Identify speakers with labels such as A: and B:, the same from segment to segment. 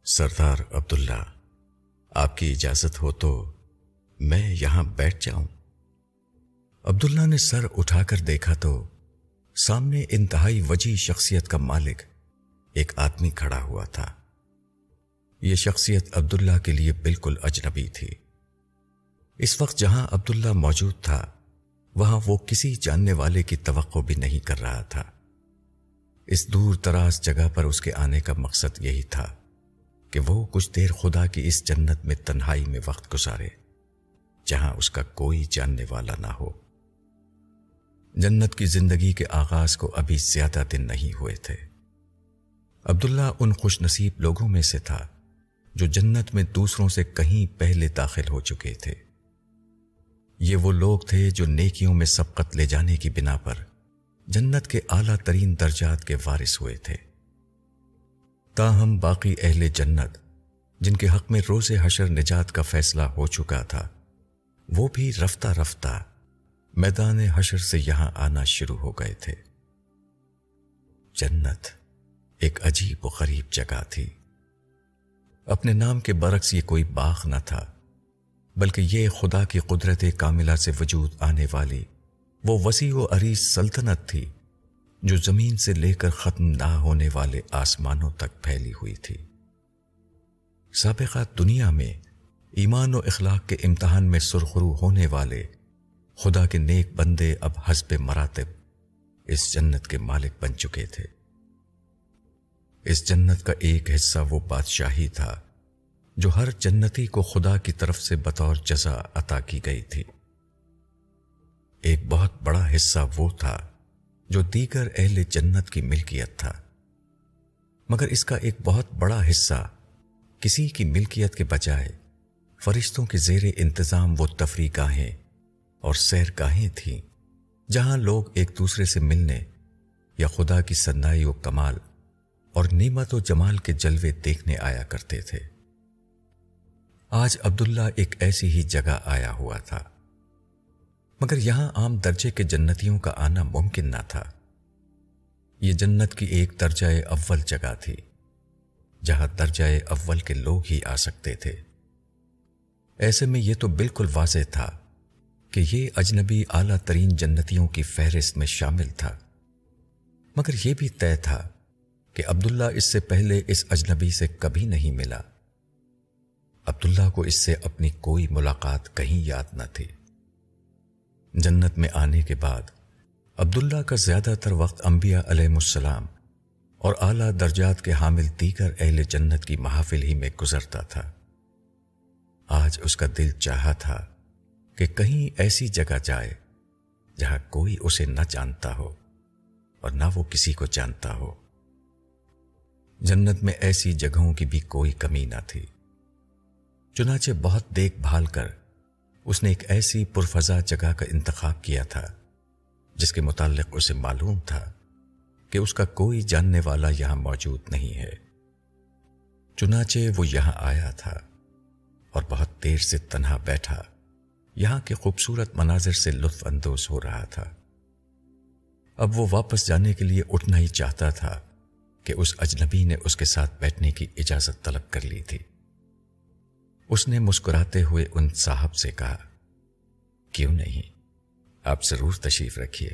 A: سردار عبداللہ، آپ کی اجازت ہو تو میں یہاں بیٹھ جاؤں؟ عبداللہ نے سر اٹھا کر دیکھا تو سامنے انتہائی وجیح شخصیت کا مالک ایک آدمی کھڑا ہوا تھا۔ یہ شخصیت عبداللہ کے لیے بالکل اجنبی تھی۔ اس وقت جہاں عبداللہ موجود تھا وہاں وہ کسی جاننے والے کی توقع بھی نہیں کر رہا تھا۔ اس دور دراز جگہ پر اس کے آنے کا مقصد یہی تھا کہ وہ کچھ دیر خدا کی اس جنت میں تنہائی میں وقت گزارے جہاں اس کا کوئی جاننے والا نہ ہو۔ جنت کی زندگی کے آغاز کو ابھی زیادہ دن نہیں ہوئے تھے۔ عبداللہ ان خوش نصیب لوگوں میں سے تھا جو جنت میں دوسروں سے کہیں پہلے داخل ہو چکے تھے۔ یہ وہ لوگ تھے جو نیکیوں میں سبقت لے جانے کی بنا پر جنت کے اعلیٰ ترین درجات کے وارث ہوئے تھے۔ تاہم باقی اہل جنت جن کے حق میں روز حشر نجات کا فیصلہ ہو چکا تھا، وہ بھی رفتہ رفتہ میدان حشر سے یہاں آنا شروع ہو گئے تھے۔ جنت ایک عجیب و غریب جگہ تھی۔ اپنے نام کے برعکس یہ کوئی باغ نہ تھا، بلکہ یہ خدا کی قدرت کاملہ سے وجود آنے والی وہ وسیع و عریض سلطنت تھی جو زمین سے لے کر ختم نہ ہونے والے آسمانوں تک پھیلی ہوئی تھی۔ سابقہ دنیا میں ایمان و اخلاق کے امتحان میں سرخرو ہونے والے خدا کے نیک بندے اب حسب مراتب اس جنت کے مالک بن چکے تھے۔ اس جنت کا ایک حصہ وہ بادشاہی تھا جو ہر جنتی کو خدا کی طرف سے بطور جزا عطا کی گئی تھی۔ ایک بہت بڑا حصہ وہ تھا جو دیگر اہل جنت کی ملکیت تھا، مگر اس کا ایک بہت بڑا حصہ کسی کی ملکیت کے بجائے فرشتوں کے زیر انتظام وہ تفریح گاہیں اور سیر گاہیں تھیں جہاں لوگ ایک دوسرے سے ملنے یا خدا کی صنائی و کمال اور نعمت و جمال کے جلوے دیکھنے آیا کرتے تھے۔ آج عبداللہ ایک ایسی ہی جگہ آیا ہوا تھا، مگر یہاں عام درجے کے جنتیوں کا آنا ممکن نہ تھا۔ یہ جنت کی ایک درجہ اول جگہ تھی جہاں درجہ اول کے لوگ ہی آ سکتے تھے۔ ایسے میں یہ تو بالکل واضح تھا کہ یہ اجنبی اعلیٰ ترین جنتیوں کی فہرست میں شامل تھا، مگر یہ بھی طے تھا کہ عبداللہ اس سے پہلے اس اجنبی سے کبھی نہیں ملا۔ عبداللہ کو اس سے اپنی کوئی ملاقات کہیں یاد نہ تھی۔ جنت میں آنے کے بعد عبداللہ کا زیادہ تر وقت انبیاء علیہ السلام اور اعلیٰ درجات کے حامل دیگر اہل جنت کی محافل ہی میں گزرتا تھا۔ آج اس کا دل چاہا تھا کہ کہیں ایسی جگہ جائے جہاں کوئی اسے نہ جانتا ہو اور نہ وہ کسی کو جانتا ہو۔ جنت میں ایسی جگہوں کی بھی کوئی کمی نہ تھی۔ چنانچہ بہت دیکھ بھال کر اس نے ایک ایسی پرفضا جگہ کا انتخاب کیا تھا جس کے متعلق اسے معلوم تھا کہ اس کا کوئی جاننے والا یہاں موجود نہیں ہے۔ چنانچہ وہ یہاں آیا تھا اور بہت دیر سے تنہا بیٹھا یہاں کے خوبصورت مناظر سے لطف اندوز ہو رہا تھا۔ اب وہ واپس جانے کے لیے اٹھنا ہی چاہتا تھا کہ اس اجنبی نے اس کے ساتھ بیٹھنے کی اجازت طلب کر لی تھی۔ اس نے مسکراتے ہوئے ان صاحب سے کہا، کیوں نہیں، آپ ضرور تشریف رکھیے۔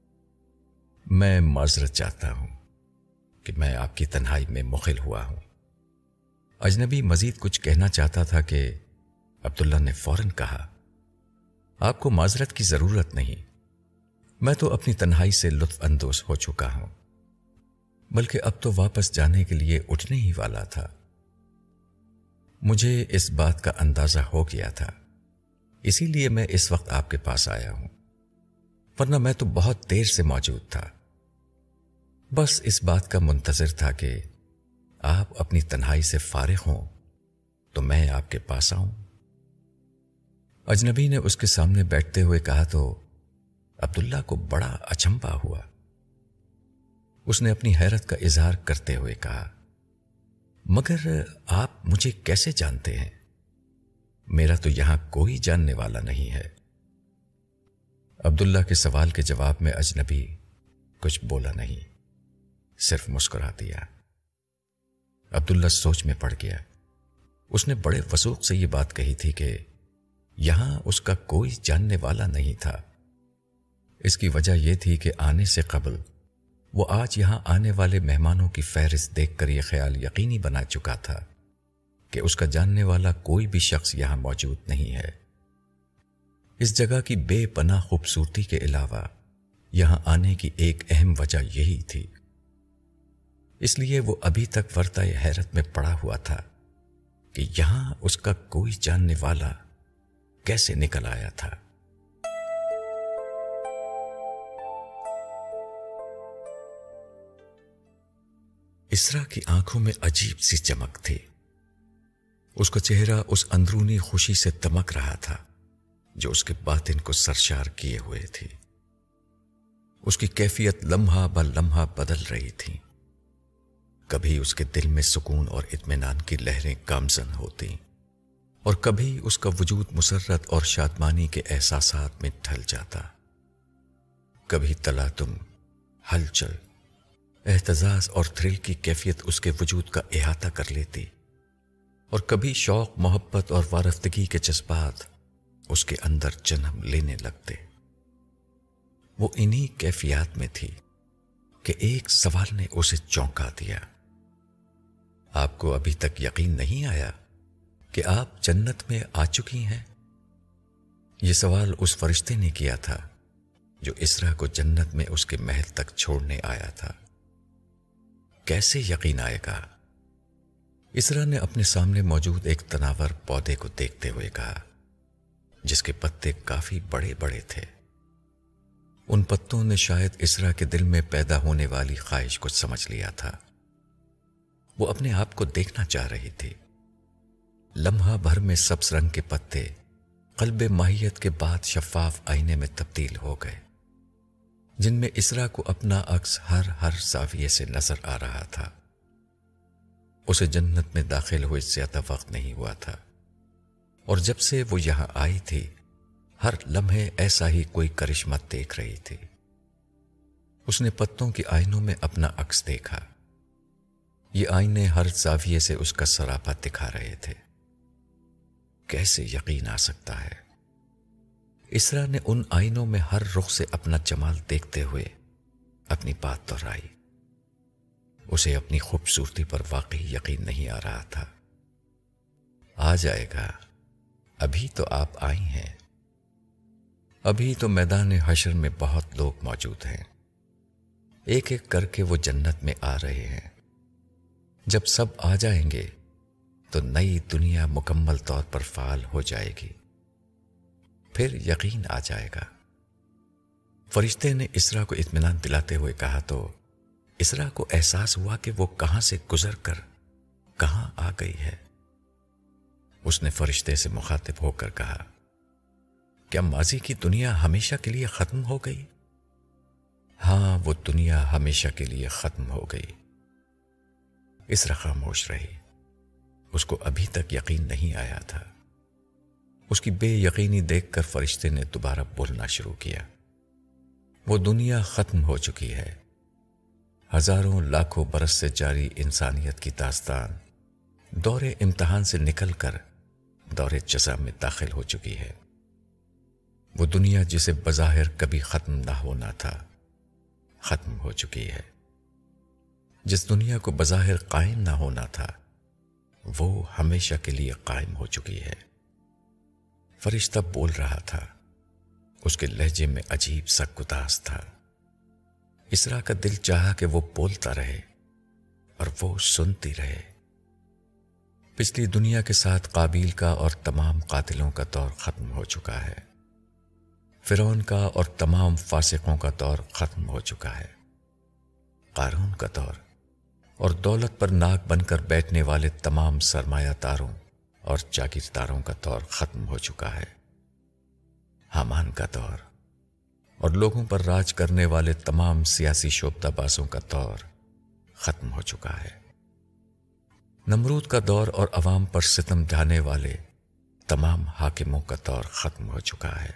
A: میں معذرت چاہتا ہوں کہ میں آپ کی تنہائی میں مخل ہوا ہوں۔ اجنبی مزید کچھ کہنا چاہتا تھا کہ عبداللہ نے فوراً کہا، آپ کو معذرت کی ضرورت نہیں، میں تو اپنی تنہائی سے لطف اندوز ہو چکا ہوں، بلکہ اب تو واپس جانے کے لیے اٹھنے ہی والا تھا۔ مجھے اس بات کا اندازہ ہو گیا تھا، اسی لیے میں اس وقت آپ کے پاس آیا ہوں، ورنہ میں تو بہت دیر سے موجود تھا۔ بس اس بات کا منتظر تھا کہ آپ اپنی تنہائی سے فارغ ہوں تو میں آپ کے پاس آؤں۔ اجنبی نے اس کے سامنے بیٹھتے ہوئے کہا تو عبداللہ کو بڑا اچنبھا ہوا۔ اس نے اپنی حیرت کا اظہار کرتے ہوئے کہا، مگر آپ مجھے کیسے جانتے ہیں؟ میرا تو یہاں کوئی جاننے والا نہیں ہے۔ عبداللہ کے سوال کے جواب میں اجنبی کچھ بولا نہیں، صرف مسکرا دیا۔ عبداللہ سوچ میں پڑ گیا۔ اس نے بڑے وثوق سے یہ بات کہی تھی کہ یہاں اس کا کوئی جاننے والا نہیں تھا۔ اس کی وجہ یہ تھی کہ آنے سے قبل وہ آج یہاں آنے والے مہمانوں کی فہرست دیکھ کر یہ خیال یقینی بنا چکا تھا کہ اس کا جاننے والا کوئی بھی شخص یہاں موجود نہیں ہے۔ اس جگہ کی بے پناہ خوبصورتی کے علاوہ یہاں آنے کی ایک اہم وجہ یہی تھی۔ اس لیے وہ ابھی تک ورطہ حیرت میں پڑا ہوا تھا کہ یہاں اس کا کوئی جاننے والا کیسے نکل آیا تھا۔ اسرا کی آنکھوں میں عجیب سی چمک تھی۔ اس کا چہرہ اس اندرونی خوشی سے دمک رہا تھا جو اس کے باطن کو سرشار کیے ہوئے تھی۔ اس کی کیفیت لمحہ بہ لمحہ بدل رہی تھی۔ کبھی اس کے دل میں سکون اور اطمینان کی لہریں گامزن ہوتی اور کبھی اس کا وجود مسرت اور شادمانی کے احساسات میں ڈھل جاتا۔ کبھی تلاطم، ہلچل، احتزاز اور تھرل کی کیفیت اس کے وجود کا احاطہ کر لیتی اور کبھی شوق، محبت اور وارفتگی کے جذبات اس کے اندر جنم لینے لگتے۔ وہ انہی کیفیات میں تھی کہ ایک سوال نے اسے چونکا دیا۔ آپ کو ابھی تک یقین نہیں آیا کہ آپ جنت میں آ چکی ہیں؟ یہ سوال اس فرشتے نے کیا تھا جو اسرا کو جنت میں اس کے محل تک چھوڑنے آیا تھا۔ کیسے یقین آئے گا؟ اسرا نے اپنے سامنے موجود ایک تناور پودے کو دیکھتے ہوئے کہا، جس کے پتے کافی بڑے بڑے تھے۔ ان پتوں نے شاید اسرا کے دل میں پیدا ہونے والی خواہش کو سمجھ لیا تھا۔ وہ اپنے آپ کو دیکھنا چاہ رہی تھی۔ لمحہ بھر میں سبز رنگ کے پتے قلب ماہیت کے بعد شفاف آئینے میں تبدیل ہو گئے، جن میں اسرا کو اپنا عکس ہر زاویے سے نظر آ رہا تھا۔ اسے جنت میں داخل ہوئے زیادہ وقت نہیں ہوا تھا، اور جب سے وہ یہاں آئی تھی ہر لمحے ایسا ہی کوئی کرشمہ دیکھ رہی تھی۔ اس نے پتوں کے آئینوں میں اپنا عکس دیکھا۔ یہ آئینے ہر زاویے سے اس کا سراپا دکھا رہے تھے۔ کیسے یقین آ سکتا ہے؟ اسرا نے ان آئینوں میں ہر رخ سے اپنا جمال دیکھتے ہوئے اپنی بات دہرائی۔ اسے اپنی خوبصورتی پر واقعی یقین نہیں آ رہا تھا۔ آ جائے گا، ابھی تو آپ آئی ہیں۔ ابھی تو میدان حشر میں بہت لوگ موجود ہیں، ایک ایک کر کے وہ جنت میں آ رہے ہیں۔ جب سب آ جائیں گے تو نئی دنیا مکمل طور پر فعال ہو جائے گی، پھر یقین آ جائے گا۔ فرشتے نے اسرا کو اطمینان دلاتے ہوئے کہا تو اسرا کو احساس ہوا کہ وہ کہاں سے گزر کر کہاں آ گئی ہے۔ اس نے فرشتے سے مخاطب ہو کر کہا، کیا ماضی کی دنیا ہمیشہ کے لیے ختم ہو گئی؟ ہاں، وہ دنیا ہمیشہ کے لیے ختم ہو گئی۔ اسرا خاموش رہی۔ اس کو ابھی تک یقین نہیں آیا تھا۔ اس کی بے یقینی دیکھ کر فرشتے نے دوبارہ بولنا شروع کیا، وہ دنیا ختم ہو چکی ہے۔ ہزاروں لاکھوں برس سے جاری انسانیت کی داستان دور امتحان سے نکل کر دور جزا میں داخل ہو چکی ہے۔ وہ دنیا جسے بظاہر کبھی ختم نہ ہونا تھا، ختم ہو چکی ہے۔ جس دنیا کو بظاہر قائم نہ ہونا تھا، وہ ہمیشہ کے لیے قائم ہو چکی ہے۔ فرشتہ بول رہا تھا، اس کے لہجے میں عجیب سا گداز تھا۔ اسرا کا دل چاہا کہ وہ بولتا رہے اور وہ سنتی رہے۔ پچھلی دنیا کے ساتھ قابیل کا اور تمام قاتلوں کا دور ختم ہو چکا ہے۔ فرعون کا اور تمام فاسقوں کا دور ختم ہو چکا ہے۔ قارون کا دور اور دولت پر ناک بن کر بیٹھنے والے تمام سرمایہ داروں اور جاگیرداروں کا دور ختم ہو چکا ہے۔ حامان کا دور اور لوگوں پر راج کرنے والے تمام سیاسی شعبدہ بازوں کا دور ختم ہو چکا ہے۔ نمرود کا دور اور عوام پر ستم ڈھانے والے تمام حاکموں کا دور ختم ہو چکا ہے۔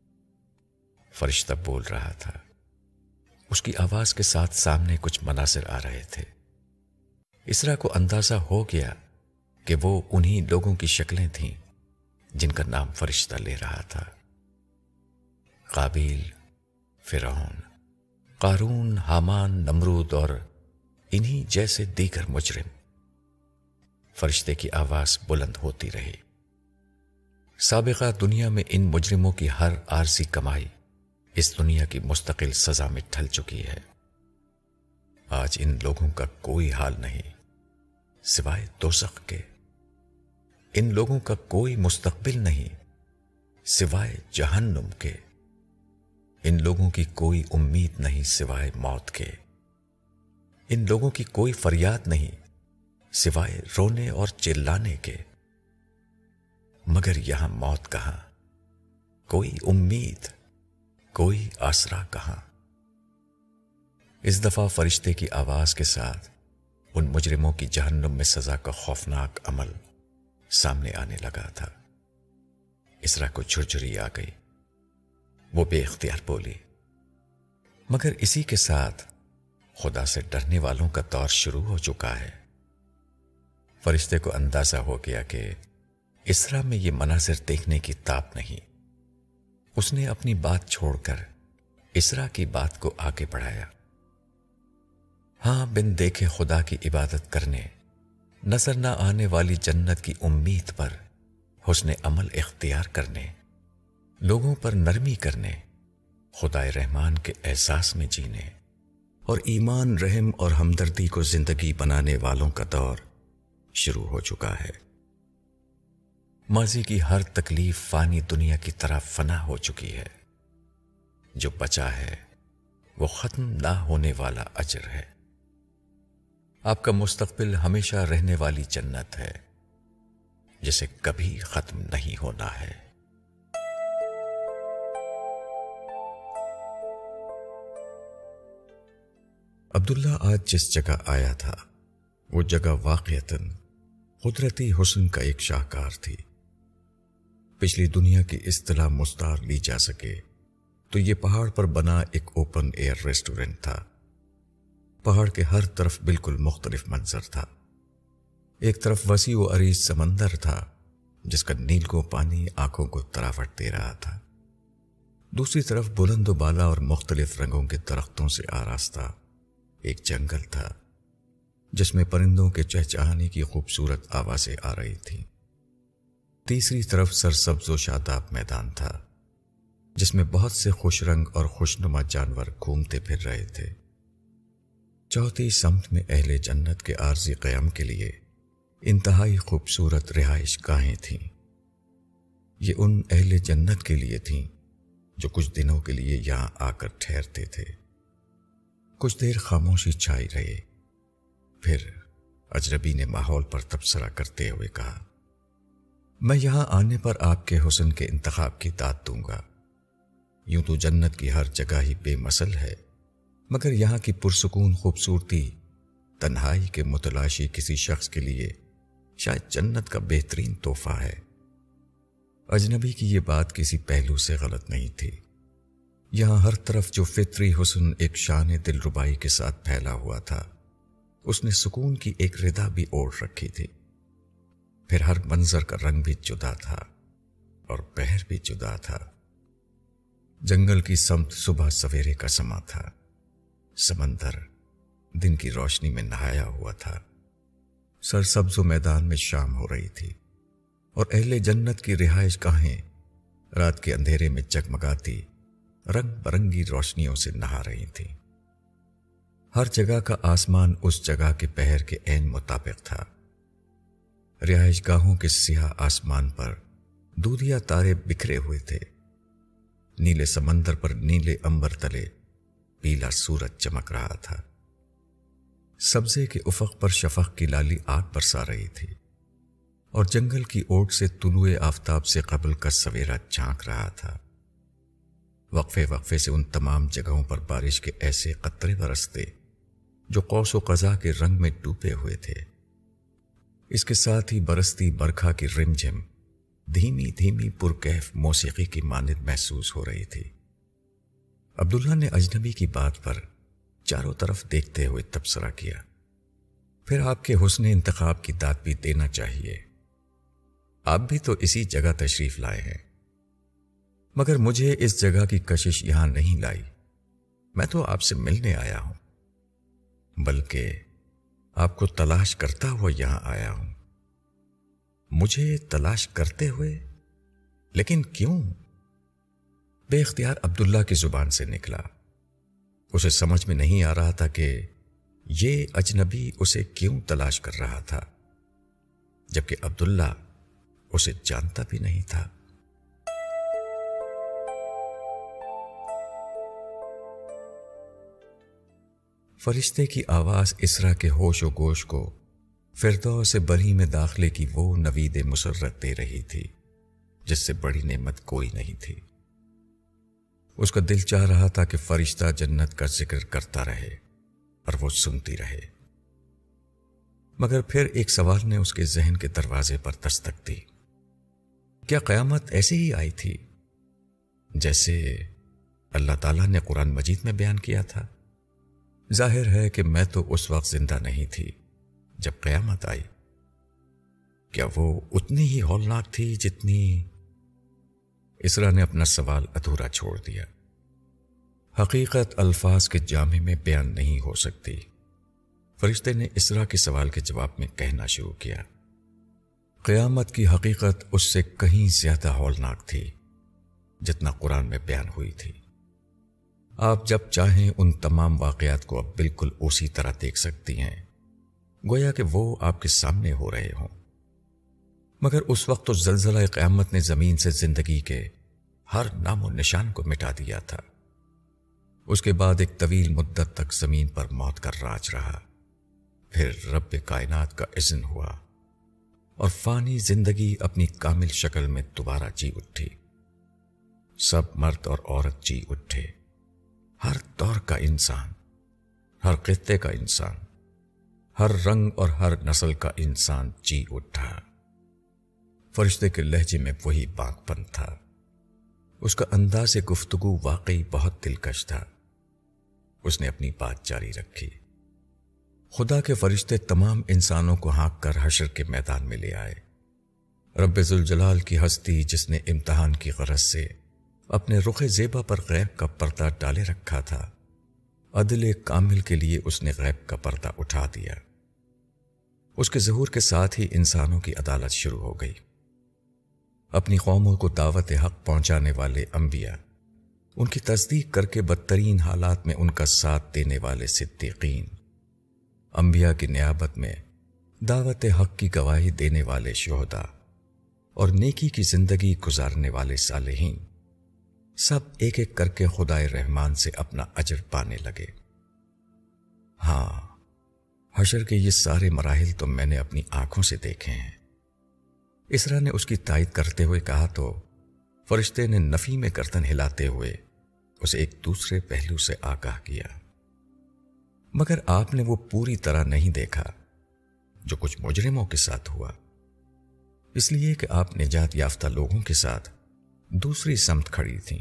A: فرشتہ بول رہا تھا، اس کی آواز کے ساتھ سامنے کچھ مناظر آ رہے تھے۔ اسرا کو اندازہ ہو گیا کہ وہ انہی لوگوں کی شکلیں تھیں جن کا نام فرشتہ لے رہا تھا: قابیل، فرعون، قارون، حامان، نمرود اور انہی جیسے دیگر مجرم۔ فرشتے کی آواز بلند ہوتی رہی: سابقہ دنیا میں ان مجرموں کی ہر عارضی کمائی اس دنیا کی مستقل سزا میں ڈھل چکی ہے۔ آج ان لوگوں کا کوئی حال نہیں سوائے دوزخ کے، ان لوگوں کا کوئی مستقبل نہیں سوائے جہنم کے، ان لوگوں کی کوئی امید نہیں سوائے موت کے، ان لوگوں کی کوئی فریاد نہیں سوائے رونے اور چلانے کے۔ مگر یہاں موت کہاں، کوئی امید، کوئی آسرا کہاں؟ اس دفعہ فرشتے کی آواز کے ساتھ ان مجرموں کی جہنم میں سزا کا خوفناک عمل سامنے آنے لگا تھا۔ اسرا کو جھرجھری آ گئی، وہ بے اختیار بولی: مگر اسی کے ساتھ خدا سے ڈرنے والوں کا دور شروع ہو چکا ہے۔ فرشتے کو اندازہ ہو گیا کہ اسرا میں یہ مناظر دیکھنے کی تاب نہیں۔ اس نے اپنی بات چھوڑ کر اسرا کی بات کو آگے بڑھایا: ہاں، بن دیکھے خدا کی عبادت کرنے، نظر نہ آنے والی جنت کی امید پر حسن عمل اختیار کرنے، لوگوں پر نرمی کرنے، خدائے رحمان کے احساس میں جینے اور ایمان، رحم اور ہمدردی کو زندگی بنانے والوں کا دور شروع ہو چکا ہے۔ ماضی کی ہر تکلیف فانی دنیا کی طرح فنا ہو چکی ہے۔ جو بچا ہے وہ ختم نہ ہونے والا اجر ہے۔ آپ کا مستقبل ہمیشہ رہنے والی جنت ہے جسے کبھی ختم نہیں ہونا ہے۔ عبداللہ آج جس جگہ آیا تھا وہ جگہ واقعتاً قدرتی حسن کا ایک شاہکار تھی۔ پچھلی دنیا کی اصطلاح مستعار لی جا سکے تو یہ پہاڑ پر بنا ایک اوپن ایئر ریسٹورنٹ تھا۔ پہاڑ کے ہر طرف بالکل مختلف منظر تھا۔ ایک طرف وسیع و عریض سمندر تھا جس کا نیلگوں پانی آنکھوں کو تراوٹ دے رہا تھا۔ دوسری طرف بلند و بالا اور مختلف رنگوں کے درختوں سے آراستہ ایک جنگل تھا جس میں پرندوں کے چہچہانے کی خوبصورت آوازیں آ رہی تھیں۔ تیسری طرف سرسبز و شاداب میدان تھا جس میں بہت سے خوش رنگ اور خوشنما جانور گھومتے پھر رہے تھے۔ چوتھی سمت میں اہل جنت کے عارضی قیام کے لیے انتہائی خوبصورت رہائش گاہیں تھیں۔ یہ ان اہل جنت کے لیے تھیں جو کچھ دنوں کے لیے یہاں آ کر ٹھہرتے تھے۔ کچھ دیر خاموشی چھائی رہی، پھر اجنبی نے ماحول پر تبصرہ کرتے ہوئے کہا: میں یہاں آنے پر آپ کے حسن کے انتخاب کی داد دوں گا۔ یوں تو جنت کی ہر جگہ ہی بے مثل ہے، مگر یہاں کی پرسکون خوبصورتی تنہائی کے متلاشی کسی شخص کے لیے شاید جنت کا بہترین تحفہ ہے۔ اجنبی کی یہ بات کسی پہلو سے غلط نہیں تھی۔ یہاں ہر طرف جو فطری حسن ایک شان دلربائی کے ساتھ پھیلا ہوا تھا، اس نے سکون کی ایک ردا بھی اوڑھ رکھی تھی۔ پھر ہر منظر کا رنگ بھی جدا تھا اور پہر بھی جدا تھا۔ جنگل کی سمت صبح سویرے کا سما تھا۔ سمندر دن کی روشنی میں نہایا ہوا تھا۔ سرسبز و میدان میں شام ہو رہی تھی اور اہل جنت کی رہائش گاہیں رات کے اندھیرے میں جگمگاتی رنگ برنگی روشنیوں سے نہا رہی تھیں۔ ہر جگہ کا آسمان اس جگہ کے پہر کے عین مطابق تھا۔ رہائش گاہوں کے سیاہ آسمان پر دودھیا تارے بکھرے ہوئے تھے۔ نیلے سمندر پر نیلے امبر تلے پیلا سورج چمک رہا تھا۔ سبزے کے افق پر شفق کی لالی آگ برسا رہی تھی اور جنگل کی اوٹ سے طلوع آفتاب سے قبل کا سویرا جھانک رہا تھا۔ وقفے وقفے سے ان تمام جگہوں پر بارش کے ایسے قطرے برستے جو قوس و قزح کے رنگ میں ڈوبے ہوئے تھے۔ اس کے ساتھ ہی برستی برکھا کی رمجھم دھیمی دھیمی پرکیف موسیقی کی مانند محسوس ہو رہی تھی۔ عبداللہ نے اجنبی کی بات پر چاروں طرف دیکھتے ہوئے تبصرہ کیا، پھر آپ کے حسن انتخاب کی داد بھی دینا چاہیے۔ آپ بھی تو اسی جگہ تشریف لائے ہیں، مگر مجھے اس جگہ کی کشش یہاں نہیں لائی۔ میں تو آپ سے ملنے آیا ہوں، بلکہ آپ کو تلاش کرتا ہوا یہاں آیا ہوں۔ مجھے تلاش کرتے ہوئے؟ لیکن کیوں؟ بے اختیار عبداللہ کی زبان سے نکلا۔ اسے سمجھ میں نہیں آ رہا تھا کہ یہ اجنبی اسے کیوں تلاش کر رہا تھا، جبکہ عبداللہ اسے جانتا بھی نہیں تھا۔ فرشتے کی آواز اسرا کے ہوش و گوش کو فردوس بری میں داخلے کی وہ نوید مسرت دے رہی تھی جس سے بڑی نعمت کوئی نہیں تھی۔ اس کا دل چاہ رہا تھا کہ فرشتہ جنت کا ذکر کرتا رہے اور وہ سنتی رہے، مگر پھر ایک سوال نے اس کے ذہن کے دروازے پر دستک دی۔ کیا قیامت ایسے ہی آئی تھی جیسے اللہ تعالیٰ نے قرآن مجید میں بیان کیا تھا؟ ظاہر ہے کہ میں تو اس وقت زندہ نہیں تھی جب قیامت آئی۔ کیا وہ اتنی ہی ہولناک تھی جتنی؟ اسرا نے اپنا سوال ادھورا چھوڑ دیا۔ حقیقت الفاظ کے جامع میں بیان نہیں ہو سکتی۔ فرشتے نے اسرا کے سوال کے جواب میں کہنا شروع کیا، قیامت کی حقیقت اس سے کہیں زیادہ ہولناک تھی جتنا قرآن میں بیان ہوئی تھی۔ آپ جب چاہیں ان تمام واقعات کو اب بالکل اسی طرح دیکھ سکتی ہیں، گویا کہ وہ آپ کے سامنے ہو رہے ہوں۔ مگر اس وقت تو زلزلہ قیامت نے زمین سے زندگی کے ہر نام و نشان کو مٹا دیا تھا۔ اس کے بعد ایک طویل مدت تک زمین پر موت کا راج رہا، پھر رب کائنات کا اذن ہوا اور فانی زندگی اپنی کامل شکل میں دوبارہ جی اٹھی۔ سب مرد اور عورت جی اٹھے، ہر دور کا انسان، ہر خطے کا انسان، ہر رنگ اور ہر نسل کا انسان جی اٹھا۔ فرشتے کے لہجے میں وہی باک پن تھا۔ اس کا انداز گفتگو واقعی بہت دلکش تھا۔ اس نے اپنی بات جاری رکھی، خدا کے فرشتے تمام انسانوں کو ہانک کر حشر کے میدان میں لے آئے۔ رب ذوالجلال کی ہستی جس نے امتحان کی غرض سے اپنے رخ زیبا پر غیب کا پردہ ڈالے رکھا تھا، عدل کامل کے لیے اس نے غیب کا پردہ اٹھا دیا۔ اس کے ظہور کے ساتھ ہی انسانوں کی عدالت شروع ہو گئی۔ اپنی قوموں کو دعوت حق پہنچانے والے انبیاء، ان کی تصدیق کر کے بدترین حالات میں ان کا ساتھ دینے والے صدیقین، انبیاء کی نیابت میں دعوت حق کی گواہی دینے والے شہداء اور نیکی کی زندگی گزارنے والے صالحین، سب ایک ایک کر کے خدائے رحمان سے اپنا اجر پانے لگے۔ ہاں، حشر کے یہ سارے مراحل تو میں نے اپنی آنکھوں سے دیکھے ہیں۔ اسرا نے اس کی تائید کرتے ہوئے کہا تو فرشتے نے نفی میں گردن ہلاتے ہوئے اسے ایک دوسرے پہلو سے آگاہ کیا، مگر آپ نے وہ پوری طرح نہیں دیکھا جو کچھ مجرموں کے ساتھ ہوا، اس لیے کہ آپ نجات یافتہ لوگوں کے ساتھ دوسری سمت کھڑی تھیں۔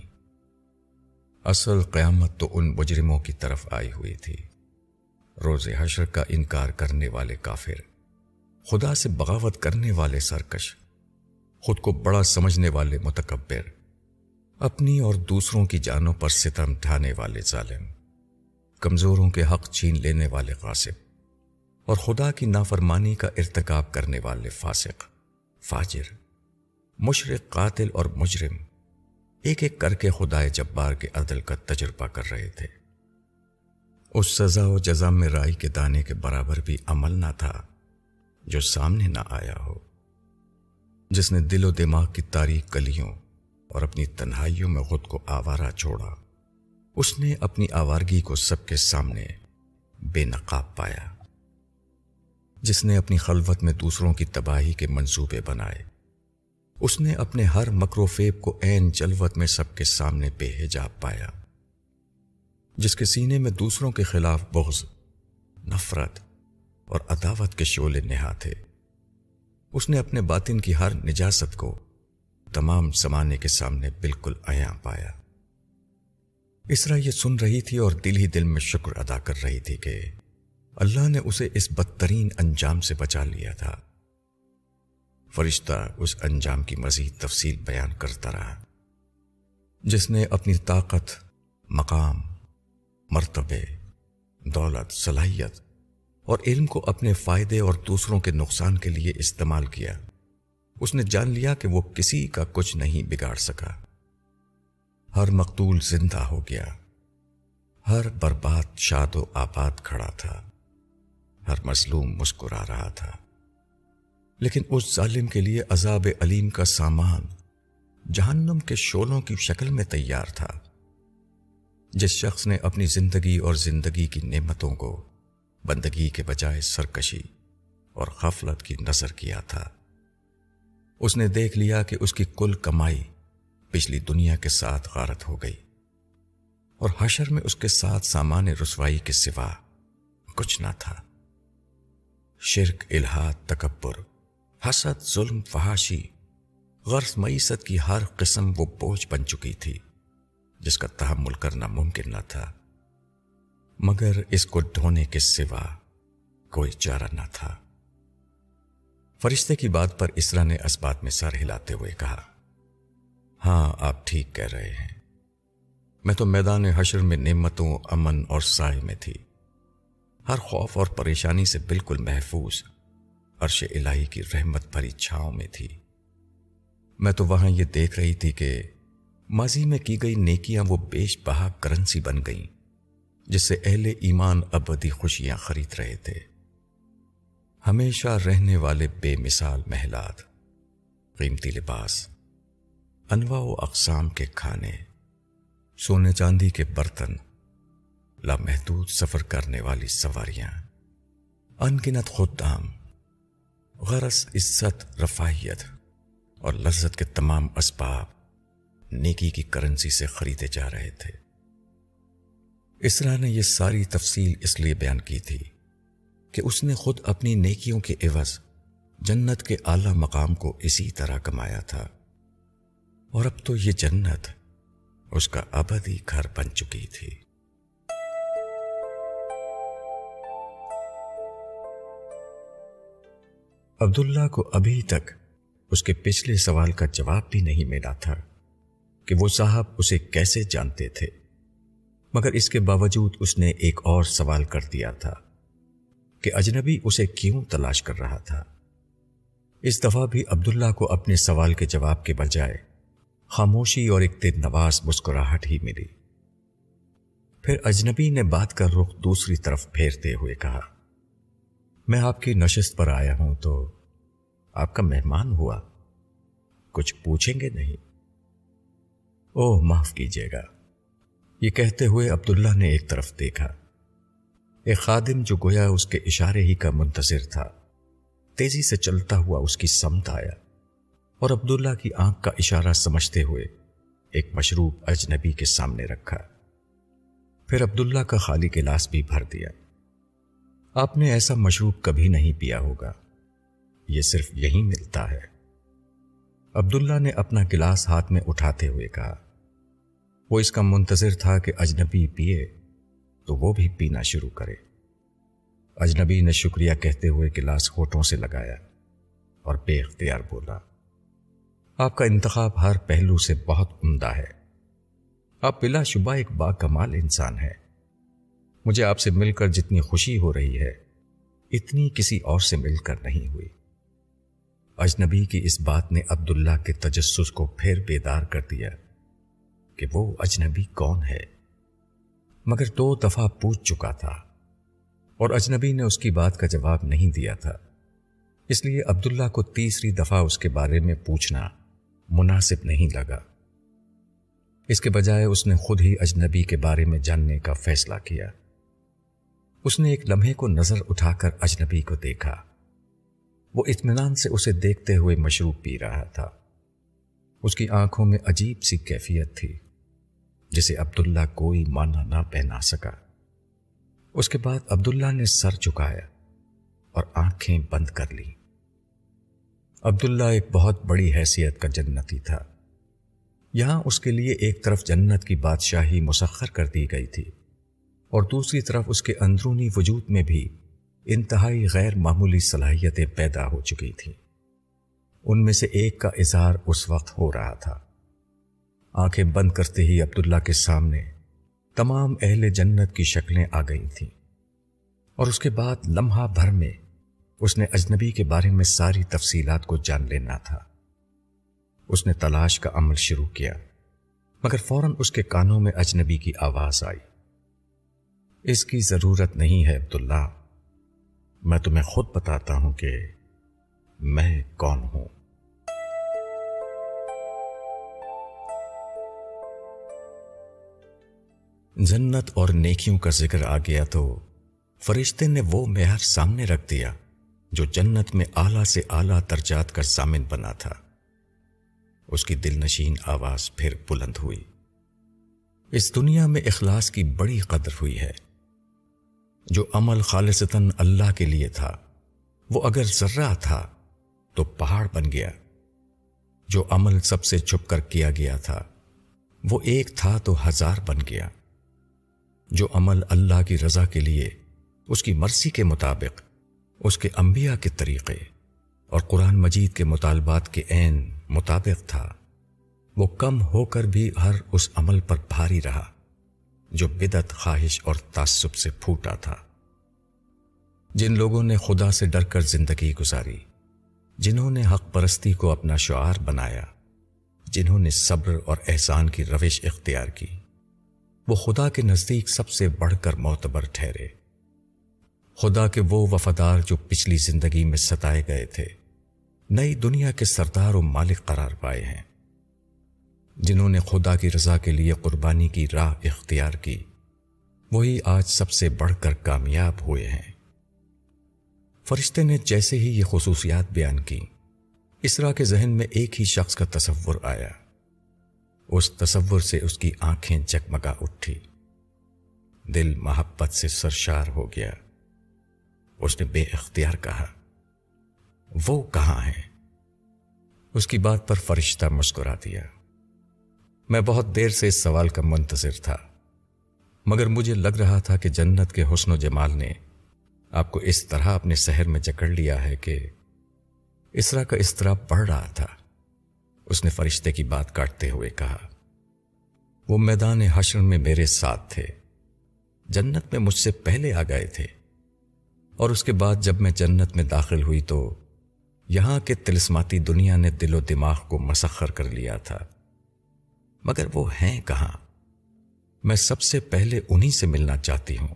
A: اصل قیامت تو ان مجرموں کی طرف آئی ہوئی تھی، روز حشر کا انکار کرنے والے کافر، خدا سے بغاوت کرنے والے سرکش، خود کو بڑا سمجھنے والے متکبر، اپنی اور دوسروں کی جانوں پر ستم ڈھانے والے ظالم، کمزوروں کے حق چھین لینے والے غاصب اور خدا کی نافرمانی کا ارتکاب کرنے والے فاسق، فاجر، مشرک، قاتل اور مجرم ایک ایک کر کے خدائے جبار کے عدل کا تجربہ کر رہے تھے۔ اس سزا و جزا میں رائی کے دانے کے برابر بھی عمل نہ تھا جو سامنے نہ آیا ہو۔ جس نے دل و دماغ کی تاریک گلیوں اور اپنی تنہائیوں میں خود کو آوارہ چھوڑا، اس نے اپنی آوارگی کو سب کے سامنے بے نقاب پایا۔ جس نے اپنی خلوت میں دوسروں کی تباہی کے منصوبے بنائے، اس نے اپنے ہر مکر و فیب کو عین جلوت میں سب کے سامنے بے حجاب پایا۔ جس کے سینے میں دوسروں کے خلاف بغض، نفرت اور عداوت کے شعلے نہا تھے، اس نے اپنے باطن کی ہر نجاست کو تمام زمانے کے سامنے بالکل عیاں پایا۔ اسرا یہ سن رہی تھی اور دل ہی دل میں شکر ادا کر رہی تھی کہ اللہ نے اسے اس بدترین انجام سے بچا لیا تھا۔ فرشتہ اس انجام کی مزید تفصیل بیان کرتا رہا۔ جس نے اپنی طاقت، مقام، مرتبے، دولت، صلاحیت اور علم کو اپنے فائدے اور دوسروں کے نقصان کے لیے استعمال کیا، اس نے جان لیا کہ وہ کسی کا کچھ نہیں بگاڑ سکا۔ ہر مقتول زندہ ہو گیا، ہر برباد شاد و آباد کھڑا تھا، ہر مظلوم مسکرا رہا تھا۔ لیکن اس ظالم کے لیے عذاب علیم کا سامان جہنم کے شعلوں کی شکل میں تیار تھا۔ جس شخص نے اپنی زندگی اور زندگی کی نعمتوں کو بندگی کے بجائے سرکشی اور غفلت کی نظر کیا تھا، اس نے دیکھ لیا کہ اس کی کل کمائی پچھلی دنیا کے ساتھ غارت ہو گئی، اور حشر میں اس کے ساتھ سامان رسوائی کے سوا کچھ نہ تھا۔ شرک، الحاد، تکبر، حسد، ظلم، فحاشی، غرض معیشت کی ہر قسم وہ بوجھ بن چکی تھی جس کا تحمل کرنا ممکن نہ تھا، مگر اس کو ڈھونے کے سوا کوئی چارہ نہ تھا۔ فرشتے کی بات پر اسرا نے اسبات میں سر ہلاتے ہوئے کہا، ہاں آپ ٹھیک کہہ رہے ہیں، میں تو میدان حشر میں نعمتوں، امن اور سائے میں تھی، ہر خوف اور پریشانی سے بالکل محفوظ عرش الہی کی رحمت بھری چھاؤں میں تھی۔ میں تو وہاں یہ دیکھ رہی تھی کہ ماضی میں کی گئی نیکیاں وہ بیش بہا کرنسی بن گئیں جس سے اہل ایمان ابدی خوشیاں خرید رہے تھے۔ ہمیشہ رہنے والے بے مثال محلات، قیمتی لباس، انواع و اقسام کے کھانے، سونے چاندی کے برتن، لامحدود سفر کرنے والی سواریاں، ان گنت خدام، غرض عزت، رفاہیت اور لذت کے تمام اسباب نیکی کی کرنسی سے خریدے جا رہے تھے۔ اسرا نے یہ ساری تفصیل اس لیے بیان کی تھی کہ اس نے خود اپنی نیکیوں کے عوض جنت کے اعلی مقام کو اسی طرح کمایا تھا، اور اب تو یہ جنت اس کا ابدی گھر بن چکی تھی۔ عبداللہ کو ابھی تک اس کے پچھلے سوال کا جواب بھی نہیں ملا تھا کہ وہ صاحب اسے کیسے جانتے تھے، مگر اس کے باوجود اس نے ایک اور سوال کر دیا تھا کہ اجنبی اسے کیوں تلاش کر رہا تھا۔ اس دفعہ بھی عبداللہ کو اپنے سوال کے جواب کے بجائے خاموشی اور ایک دل نواز مسکراہٹ ہی ملی۔ پھر اجنبی نے بات کا رخ دوسری طرف پھیرتے ہوئے کہا، میں آپ کی نشست پر آیا ہوں تو آپ کا مہمان ہوا، کچھ پوچھیں گے نہیں؟ اوہ معاف کیجیے گا، یہ کہتے ہوئے عبداللہ نے ایک طرف دیکھا۔ ایک خادم جو گویا اس کے اشارے ہی کا منتظر تھا تیزی سے چلتا ہوا اس کی سمت آیا اور عبداللہ کی آنکھ کا اشارہ سمجھتے ہوئے ایک مشروب اجنبی کے سامنے رکھا۔ پھر عبداللہ کا خالی گلاس بھی بھر دیا۔ آپ نے ایسا مشروب کبھی نہیں پیا ہوگا، یہ صرف یہیں ملتا ہے۔ عبداللہ نے اپنا گلاس ہاتھ میں اٹھاتے ہوئے کہا۔ وہ اس کا منتظر تھا کہ اجنبی پیے تو وہ بھی پینا شروع کرے۔ اجنبی نے شکریہ کہتے ہوئے گلاس ہونٹوں سے لگایا اور بے اختیار بولا، آپ کا انتخاب ہر پہلو سے بہت عمدہ ہے، آپ بلا شبہ ایک با کمال انسان ہیں۔ مجھے آپ سے مل کر جتنی خوشی ہو رہی ہے اتنی کسی اور سے مل کر نہیں ہوئی۔ اجنبی کی اس بات نے عبداللہ کے تجسس کو پھر بیدار کر دیا کہ وہ اجنبی کون ہے، مگر 2 دفعہ پوچھ چکا تھا اور اجنبی نے اس کی بات کا جواب نہیں دیا تھا، اس لیے عبداللہ کو تیسری دفعہ اس کے بارے میں پوچھنا مناسب نہیں لگا۔ اس کے بجائے اس نے خود ہی اجنبی کے بارے میں جاننے کا فیصلہ کیا۔ اس نے ایک لمحے کو نظر اٹھا کر اجنبی کو دیکھا۔ وہ اطمینان سے اسے دیکھتے ہوئے مشروب پی رہا تھا۔ اس کی آنکھوں میں عجیب سی کیفیت تھی جسے عبداللہ کوئی معنی نہ پہنا سکا۔ اس کے بعد عبداللہ نے سر جھکایا اور آنکھیں بند کر لی۔ عبداللہ ایک بہت بڑی حیثیت کا جنتی تھا۔ یہاں اس کے لیے ایک طرف جنت کی بادشاہی مسخر کر دی گئی تھی اور دوسری طرف اس کے اندرونی وجود میں بھی انتہائی غیر معمولی صلاحیتیں پیدا ہو چکی تھیں۔ ان میں سے ایک کا اظہار اس وقت ہو رہا تھا۔ آنکھیں بند کرتے ہی عبداللہ کے سامنے تمام اہل جنت کی شکلیں آ گئی تھیں، اور اس کے بعد لمحہ بھر میں اس نے اجنبی کے بارے میں ساری تفصیلات کو جان لینا تھا۔ اس نے تلاش کا عمل شروع کیا، مگر فوراً اس کے کانوں میں اجنبی کی آواز آئی، اس کی ضرورت نہیں ہے عبداللہ، میں تمہیں خود بتاتا ہوں کہ میں کون ہوں۔ جنت اور نیکیوں کا ذکر آ گیا تو فرشتے نے وہ معیار سامنے رکھ دیا جو جنت میں اعلیٰ سے اعلیٰ درجات کا ضامن بنا تھا۔ اس کی دل نشین آواز پھر بلند ہوئی، اس دنیا میں اخلاص کی بڑی قدر ہوئی ہے۔ جو عمل خالصتاً اللہ کے لیے تھا وہ اگر ذرہ تھا تو پہاڑ بن گیا، جو عمل سب سے چھپ کر کیا گیا تھا وہ ایک تھا تو ہزار بن گیا، جو عمل اللہ کی رضا کے لیے اس کی مرضی کے مطابق اس کے انبیاء کے طریقے اور قرآن مجید کے مطالبات کے عین مطابق تھا، وہ کم ہو کر بھی ہر اس عمل پر بھاری رہا جو بدعت، خواہش اور تعصب سے پھوٹا تھا۔ جن لوگوں نے خدا سے ڈر کر زندگی گزاری، جنہوں نے حق پرستی کو اپنا شعار بنایا، جنہوں نے صبر اور احسان کی روش اختیار کی، وہ خدا کے نزدیک سب سے بڑھ کر معتبر ٹھہرے۔ خدا کے وہ وفادار جو پچھلی زندگی میں ستائے گئے تھے، نئی دنیا کے سردار و مالک قرار پائے ہیں۔ جنہوں نے خدا کی رضا کے لیے قربانی کی راہ اختیار کی، وہی آج سب سے بڑھ کر کامیاب ہوئے ہیں۔ فرشتے نے جیسے ہی یہ خصوصیات بیان کی، اسرا کے ذہن میں ایک ہی شخص کا تصور آیا۔ اس تصور سے اس کی آنکھیں جگمگا اٹھی، دل محبت سے سرشار ہو گیا۔ اس نے بے اختیار کہا، وہ کہاں ہے؟ اس کی بات پر فرشتہ مسکرا دیا، میں بہت دیر سے اس سوال کا منتظر تھا، مگر مجھے لگ رہا تھا کہ جنت کے حسن و جمال نے آپ کو اس طرح اپنے سحر میں جکڑ لیا ہے کہ اسرا کا اضطراب بڑھ رہا تھا۔ اس نے فرشتے کی بات کاٹتے ہوئے کہا، وہ میدان حشر میں میرے ساتھ تھے، جنت میں مجھ سے پہلے آ گئے تھے، اور اس کے بعد جب میں جنت میں داخل ہوئی تو یہاں کے طلسماتی دنیا نے دل و دماغ کو مسخر کر لیا تھا، مگر وہ ہیں کہاں؟ میں سب سے پہلے انہی سے ملنا چاہتی ہوں۔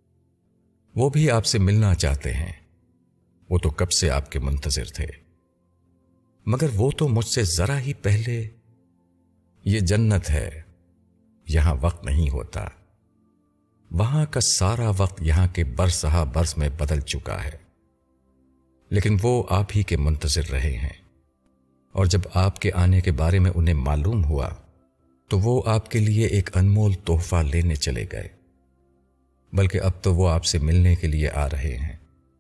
A: وہ بھی آپ سے ملنا چاہتے ہیں، وہ تو کب سے آپ کے منتظر تھے، مگر وہ تو مجھ سے ذرا ہی پہلے۔ یہ جنت ہے، یہاں وقت نہیں ہوتا، وہاں کا سارا وقت یہاں کے برس ہا برس میں بدل چکا ہے، لیکن وہ آپ ہی کے منتظر رہے ہیں، اور جب آپ کے آنے کے بارے میں انہیں معلوم ہوا تو وہ آپ کے لیے ایک انمول تحفہ لینے چلے گئے، بلکہ اب تو وہ آپ سے ملنے کے لیے آ رہے ہیں۔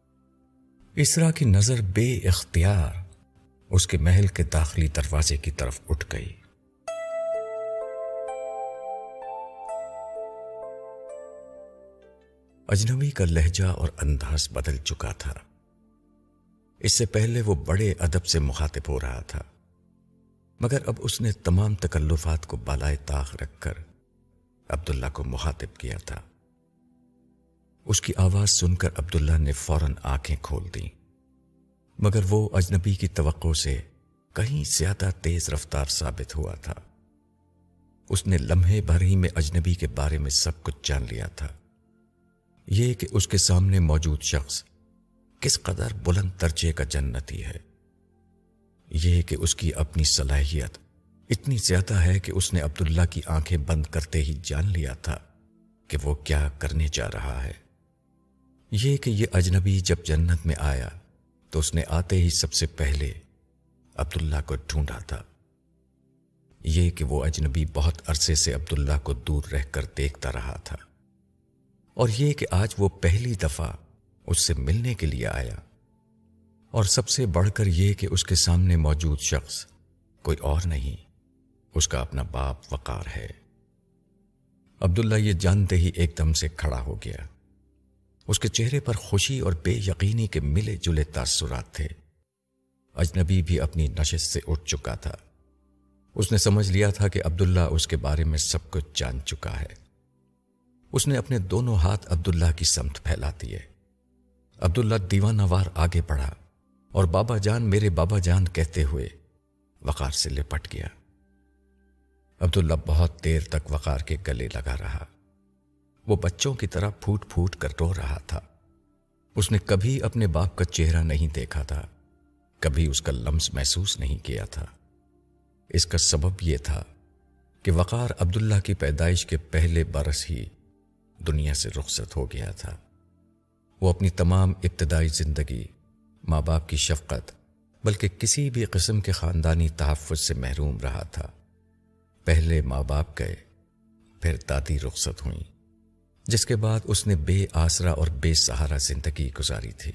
A: اسرا کی نظر بے اختیار اس کے محل کے داخلی دروازے کی طرف اٹھ گئی۔ اجنبی کا لہجہ اور انداز بدل چکا تھا۔ اس سے پہلے وہ بڑے ادب سے مخاطب ہو رہا تھا، مگر اب اس نے تمام تکلفات کو بالائے طاق رکھ کر عبداللہ کو مخاطب کیا تھا۔ اس کی آواز سن کر عبداللہ نے فوراً آنکھیں کھول دیں، مگر وہ اجنبی کی توقع سے کہیں زیادہ تیز رفتار ثابت ہوا تھا۔ اس نے لمحے بھر ہی میں اجنبی کے بارے میں سب کچھ جان لیا تھا، یہ کہ اس کے سامنے موجود شخص کس قدر بلند درجے کا جنتی ہے، یہ کہ اس کی اپنی صلاحیت اتنی زیادہ ہے کہ اس نے عبداللہ کی آنکھیں بند کرتے ہی جان لیا تھا کہ وہ کیا کرنے جا رہا ہے، یہ کہ یہ اجنبی جب جنت میں آیا تو اس نے آتے ہی سب سے پہلے عبداللہ کو ڈھونڈا تھا، یہ کہ وہ اجنبی بہت عرصے سے عبداللہ کو دور رہ کر دیکھتا رہا تھا، اور یہ کہ آج وہ پہلی دفعہ اس سے ملنے کے لیے آیا، اور سب سے بڑھ کر یہ کہ اس کے سامنے موجود شخص کوئی اور نہیں، اس کا اپنا باپ وقار ہے۔ عبداللہ یہ جانتے ہی ایک دم سے کھڑا ہو گیا، اس کے چہرے پر خوشی اور بے یقینی کے ملے جلے تاثرات تھے۔ اجنبی بھی اپنی نشست سے اٹھ چکا تھا۔ اس نے سمجھ لیا تھا کہ عبداللہ اس کے بارے میں سب کچھ جان چکا ہے۔ اس نے اپنے دونوں ہاتھ عبداللہ کی سمت پھیلا دیے۔ عبداللہ دیوانہ وار آگے بڑھا اور بابا جان میرے بابا جان کہتے ہوئے وقار سے لپٹ گیا۔ عبداللہ بہت دیر تک وقار کے گلے لگا رہا۔ وہ بچوں کی طرح پھوٹ پھوٹ کر رو رہا تھا۔ اس نے کبھی اپنے باپ کا چہرہ نہیں دیکھا تھا، کبھی اس کا لمس محسوس نہیں کیا تھا۔ اس کا سبب یہ تھا کہ وقار عبداللہ کی پیدائش کے پہلے برس ہی دنیا سے رخصت ہو گیا تھا۔ وہ اپنی تمام ابتدائی زندگی ماں باپ کی شفقت بلکہ کسی بھی قسم کے خاندانی تحفظ سے محروم رہا تھا۔ پہلے ماں باپ گئے، پھر دادی رخصت ہوئیں، جس کے بعد اس نے بے آسرا اور بے سہارا زندگی گزاری تھی۔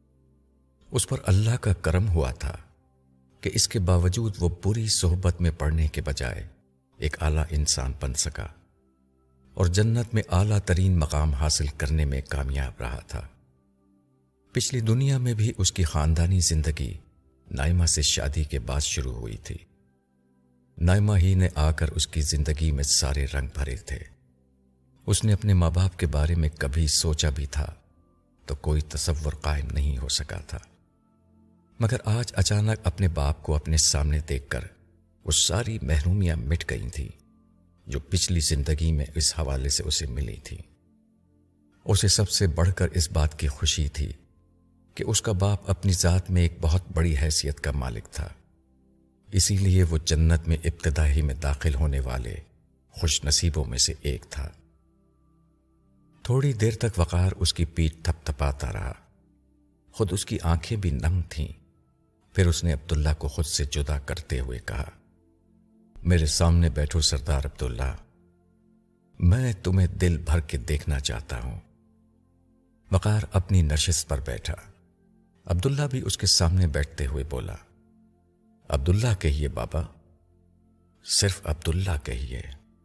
A: اس پر اللہ کا کرم ہوا تھا کہ اس کے باوجود وہ بری صحبت میں پڑنے کے بجائے ایک اعلیٰ انسان بن سکا اور جنت میں اعلیٰ ترین مقام حاصل کرنے میں کامیاب رہا تھا۔ پچھلی دنیا میں بھی اس کی خاندانی زندگی نائمہ سے شادی کے بعد شروع ہوئی تھی۔ نائمہ ہی نے آ کر اس کی زندگی میں سارے رنگ بھرے تھے۔ اس نے اپنے ماں باپ کے بارے میں کبھی سوچا بھی تھا تو کوئی تصور قائم نہیں ہو سکا تھا، مگر آج اچانک اپنے باپ کو اپنے سامنے دیکھ کر وہ ساری محرومیاں مٹ گئی تھیں جو پچھلی زندگی میں اس حوالے سے اسے ملی تھی۔ اسے سب سے بڑھ کر اس بات کی خوشی تھی کہ اس کا باپ اپنی ذات میں ایک بہت بڑی حیثیت کا مالک تھا، اسی لیے وہ جنت میں ابتدائی میں داخل ہونے والے خوش نصیبوں میں سے ایک تھا۔ تھوڑی دیر تک وقار اس کی پیٹھ تھپ تھپاتا رہا، خود اس کی آنکھیں بھی نم تھیں۔ پھر اس نے عبداللہ کو خود سے جدا کرتے ہوئے کہا، میرے سامنے بیٹھو سردار عبداللہ، میں تمہیں دل بھر کے دیکھنا چاہتا ہوں۔ وقار اپنی نشست پر بیٹھا۔ عبداللہ بھی اس کے سامنے بیٹھتے ہوئے بولا، عبداللہ کہیے بابا، صرف عبداللہ کہیے۔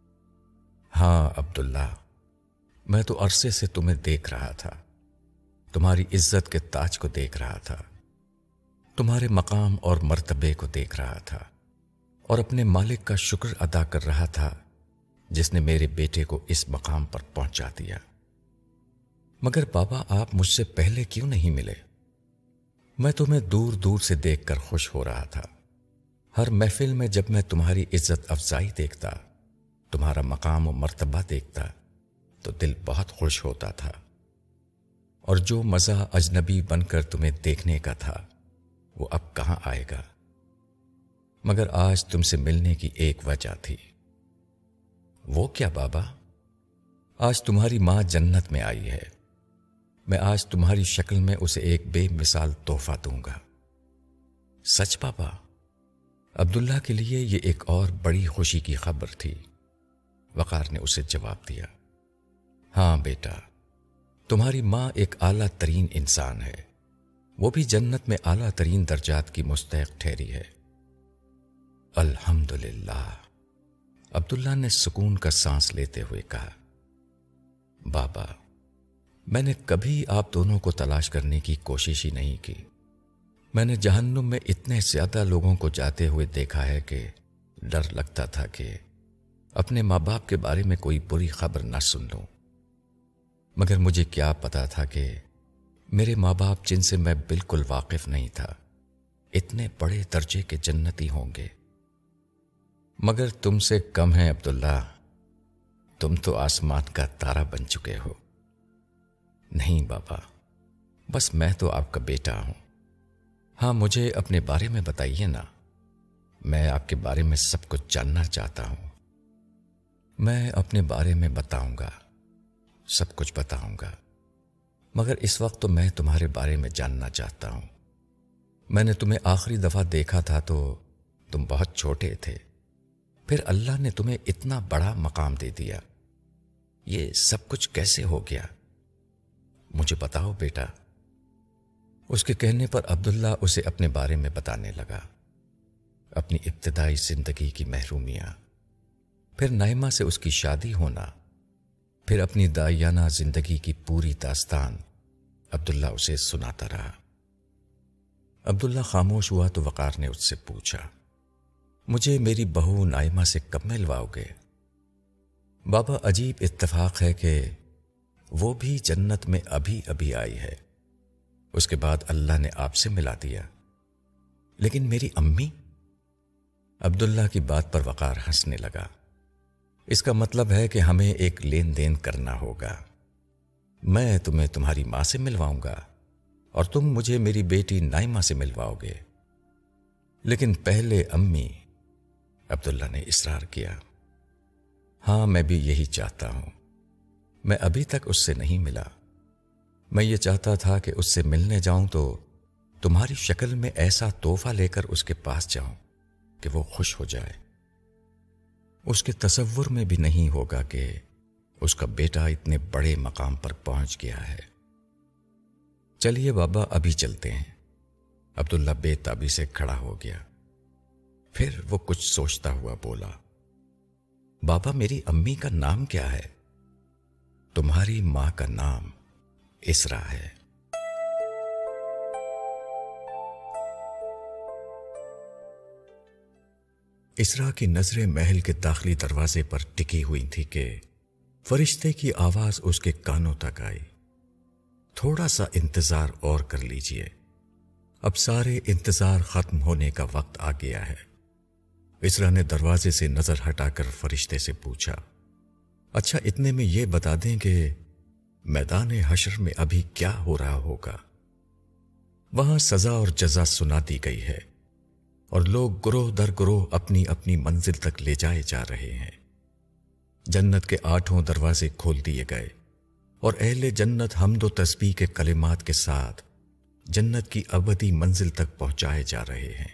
A: ہاں عبداللہ، میں تو عرصے سے تمہیں دیکھ رہا تھا، تمہاری عزت کے تاج کو دیکھ رہا تھا، تمہارے مقام اور مرتبے کو دیکھ رہا تھا اور اپنے مالک کا شکر ادا کر رہا تھا جس نے میرے بیٹے کو اس مقام پر پہنچا دیا۔ مگر بابا آپ مجھ سے پہلے کیوں نہیں ملے؟ میں تمہیں دور دور سے دیکھ کر خوش ہو رہا تھا۔ ہر محفل میں جب میں تمہاری عزت افزائی دیکھتا، تمہارا مقام و مرتبہ دیکھتا تو دل بہت خوش ہوتا تھا، اور جو مزہ اجنبی بن کر تمہیں دیکھنے کا تھا وہ اب کہاں آئے گا؟ مگر آج تم سے ملنے کی ایک وجہ تھی۔ وہ کیا بابا؟ آج تمہاری ماں جنت میں آئی ہے، میں آج تمہاری شکل میں اسے ایک بے مثال تحفہ دوں گا۔ سچ بابا؟ عبداللہ کے لیے یہ ایک اور بڑی خوشی کی خبر تھی۔ وقار نے اسے جواب دیا، ہاں بیٹا، تمہاری ماں ایک اعلیٰ ترین انسان ہے، وہ بھی جنت میں اعلیٰ ترین درجات کی مستحق ٹھہری ہے۔ الحمدللہ، عبداللہ نے سکون کا سانس لیتے ہوئے کہا، بابا میں نے کبھی آپ دونوں کو تلاش کرنے کی کوشش ہی نہیں کی۔ میں نے جہنم میں اتنے زیادہ لوگوں کو جاتے ہوئے دیکھا ہے کہ ڈر لگتا تھا کہ اپنے ماں باپ کے بارے میں کوئی بری خبر نہ سن لوں، مگر مجھے کیا پتا تھا کہ میرے ماں باپ جن سے میں بالکل واقف نہیں تھا اتنے بڑے درجے کے جنتی ہوں گے۔ مگر تم سے کم ہے عبداللہ، تم تو آسمان کا تارا بن چکے ہو۔ نہیں بابا، بس میں تو آپ کا بیٹا ہوں۔ ہاں مجھے اپنے بارے میں بتائیے نا، میں آپ کے بارے میں سب کچھ جاننا چاہتا ہوں۔ میں اپنے بارے میں بتاؤں گا، سب کچھ بتاؤں گا، مگر اس وقت تو میں تمہارے بارے میں جاننا چاہتا ہوں۔ میں نے تمہیں آخری دفعہ دیکھا تھا تو تم بہت چھوٹے تھے، پھر اللہ نے تمہیں اتنا بڑا مقام دے دیا، یہ سب کچھ کیسے ہو گیا؟ مجھے بتاؤ بیٹا۔ اس کے کہنے پر عبداللہ اسے اپنے بارے میں بتانے لگا، اپنی ابتدائی زندگی کی محرومیاں، پھر نائمہ سے اس کی شادی ہونا، پھر اپنی دائیانہ زندگی کی پوری داستان عبداللہ اسے سناتا رہا۔ عبداللہ خاموش ہوا تو وقار نے اس سے پوچھا، مجھے میری بہو نائمہ سے کب ملواؤ گے؟ بابا، عجیب اتفاق ہے کہ وہ بھی جنت میں ابھی ابھی آئی ہے، اس کے بعد اللہ نے آپ سے ملا دیا، لیکن میری امی؟ عبداللہ کی بات پر وقار ہنسنے لگا۔ اس کا مطلب ہے کہ ہمیں ایک لین دین کرنا ہوگا، میں تمہیں تمہاری ماں سے ملواؤں گا اور تم مجھے میری بیٹی نائمہ سے ملواؤ گے، لیکن پہلے امی۔ عبداللہ نے اصرار کیا۔ ہاں، میں بھی یہی چاہتا ہوں، میں ابھی تک اس سے نہیں ملا، میں یہ چاہتا تھا کہ اس سے ملنے جاؤں تو تمہاری شکل میں ایسا تحفہ لے کر اس کے پاس جاؤں کہ وہ خوش ہو جائے۔ اس کے تصور میں بھی نہیں ہوگا کہ اس کا بیٹا اتنے بڑے مقام پر پہنچ گیا ہے۔ چلیے بابا، ابھی چلتے ہیں۔ عبداللہ بے تابی سے کھڑا ہو گیا، پھر وہ کچھ سوچتا ہوا بولا، بابا، میری امی کا نام کیا ہے؟ تمہاری ماں کا نام اسرا ہے۔ اسرا کی نظریں محل کے داخلی دروازے پر ٹکی ہوئی تھی کہ فرشتے کی آواز اس کے کانوں تک آئی، تھوڑا سا انتظار اور کر لیجئے، اب سارے انتظار ختم ہونے کا وقت آ گیا ہے۔ اسرا نے دروازے سے نظر ہٹا کر فرشتے سے پوچھا، اچھا اتنے میں یہ بتا دیں کہ میدان حشر میں ابھی کیا ہو رہا ہوگا؟ وہاں سزا اور جزا سنا دی گئی ہے اور لوگ گروہ در گروہ اپنی اپنی منزل تک لے جائے جا رہے ہیں۔ جنت کے 8 دروازے کھول دیے گئے اور اہل جنت حمد و تسبیح کے کلمات کے ساتھ جنت کی ابدی منزل تک پہنچائے جا رہے ہیں۔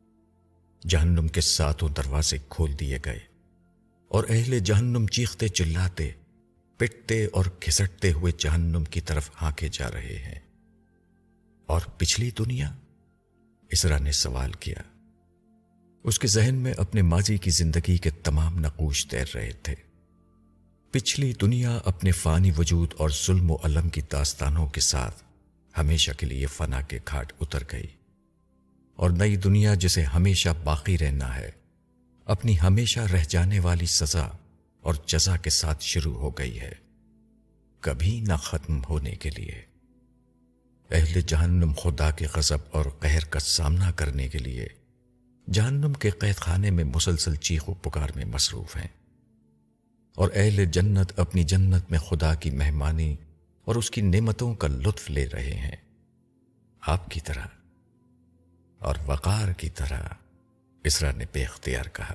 A: جہنم کے 7 دروازے کھول دیے گئے اور اہل جہنم چیختے چلاتے، پٹتے اور کھسٹتے ہوئے جہنم کی طرف ہانکے جا رہے ہیں۔ اور پچھلی دنیا؟ اسرا نے سوال کیا۔ اس کے ذہن میں اپنے ماضی کی زندگی کے تمام نقوش تیر رہے تھے۔ پچھلی دنیا اپنے فانی وجود اور ظلم و الم کی داستانوں کے ساتھ ہمیشہ کے لیے فنا کے گھاٹ اتر گئی، اور نئی دنیا جسے ہمیشہ باقی رہنا ہے، اپنی ہمیشہ رہ جانے والی سزا اور جزا کے ساتھ شروع ہو گئی ہے، کبھی نہ ختم ہونے کے لیے۔ اہل جہنم خدا کے غضب اور قہر کا سامنا کرنے کے لیے جہنم کے قید خانے میں مسلسل چیخ و پکار میں مصروف ہیں، اور اہل جنت اپنی جنت میں خدا کی مہمانی اور اس کی نعمتوں کا لطف لے رہے ہیں، آپ کی طرح اور وقار کی طرح۔ اسرا نے بے اختیار کہا۔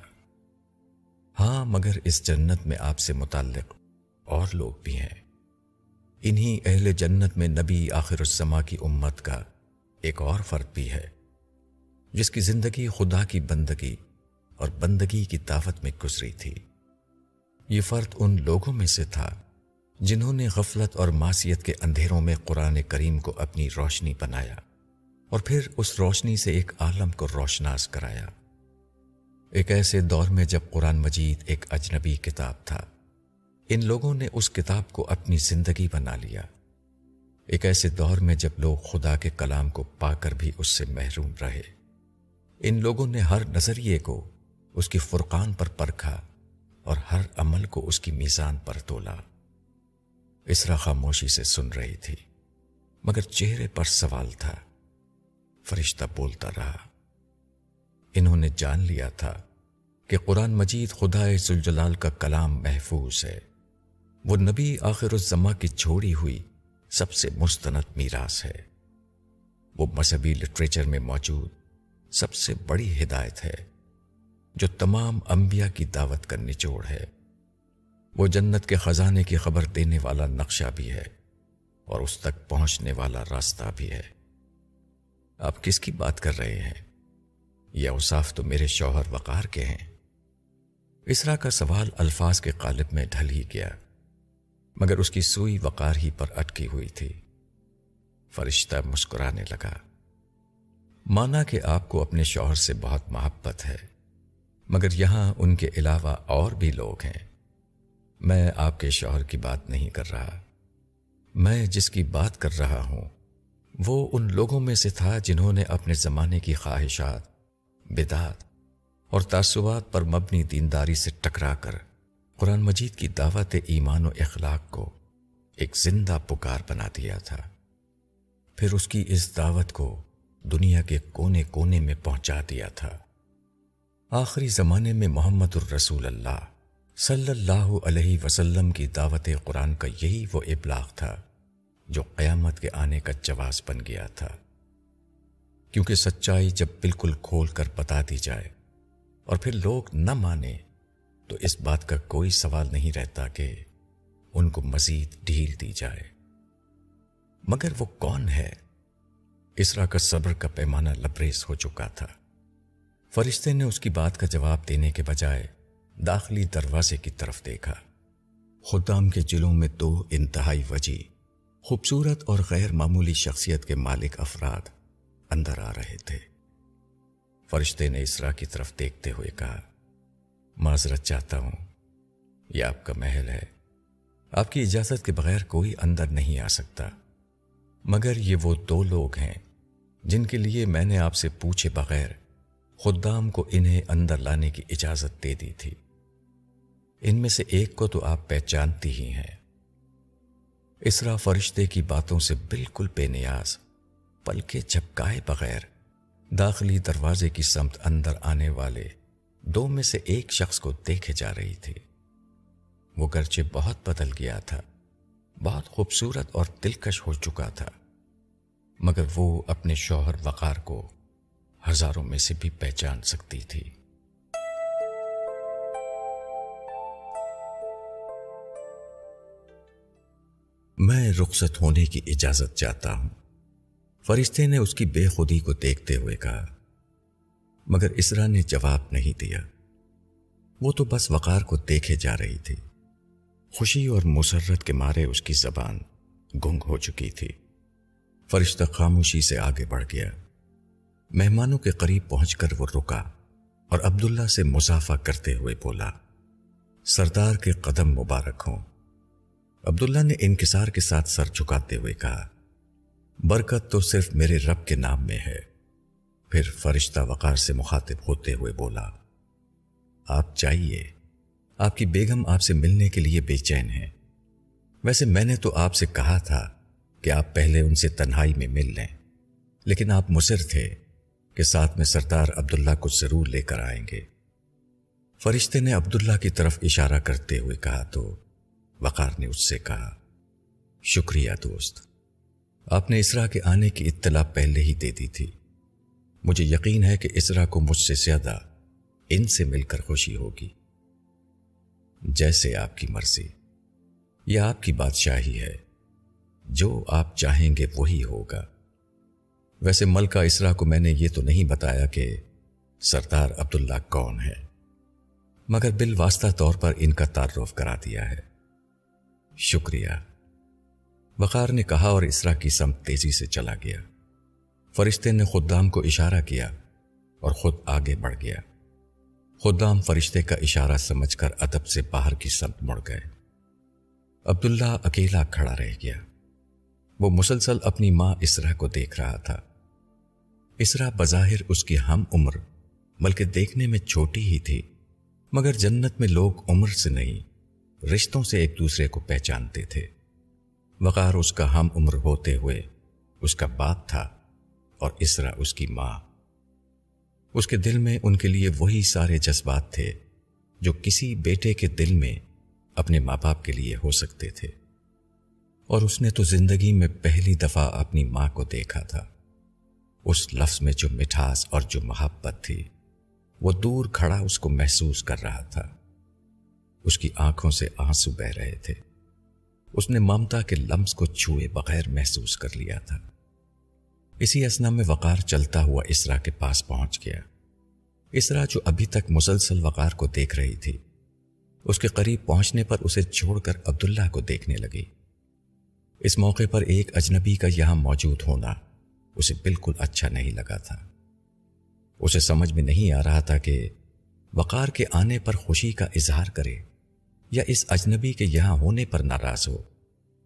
A: ہاں، مگر اس جنت میں آپ سے متعلق اور لوگ بھی ہیں۔ انہی اہل جنت میں نبی آخر الزماں کی امت کا ایک اور فرد بھی ہے، جس کی زندگی خدا کی بندگی اور بندگی کی دعوت میں گزری تھی۔ یہ فرد ان لوگوں میں سے تھا جنہوں نے غفلت اور معصیت کے اندھیروں میں قرآن کریم کو اپنی روشنی بنایا اور پھر اس روشنی سے ایک عالم کو روشناس کرایا۔ ایک ایسے دور میں جب قرآن مجید ایک اجنبی کتاب تھا، ان لوگوں نے اس کتاب کو اپنی زندگی بنا لیا۔ ایک ایسے دور میں جب لوگ خدا کے کلام کو پا کر بھی اس سے محروم رہے، ان لوگوں نے ہر نظریے کو اس کی فرقان پر پرکھا اور ہر عمل کو اس کی میزان پر تولا۔ اسرا خاموشی سے سن رہی تھی، مگر چہرے پر سوال تھا۔ فرشتہ بولتا رہا۔ انہوں نے جان لیا تھا کہ قرآن مجید خدائے ذوالجلال کا کلام محفوظ ہے، وہ نبی آخر الزماں کی چھوڑی ہوئی سب سے مستند میراث ہے، وہ مذہبی لٹریچر میں موجود سب سے بڑی ہدایت ہے، جو تمام انبیاء کی دعوت کا نچوڑ ہے، وہ جنت کے خزانے کی خبر دینے والا نقشہ بھی ہے اور اس تک پہنچنے والا راستہ بھی ہے۔ آپ کس کی بات کر رہے ہیں؟ یہ اوصاف تو میرے شوہر وقار کے ہیں۔ اسرا کا سوال الفاظ کے قالب میں ڈھل ہی گیا، مگر اس کی سوئی وقار ہی پر اٹکی ہوئی تھی۔ فرشتہ مسکرانے لگا۔ مانا کہ آپ کو اپنے شوہر سے بہت محبت ہے، مگر یہاں ان کے علاوہ اور بھی لوگ ہیں، میں آپ کے شوہر کی بات نہیں کر رہا۔ میں جس کی بات کر رہا ہوں وہ ان لوگوں میں سے تھا جنہوں نے اپنے زمانے کی خواہشات، بدعات اور تعصبات پر مبنی دینداری سے ٹکرا کر قرآن مجید کی دعوت ایمان و اخلاق کو ایک زندہ پکار بنا دیا تھا، پھر اس کی اس دعوت کو دنیا کے کونے کونے میں پہنچا دیا تھا۔ آخری زمانے میں محمد الرسول اللہ صلی اللہ علیہ وسلم کی دعوت قرآن کا یہی وہ ابلاغ تھا جو قیامت کے آنے کا جواز بن گیا تھا، کیونکہ سچائی جب بالکل کھول کر بتا دی جائے اور پھر لوگ نہ مانے تو اس بات کا کوئی سوال نہیں رہتا کہ ان کو مزید ڈھیل دی جائے۔ مگر وہ کون ہے؟ اسرا کا صبر کا پیمانہ لبریز ہو چکا تھا۔ فرشتے نے اس کی بات کا جواب دینے کے بجائے داخلی دروازے کی طرف دیکھا۔ خدام کے جلوں میں دو انتہائی وجیح، خوبصورت اور غیر معمولی شخصیت کے مالک افراد اندر آ رہے تھے۔ فرشتے نے اسرا کی طرف دیکھتے ہوئے کہا، معذرت چاہتا ہوں، یہ آپ کا محل ہے، آپ کی اجازت کے بغیر کوئی اندر نہیں آ سکتا، مگر یہ وہ دو لوگ ہیں جن کے لیے میں نے آپ سے پوچھے بغیر خدام کو انہیں اندر لانے کی اجازت دے دی تھی۔ ان میں سے ایک کو تو آپ پہچانتی ہی ہیں۔ اسرا فرشتے کی باتوں سے بالکل بے نیاز، پلکیں جھپکائے بغیر داخلی دروازے کی سمت اندر آنے والے دو میں سے ایک شخص کو دیکھے جا رہی تھی۔ وہ گرچہ بہت بدل گیا تھا، بہت خوبصورت اور دلکش ہو چکا تھا، مگر وہ اپنے شوہر وقار کو ہزاروں میں سے بھی پہچان سکتی تھی۔ میں رخصت ہونے کی اجازت چاہتا ہوں، فرشتے نے اس کی بے خودی کو دیکھتے ہوئے کہا، مگر اسرا نے جواب نہیں دیا۔ وہ تو بس وقار کو دیکھے جا رہی تھی۔ خوشی اور مسرت کے مارے اس کی زبان گنگ ہو چکی تھی۔ فرشتہ خاموشی سے آگے بڑھ گیا۔ مہمانوں کے قریب پہنچ کر وہ رکا اور عبداللہ سے مصافحہ کرتے ہوئے بولا، سردار کے قدم مبارک ہوں۔ عبداللہ نے انکسار کے ساتھ سر جھکاتے ہوئے کہا، برکت تو صرف میرے رب کے نام میں ہے۔ پھر فرشتہ وقار سے مخاطب ہوتے ہوئے بولا، آپ جائیے، آپ کی بیگم آپ سے ملنے کے لیے بے چین ہے۔ ویسے میں نے تو آپ سے کہا تھا کہ آپ پہلے ان سے تنہائی میں مل لیں، لیکن آپ مصر تھے کہ ساتھ میں سردار عبداللہ کو ضرور لے کر آئیں گے۔ فرشتے نے عبداللہ کی طرف اشارہ کرتے ہوئے کہا تو وقار نے اس سے کہا، شکریہ دوست، آپ نے اسرا کے آنے کی اطلاع پہلے ہی دے دی تھی۔ مجھے یقین ہے کہ اسرا کو مجھ سے زیادہ ان سے مل کر خوشی ہوگی۔ جیسے آپ کی مرضی، یہ آپ کی بادشاہی ہے، جو آپ چاہیں گے وہی ہوگا۔ ویسے ملکہ اسرا کو میں نے یہ تو نہیں بتایا کہ سردار عبداللہ کون ہے، مگر بالواسطہ طور پر ان کا تعارف کرا دیا ہے۔ شکریہ، وقار نے کہا اور اسرا کی سمت تیزی سے چلا گیا۔ فرشتے نے خدام کو اشارہ کیا اور خود آگے بڑھ گیا۔ خدام فرشتے کا اشارہ سمجھ کر ادب سے باہر کی سمت مڑ گئے۔ عبداللہ اکیلا کھڑا رہ گیا۔ وہ مسلسل اپنی ماں اسرا کو دیکھ رہا تھا۔ اسرا بظاہر اس کی ہم عمر بلکہ دیکھنے میں چھوٹی ہی تھی، مگر جنت میں لوگ عمر سے نہیں، رشتوں سے ایک دوسرے کو پہچانتے تھے۔ وقار اس کا ہم عمر ہوتے ہوئے اس کا باپ تھا اور اسرا اس کی ماں۔ اس کے دل میں ان کے لیے وہی سارے جذبات تھے جو کسی بیٹے کے دل میں اپنے ماں باپ کے لیے ہو سکتے تھے، اور اس نے تو زندگی میں پہلی دفعہ اپنی ماں کو دیکھا تھا۔ اس لفظ میں جو مٹھاس اور جو محبت تھی، وہ دور کھڑا اس کو محسوس کر رہا تھا۔ اس کی آنکھوں سے آنسو بہہ رہے تھے۔ اس نے ممتا کے لمس کو چھوئے بغیر محسوس کر لیا تھا۔ اسی اثنا میں وقار چلتا ہوا اسرا کے پاس پہنچ گیا۔ اسرا جو ابھی تک مسلسل وقار کو دیکھ رہی تھی، اس کے قریب پہنچنے پر اسے چھوڑ کر عبداللہ کو دیکھنے لگی۔ اس موقع پر ایک اجنبی کا یہاں موجود ہونا اسے بالکل اچھا نہیں لگا تھا۔ اسے سمجھ میں نہیں آ رہا تھا کہ وقار کے آنے پر خوشی کا اظہار کرے یا اس اجنبی کے یہاں ہونے پر ناراض ہو۔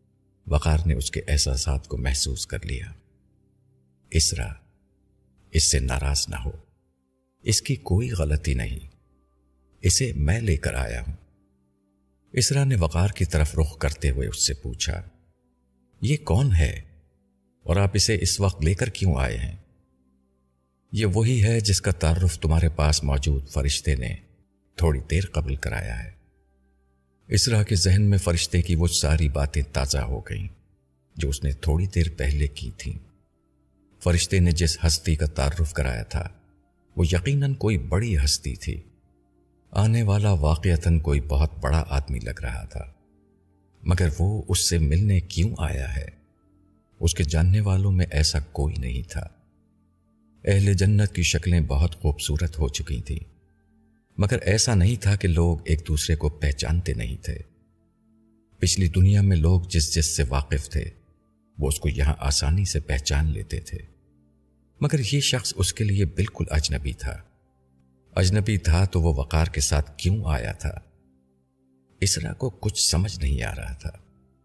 A: وقار نے اس کے احساسات کو محسوس کر لیا۔ اسرا، اس سے ناراض نہ ہو، اس کی کوئی غلطی نہیں، اسے میں لے کر آیا ہوں۔ اسرا نے وقار کی طرف رخ کرتے ہوئے اس سے پوچھا، یہ کون ہے اور آپ اسے اس وقت لے کر کیوں آئے ہیں؟ یہ وہی ہے جس کا تعارف تمہارے پاس موجود فرشتے نے تھوڑی دیر قبل کرایا ہے۔ اسرا کے ذہن میں فرشتے کی وہ ساری باتیں تازہ ہو گئیں جو اس نے تھوڑی دیر پہلے کی تھیں۔ فرشتے نے جس ہستی کا تعارف کرایا تھا وہ یقیناً کوئی بڑی ہستی تھی۔ آنے والا واقعتاً کوئی بہت بڑا آدمی لگ رہا تھا، مگر وہ اس سے ملنے کیوں آیا ہے؟ اس کے جاننے والوں میں ایسا کوئی نہیں تھا۔ اہل جنت کی شکلیں بہت خوبصورت ہو چکی تھیں، مگر ایسا نہیں تھا کہ لوگ ایک دوسرے کو پہچانتے نہیں تھے۔ پچھلی دنیا میں لوگ جس سے واقف تھے وہ اس کو یہاں آسانی سے پہچان لیتے تھے، مگر یہ شخص اس کے لیے بالکل اجنبی تھا۔ اجنبی تھا تو وہ وقار کے ساتھ کیوں آیا تھا؟ اسرا کو کچھ سمجھ نہیں آ رہا تھا۔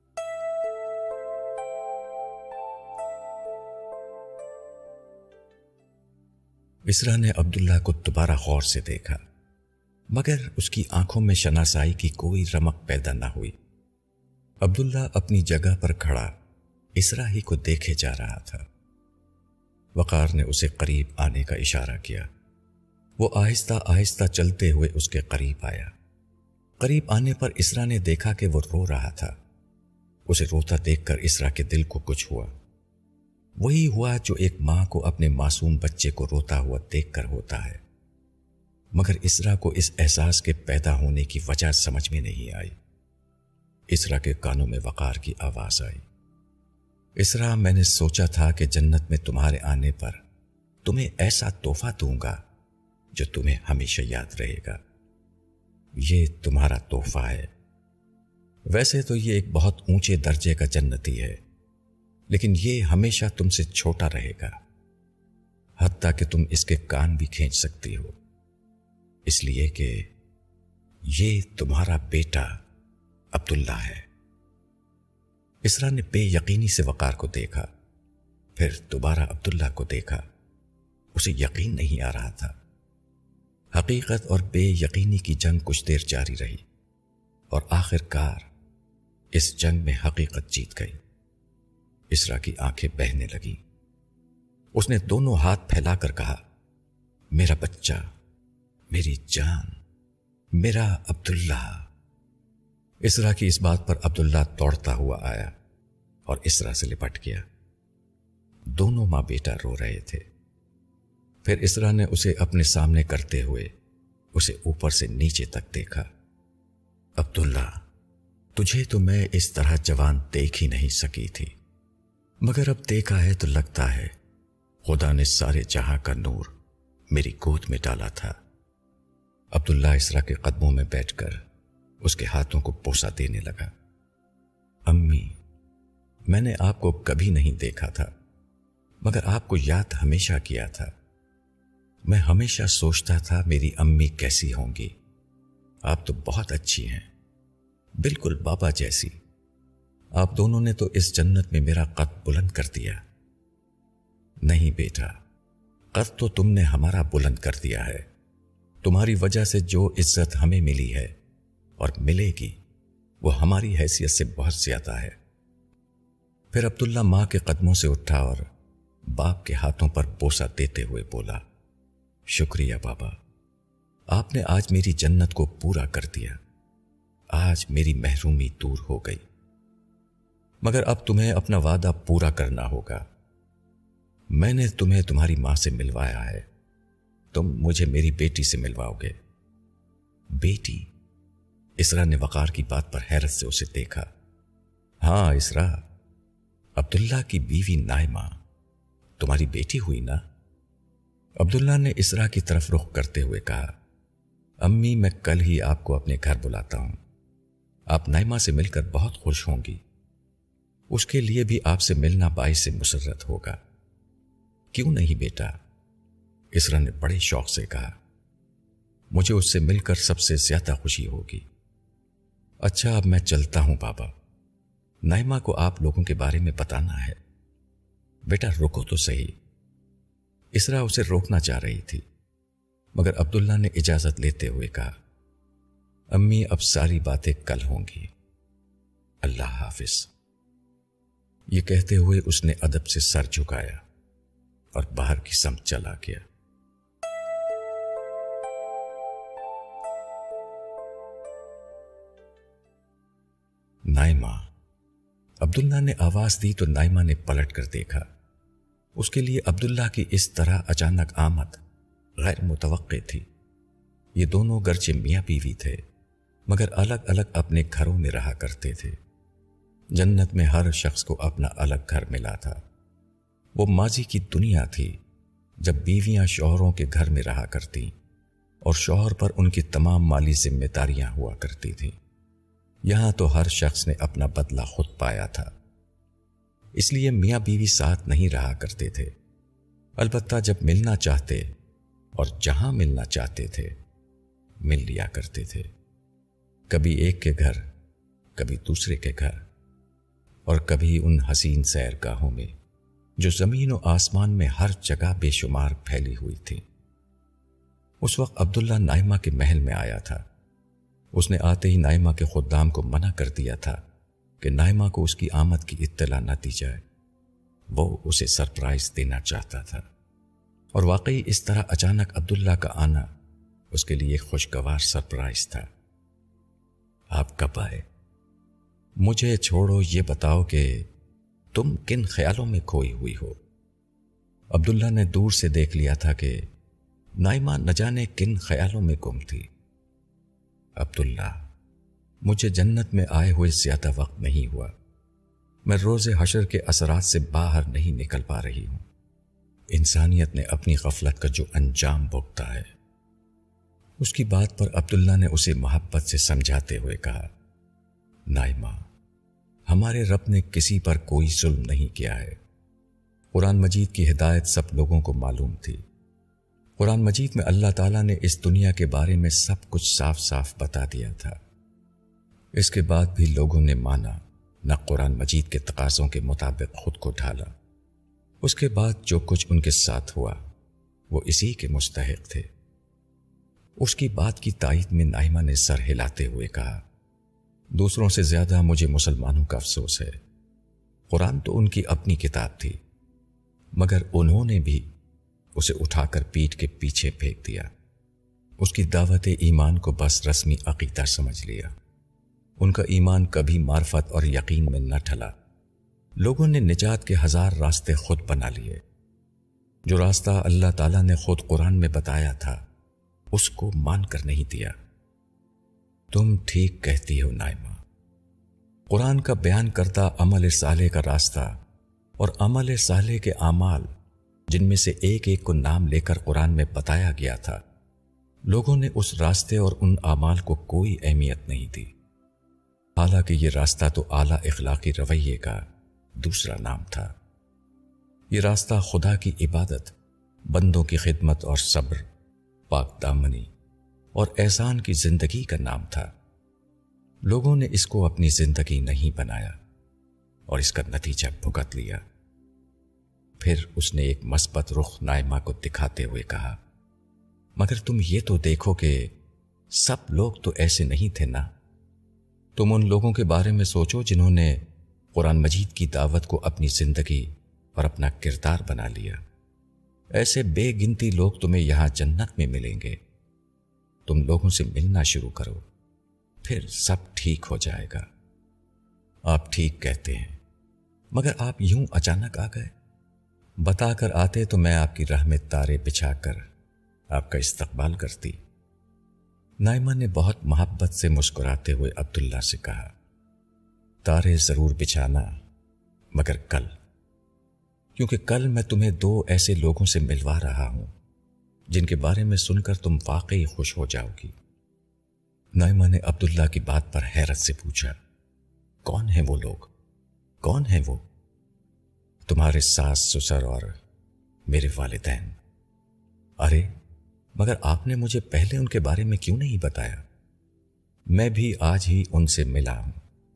A: اسرا نے عبداللہ کو دوبارہ غور سے دیکھا، مگر اس کی آنکھوں میں شناسائی کی کوئی رمق پیدا نہ ہوئی۔ عبداللہ اپنی جگہ پر کھڑا اسرا ہی کو دیکھے جا رہا تھا۔ وقار نے اسے قریب آنے کا اشارہ کیا۔ وہ آہستہ آہستہ چلتے ہوئے اس کے قریب آیا۔ قریب آنے پر اسرا نے دیکھا کہ وہ رو رہا تھا۔ اسے روتا دیکھ کر اسرا کے دل کو کچھ ہوا۔ وہی ہوا جو ایک ماں کو اپنے معصوم بچے کو روتا ہوا دیکھ کر ہوتا ہے، مگر اسرا کو اس احساس کے پیدا ہونے کی وجہ سمجھ میں نہیں آئی۔ اسرا کے کانوں میں وقار کی آواز آئی، اسرا، میں نے سوچا تھا کہ جنت میں تمہارے آنے پر تمہیں ایسا تحفہ دوں گا جو تمہیں ہمیشہ یاد رہے گا۔ یہ تمہارا تحفہ ہے۔ ویسے تو یہ ایک بہت اونچے درجے کا جنتی ہے، لیکن یہ ہمیشہ تم سے چھوٹا رہے گا، حتیٰ کہ تم اس کے کان بھی کھینچ سکتی ہو، اس لیے کہ یہ تمہارا بیٹا عبداللہ ہے۔ اسرا نے بے یقینی سے وقار کو دیکھا، پھر دوبارہ عبداللہ کو دیکھا۔ اسے یقین نہیں آ رہا تھا۔ حقیقت اور بے یقینی کی جنگ کچھ دیر جاری رہی، اور آخر کار اس جنگ میں حقیقت جیت گئی۔ اسرا کی آنکھیں بہنے لگیں۔ اس نے دونوں ہاتھ پھیلا کر کہا، میرا بچہ، میری جان، میرا عبداللہ۔ اسرا کی اس بات پر عبداللہ دوڑتا ہوا آیا اور اسرا سے لپٹ گیا۔ دونوں ماں بیٹا رو رہے تھے۔ پھر اسرا نے اسے اپنے سامنے کرتے ہوئے اسے اوپر سے نیچے تک دیکھا۔ عبداللہ، تجھے تو میں اس طرح جوان دیکھ ہی نہیں سکی تھی، مگر اب دیکھا ہے تو لگتا ہے خدا نے سارے جہاں کا نور میری گود میں ڈالا تھا۔ عبداللہ اسرا کے قدموں میں بیٹھ کر اس کے ہاتھوں کو بوسہ دینے لگا۔ امی، میں نے آپ کو کبھی نہیں دیکھا تھا، مگر آپ کو یاد ہمیشہ کیا تھا۔ میں ہمیشہ سوچتا تھا میری امی کیسی ہوں گی۔ آپ تو بہت اچھی ہیں، بالکل بابا جیسی۔ آپ دونوں نے تو اس جنت میں میرا قد بلند کر دیا۔ نہیں بیٹا، قد تو تم نے ہمارا بلند کر دیا ہے۔ تمہاری وجہ سے جو عزت ہمیں ملی ہے اور ملے گی وہ ہماری حیثیت سے بہت زیادہ ہے۔ پھر عبداللہ ماں کے قدموں سے اٹھا اور باپ کے ہاتھوں پر بوسہ دیتے ہوئے بولا، شکریہ بابا، آپ نے آج میری جنت کو پورا کر دیا۔ آج میری محرومی دور ہو گئی، مگر اب تمہیں اپنا وعدہ پورا کرنا ہوگا۔ میں نے تمہیں تمہاری ماں سے ملوایا ہے، تم مجھے میری بیٹی سے ملواؤ گے۔ بیٹی؟ اسرا نے وقار کی بات پر حیرت سے اسے دیکھا۔ ہاں اسرا، عبداللہ کی بیوی نائمہ تمہاری بیٹی ہوئی نا؟ عبداللہ نے اسرا کی طرف رخ کرتے ہوئے کہا، امی، میں کل ہی آپ کو اپنے گھر بلاتا ہوں۔ آپ نائمہ سے مل کر بہت خوش ہوں گی۔ اس کے لیے بھی آپ سے ملنا باعث مسرت ہوگا۔ کیوں نہیں بیٹا؟ اسرا نے بڑے شوق سے کہا، مجھے اس سے مل کر سب سے زیادہ خوشی ہوگی۔ اچھا، اب میں چلتا ہوں بابا، نائمہ کو آپ لوگوں کے بارے میں بتانا ہے۔ بیٹا رکو تو صحیح۔ اسرا اسے روکنا چاہ رہی تھی، مگر عبداللہ نے اجازت لیتے ہوئے کہا، امی اب ساری باتیں کل ہوں گی، اللہ حافظ۔ یہ کہتے ہوئے اس نے ادب سے سر جھکایا اور باہر کی سمت چلا گیا۔ نائمہ۔ عبداللہ نے آواز دی تو نائمہ نے پلٹ کر دیکھا۔ اس کے لیے عبداللہ کی اس طرح اچانک آمد غیر متوقع تھی۔ یہ دونوں گرچہ میاں بیوی تھے، مگر الگ الگ اپنے گھروں میں رہا کرتے تھے۔ جنت میں ہر شخص کو اپنا الگ گھر ملا تھا۔ وہ ماضی کی دنیا تھی جب بیویاں شوہروں کے گھر میں رہا کرتیں اور شوہر پر ان کی تمام مالی ذمہ داریاں ہوا کرتی تھیں۔ یہاں تو ہر شخص نے اپنا بدلہ خود پایا تھا، اس لیے میاں بیوی ساتھ نہیں رہا کرتے تھے۔ البتہ جب ملنا چاہتے اور جہاں ملنا چاہتے تھے مل لیا کرتے تھے، کبھی ایک کے گھر، کبھی دوسرے کے گھر، اور کبھی ان حسین سیرگاہوں میں جو زمین و آسمان میں ہر جگہ بے شمار پھیلی ہوئی تھی۔ اس وقت عبداللہ نائمہ کے محل میں آیا تھا۔ اس نے آتے ہی نائمہ کے خدام کو منع کر دیا تھا کہ نائمہ کو اس کی آمد کی اطلاع نہ دی جائے۔ وہ اسے سرپرائز دینا چاہتا تھا، اور واقعی اس طرح اچانک عبداللہ کا آنا اس کے لیے ایک خوشگوار سرپرائز تھا۔ آپ کب آئے؟ مجھے چھوڑو، یہ بتاؤ کہ تم کن خیالوں میں کھوئی ہوئی ہو؟ عبداللہ نے دور سے دیکھ لیا تھا کہ نائمہ نہ جانے کن خیالوں میں گم تھی۔ عبداللہ، مجھے جنت میں آئے ہوئے زیادہ وقت نہیں ہوا۔ میں روز حشر کے اثرات سے باہر نہیں نکل پا رہی ہوں۔ انسانیت نے اپنی غفلت کا جو انجام بھگتا ہے۔ اس کی بات پر عبداللہ نے اسے محبت سے سمجھاتے ہوئے کہا، نائمہ، ہمارے رب نے کسی پر کوئی ظلم نہیں کیا ہے۔ قرآن مجید کی ہدایت سب لوگوں کو معلوم تھی۔ قرآن مجید میں اللہ تعالیٰ نے اس دنیا کے بارے میں سب کچھ صاف صاف بتا دیا تھا۔ اس کے بعد بھی لوگوں نے مانا نہ قرآن مجید کے تقاضوں کے مطابق خود کو ڈھالا۔ اس کے بعد جو کچھ ان کے ساتھ ہوا وہ اسی کے مستحق تھے۔ اس کی بات کی تائید میں نائمہ نے سر ہلاتے ہوئے کہا، دوسروں سے زیادہ مجھے مسلمانوں کا افسوس ہے۔ قرآن تو ان کی اپنی کتاب تھی، مگر انہوں نے بھی اسے اٹھا کر پیٹھ کے پیچھے پھینک دیا۔ اس کی دعوت ایمان کو بس رسمی عقیدہ سمجھ لیا۔ ان کا ایمان کبھی معرفت اور یقین میں نہ ڈھلا۔ لوگوں نے نجات کے ہزار راستے خود بنا لیے۔ جو راستہ اللہ تعالیٰ نے خود قرآن میں بتایا تھا اس کو مان کر نہیں دیا۔ تم ٹھیک کہتی ہو نائمہ۔ قرآن کا بیان کردہ عمل صالح کا راستہ اور عمل صالح کے اعمال جن میں سے ایک ایک کو نام لے کر قرآن میں بتایا گیا تھا، لوگوں نے اس راستے اور ان اعمال کو کوئی اہمیت نہیں دی، حالانکہ یہ راستہ تو اعلیٰ اخلاقی رویے کا دوسرا نام تھا۔ یہ راستہ خدا کی عبادت، بندوں کی خدمت اور صبر، پاک دامنی اور احسان کی زندگی کا نام تھا۔ لوگوں نے اس کو اپنی زندگی نہیں بنایا اور اس کا نتیجہ بھگت لیا۔ پھر اس نے ایک مثبت رخ نائمہ کو دکھاتے ہوئے کہا، مگر تم یہ تو دیکھو کہ سب لوگ تو ایسے نہیں تھے نا۔ تم ان لوگوں کے بارے میں سوچو جنہوں نے قرآن مجید کی دعوت کو اپنی زندگی اور اپنا کردار بنا لیا۔ ایسے بے گنتی لوگ تمہیں یہاں جنت میں ملیں گے۔ تم لوگوں سے ملنا شروع کرو، پھر سب ٹھیک ہو جائے گا۔ آپ ٹھیک کہتے ہیں، مگر آپ یوں اچانک آ گئے۔ بتا کر آتے تو میں آپ کی راہ میں تارے بچھا کر آپ کا استقبال کرتی۔ نائمہ نے بہت محبت سے مسکراتے ہوئے عبداللہ سے کہا، تارے ضرور بچھانا، مگر کل، کیونکہ کل میں تمہیں دو ایسے لوگوں سے ملوا رہا ہوں جن کے بارے میں سن کر تم واقعی خوش ہو جاؤ گی۔ نائمہ نے عبداللہ کی بات پر حیرت سے پوچھا، کون ہیں وہ لوگ؟ کون ہیں وہ؟ تمہارے ساس سسر اور میرے والدین۔ ارے مگر آپ نے مجھے پہلے ان کے بارے میں کیوں نہیں بتایا؟ میں بھی آج ہی ان سے ملا ہوں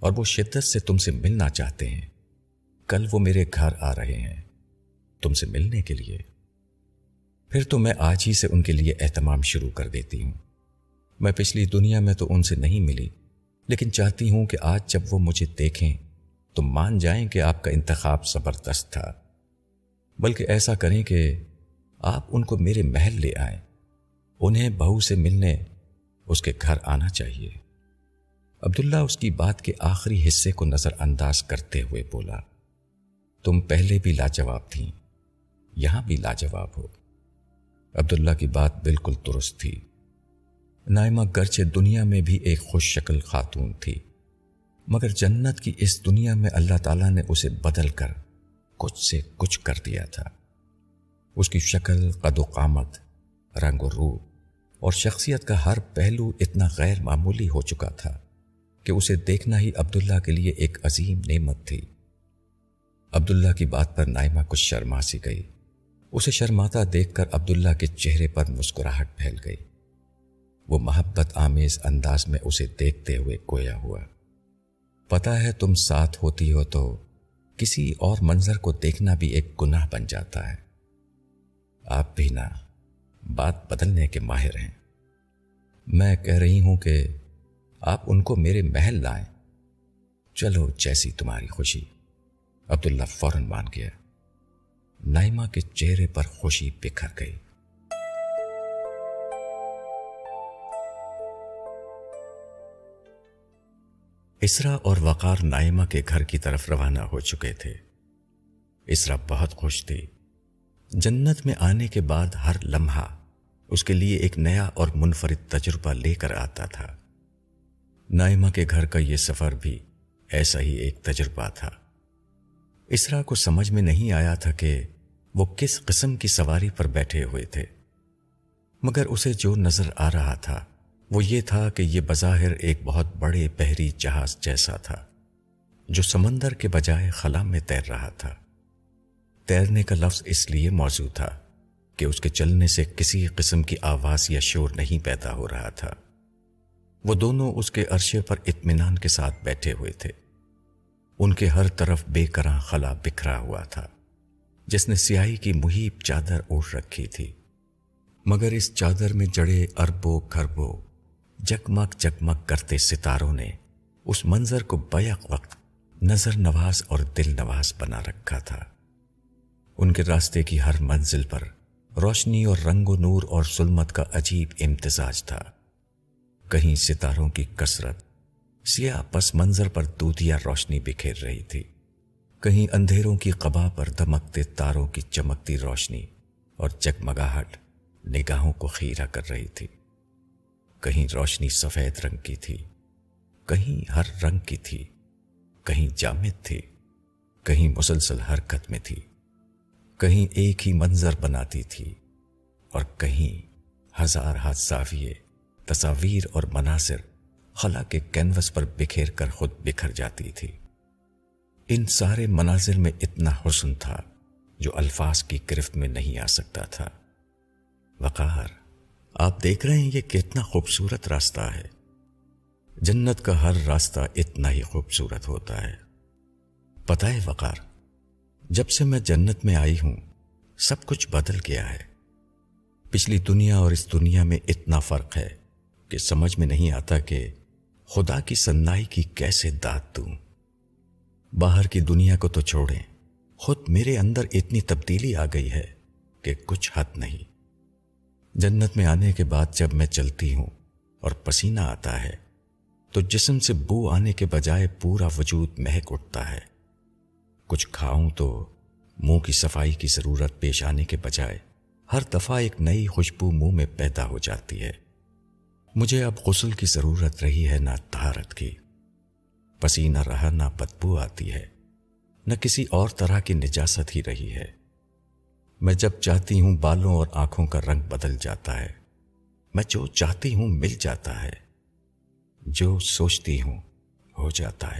A: اور وہ شدت سے تم سے ملنا چاہتے ہیں۔ کل وہ میرے گھر آ رہے ہیں تم سے ملنے کے لیے۔ پھر تو میں آج ہی سے ان کے لیے اہتمام شروع کر دیتی ہوں۔ میں پچھلی دنیا میں تو ان سے نہیں ملی، لیکن چاہتی ہوں کہ آج جب وہ مجھے دیکھیں تو مان جائیں کہ آپ کا انتخاب زبردست تھا۔ بلکہ ایسا کریں کہ آپ ان کو میرے محل لے آئیں۔ انہیں بہو سے ملنے اس کے گھر آنا چاہیے۔ عبداللہ اس کی بات کے آخری حصے کو نظر انداز کرتے ہوئے بولا، تم پہلے بھی لاجواب تھیں، یہاں بھی لاجواب ہو۔ عبداللہ کی بات بالکل درست تھی۔ نائمہ گرچہ دنیا میں بھی ایک خوش شکل خاتون تھی، مگر جنت کی اس دنیا میں اللہ تعالیٰ نے اسے بدل کر کچھ سے کچھ کر دیا تھا۔ اس کی شکل، قد و قامت، رنگ و روح اور شخصیت کا ہر پہلو اتنا غیر معمولی ہو چکا تھا کہ اسے دیکھنا ہی عبداللہ کے لیے ایک عظیم نعمت تھی۔ عبداللہ کی بات پر نائمہ کچھ شرما سی گئی۔ اسے شرماتا دیکھ کر عبداللہ کے چہرے پر مسکراہٹ پھیل گئی۔ وہ محبت آمیز انداز میں اسے دیکھتے ہوئے گویا ہوا، پتہ ہے تم ساتھ ہوتی ہو تو کسی اور منظر کو دیکھنا بھی ایک گناہ بن جاتا ہے۔ آپ بھی نہ بات بدلنے کے ماہر ہیں۔ میں کہہ رہی ہوں کہ آپ ان کو میرے محل لائیں۔ چلو جیسی تمہاری خوشی۔ عبداللہ فوراً مان گیا۔ نائمہ کے چہرے پر خوشی بکھر گئی۔ اسرا اور وقار نائمہ کے گھر کی طرف روانہ ہو چکے تھے۔ اسرا بہت خوش تھی۔ جنت میں آنے کے بعد ہر لمحہ اس کے لیے ایک نیا اور منفرد تجربہ لے کر آتا تھا۔ نائمہ کے گھر کا یہ سفر بھی ایسا ہی ایک تجربہ تھا۔ اسرا کو سمجھ میں نہیں آیا تھا کہ وہ کس قسم کی سواری پر بیٹھے ہوئے تھے، مگر اسے جو نظر آ رہا تھا وہ یہ تھا کہ یہ بظاہر ایک بہت بڑے بحری جہاز جیسا تھا جو سمندر کے بجائے خلا میں تیر رہا تھا۔ تیرنے کا لفظ اس لیے موزوں تھا کہ اس کے چلنے سے کسی قسم کی آواز یا شور نہیں پیدا ہو رہا تھا۔ وہ دونوں اس کے عرشے پر اطمینان کے ساتھ بیٹھے ہوئے تھے۔ ان کے ہر طرف بے کراں خلا بکھرا ہوا تھا جس نے سیاہی کی مہیب چادر اوڑھ رکھی تھی، مگر اس چادر میں جڑے اربوں کھربوں جگمگ جگمگ کرتے ستاروں نے اس منظر کو بیک وقت نظر نواز اور دل نواز بنا رکھا تھا۔ ان کے راستے کی ہر منزل پر روشنی اور رنگ و نور اور ظلمت کا عجیب امتزاج تھا۔ کہیں ستاروں کی کثرت سیاہ پس منظر پر دودھیا روشنی بکھیر رہی تھی، کہیں اندھیروں کی قبا پر دمکتے تاروں کی چمکتی روشنی اور جگمگاہٹ نگاہوں کو خیرہ کر رہی تھی۔ کہیں روشنی سفید رنگ کی تھی، کہیں ہر رنگ کی تھی، کہیں جامد تھی، کہیں مسلسل حرکت میں تھی، کہیں ایک ہی منظر بناتی تھی اور کہیں ہزار زاویے، تصاویر اور مناظر خلا کے کینوس پر بکھیر کر خود بکھر جاتی تھی۔ ان سارے مناظر میں اتنا حسن تھا جو الفاظ کی گرفت میں نہیں آ سکتا تھا۔ وقار، آپ دیکھ رہے ہیں یہ کتنا خوبصورت راستہ ہے۔ جنت کا ہر راستہ اتنا ہی خوبصورت ہوتا ہے۔ پتہ ہے وقار، جب سے میں جنت میں آئی ہوں سب کچھ بدل گیا ہے۔ پچھلی دنیا اور اس دنیا میں اتنا فرق ہے کہ سمجھ میں نہیں آتا کہ خدا کی صنائی کی کیسے داد دوں۔ باہر کی دنیا کو تو چھوڑیں، خود میرے اندر اتنی تبدیلی آ گئی ہے کہ کچھ حد نہیں۔ جنت میں آنے کے بعد جب میں چلتی ہوں اور پسینہ آتا ہے تو جسم سے بو آنے کے بجائے پورا وجود مہک اٹھتا ہے۔ کچھ کھاؤں تو منہ کی صفائی کی ضرورت پیش آنے کے بجائے ہر دفعہ ایک نئی خوشبو منہ میں پیدا ہو جاتی ہے۔ مجھے اب غسل کی ضرورت رہی ہے نہ طہارت کی، پسینہ رہا نہ بدبو آتی ہے، نہ کسی اور طرح کی نجاست ہی رہی ہے۔ میں جب چاہتی ہوں بالوں اور آنکھوں کا رنگ بدل جاتا ہے، میں جو چاہتی ہوں مل جاتا ہے، جو سوچتی ہوں ہو جاتا ہے۔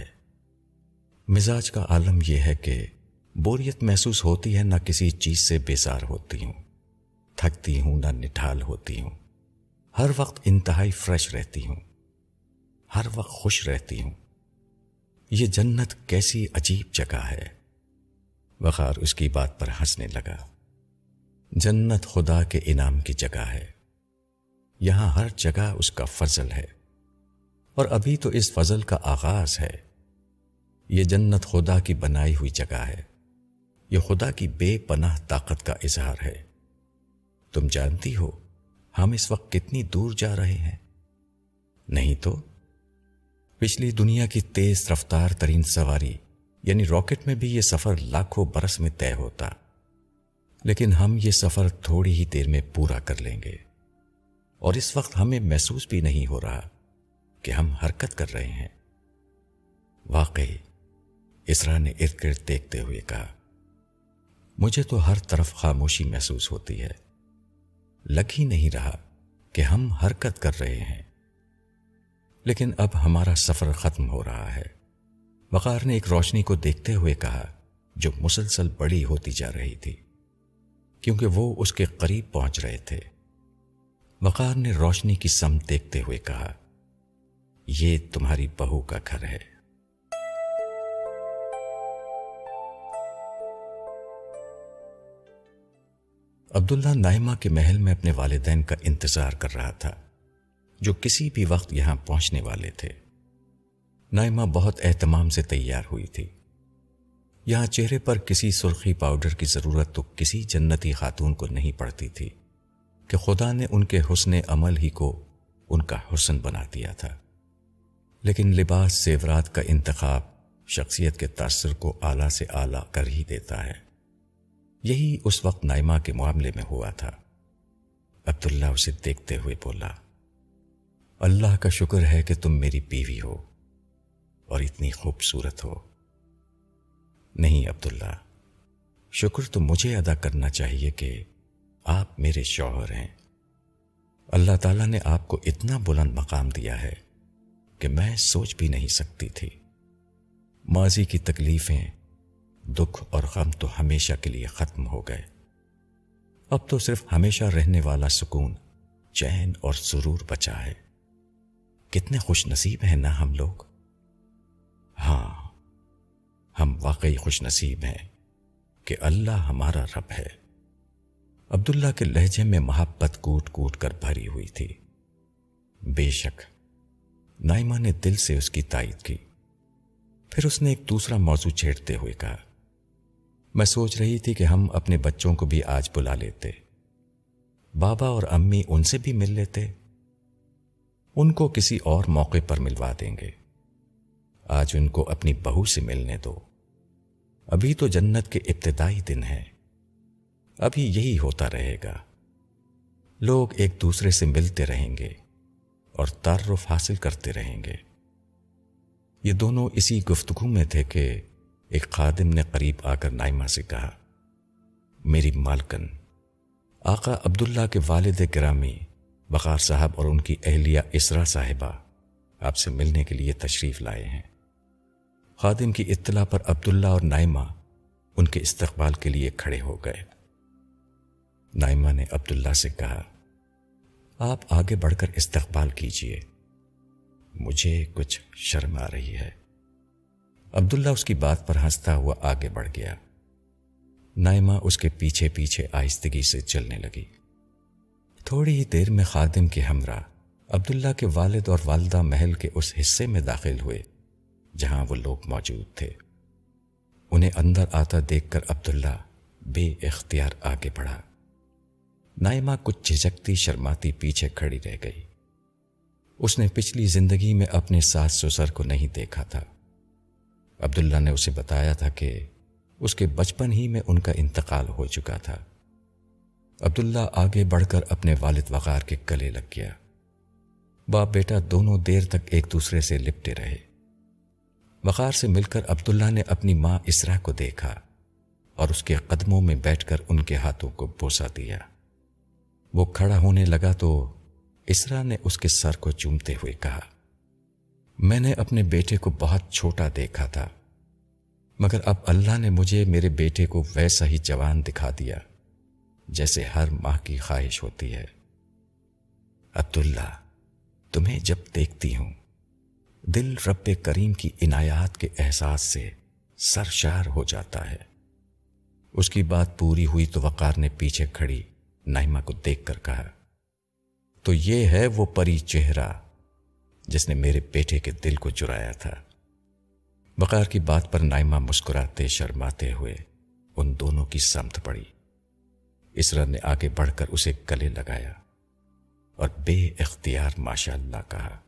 A: مزاج کا عالم یہ ہے کہ بوریت محسوس ہوتی ہے نہ کسی چیز سے بیزار ہوتی ہوں، تھکتی ہوں نہ نٹھال ہوتی ہوں، ہر وقت انتہائی فریش رہتی ہوں، ہر وقت خوش رہتی ہوں۔ یہ جنت کیسی عجیب جگہ ہے۔ وقار اس کی بات پر ہنسنے لگا۔ جنت خدا کے انعام کی جگہ ہے، یہاں ہر جگہ اس کا فضل ہے، اور ابھی تو اس فضل کا آغاز ہے۔ یہ جنت خدا کی بنائی ہوئی جگہ ہے، یہ خدا کی بے پناہ طاقت کا اظہار ہے۔ تم جانتی ہو ہم اس وقت کتنی دور جا رہے ہیں؟ نہیں تو پچھلی دنیا کی تیز رفتار ترین سواری یعنی راکٹ میں بھی یہ سفر لاکھوں برس میں طے ہوتا، لیکن ہم یہ سفر تھوڑی ہی دیر میں پورا کر لیں گے، اور اس وقت ہمیں محسوس بھی نہیں ہو رہا کہ ہم حرکت کر رہے ہیں۔ واقعی، اسرا نے ارد گرد دیکھتے ہوئے کہا، مجھے تو ہر طرف خاموشی محسوس ہوتی ہے، لگ ہی نہیں رہا کہ ہم حرکت کر رہے ہیں۔ لیکن اب ہمارا سفر ختم ہو رہا ہے، وقار نے ایک روشنی کو دیکھتے ہوئے کہا جو مسلسل بڑی ہوتی جا رہی تھی، کیونکہ وہ اس کے قریب پہنچ رہے تھے۔ وقار نے روشنی کی سمت دیکھتے ہوئے کہا، یہ تمہاری بہو کا گھر ہے۔ عبداللہ نائمہ کے محل میں اپنے والدین کا انتظار کر رہا تھا، جو کسی بھی وقت یہاں پہنچنے والے تھے۔ نائمہ بہت اہتمام سے تیار ہوئی تھی۔ یہاں چہرے پر کسی سرخی پاؤڈر کی ضرورت تو کسی جنتی خاتون کو نہیں پڑتی تھی کہ خدا نے ان کے حسن عمل ہی کو ان کا حسن بنا دیا تھا۔ لیکن لباس زیورات کا انتخاب شخصیت کے تاثر کو اعلیٰ سے اعلیٰ کر ہی دیتا ہے۔ یہی اس وقت نائمہ کے معاملے میں ہوا تھا۔ عبداللہ اسے دیکھتے ہوئے بولا، اللہ کا شکر ہے کہ تم میری بیوی ہو اور اتنی خوبصورت ہو۔ نہیں عبداللہ، شکر تو مجھے ادا کرنا چاہیے کہ آپ میرے شوہر ہیں۔ اللہ تعالیٰ نے آپ کو اتنا بلند مقام دیا ہے کہ میں سوچ بھی نہیں سکتی تھی۔ ماضی کی تکلیفیں، دکھ اور غم تو ہمیشہ کے لیے ختم ہو گئے، اب تو صرف ہمیشہ رہنے والا سکون، چین اور سرور بچا ہے۔ کتنے خوش نصیب ہیں نا ہم لوگ۔ ہاں، ہم واقعی خوش نصیب ہیں کہ اللہ ہمارا رب ہے۔ عبداللہ کے لہجے میں محبت کوٹ کوٹ کر بھری ہوئی تھی۔ بے شک، نائمہ نے دل سے اس کی تائید کی۔ پھر اس نے ایک دوسرا موضوع چھیڑتے ہوئے کہا، میں سوچ رہی تھی کہ ہم اپنے بچوں کو بھی آج بلا لیتے، بابا اور امی ان سے بھی مل لیتے۔ ان کو کسی اور موقع پر ملوا دیں گے، آج ان کو اپنی بہو سے ملنے دو۔ ابھی تو جنت کے ابتدائی دن ہیں، ابھی یہی ہوتا رہے گا۔ لوگ ایک دوسرے سے ملتے رہیں گے اور تعارف حاصل کرتے رہیں گے۔ یہ دونوں اسی گفتگو میں تھے کہ ایک خادم نے قریب آ کر نائمہ سے کہا، میری مالکن، آقا عبداللہ کے والد گرامی وقار صاحب اور ان کی اہلیہ اسرا صاحبہ آپ سے ملنے کے لیے تشریف لائے ہیں۔ خادم کی اطلاع پر عبداللہ اور نائمہ ان کے استقبال کے لیے کھڑے ہو گئے۔ نائمہ نے عبداللہ سے کہا، آپ آگے بڑھ کر استقبال کیجیے، مجھے کچھ شرم آ رہی ہے۔ عبداللہ اس کی بات پر ہنستا ہوا آگے بڑھ گیا۔ نائمہ اس کے پیچھے پیچھے آہستگی سے چلنے لگی۔ تھوڑی ہی دیر میں خادم کے ہمراہ عبداللہ کے والد اور والدہ محل کے اس حصے میں داخل ہوئے جہاں وہ لوگ موجود تھے۔ انہیں اندر آتا دیکھ کر عبداللہ بے اختیار آگے بڑھا۔ نائمہ کچھ جھجکتی شرماتی پیچھے کھڑی رہ گئی۔ اس نے پچھلی زندگی میں اپنے ساس سسر کو نہیں دیکھا تھا۔ عبداللہ نے اسے بتایا تھا کہ اس کے بچپن ہی میں ان کا انتقال ہو چکا تھا۔ عبداللہ آگے بڑھ کر اپنے والد وقار کے گلے لگ گیا۔ باپ بیٹا دونوں دیر تک ایک دوسرے سے لپٹے رہے۔ وقار سے مل کر عبداللہ نے اپنی ماں اسرا کو دیکھا اور اس کے قدموں میں بیٹھ کر ان کے ہاتھوں کو بوسہ دیا۔ وہ کھڑا ہونے لگا تو اسرا نے اس کے سر کو چومتے ہوئے کہا، میں نے اپنے بیٹے کو بہت چھوٹا دیکھا تھا، مگر اب اللہ نے مجھے میرے بیٹے کو ویسا ہی جوان دکھا دیا جیسے ہر ماں کی خواہش ہوتی ہے۔ عبداللہ، تمہیں جب دیکھتی ہوں دل رب کریم کی عنایات کے احساس سے سرشار ہو جاتا ہے۔ اس کی بات پوری ہوئی تو وقار نے پیچھے کھڑی نائمہ کو دیکھ کر کہا، تو یہ ہے وہ پری چہرہ جس نے میرے بیٹے کے دل کو چرایا تھا۔ وقار کی بات پر نائمہ مسکراتے شرماتے ہوئے ان دونوں کی سمت پڑی۔ اسرا نے آگے بڑھ کر اسے گلے لگایا اور بے اختیار ماشاء اللہ کہا،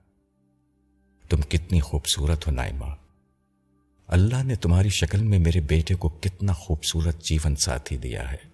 A: تم کتنی خوبصورت ہو نائمہ، اللہ نے تمہاری شکل میں میرے بیٹے کو کتنا خوبصورت جیون ساتھی دیا ہے۔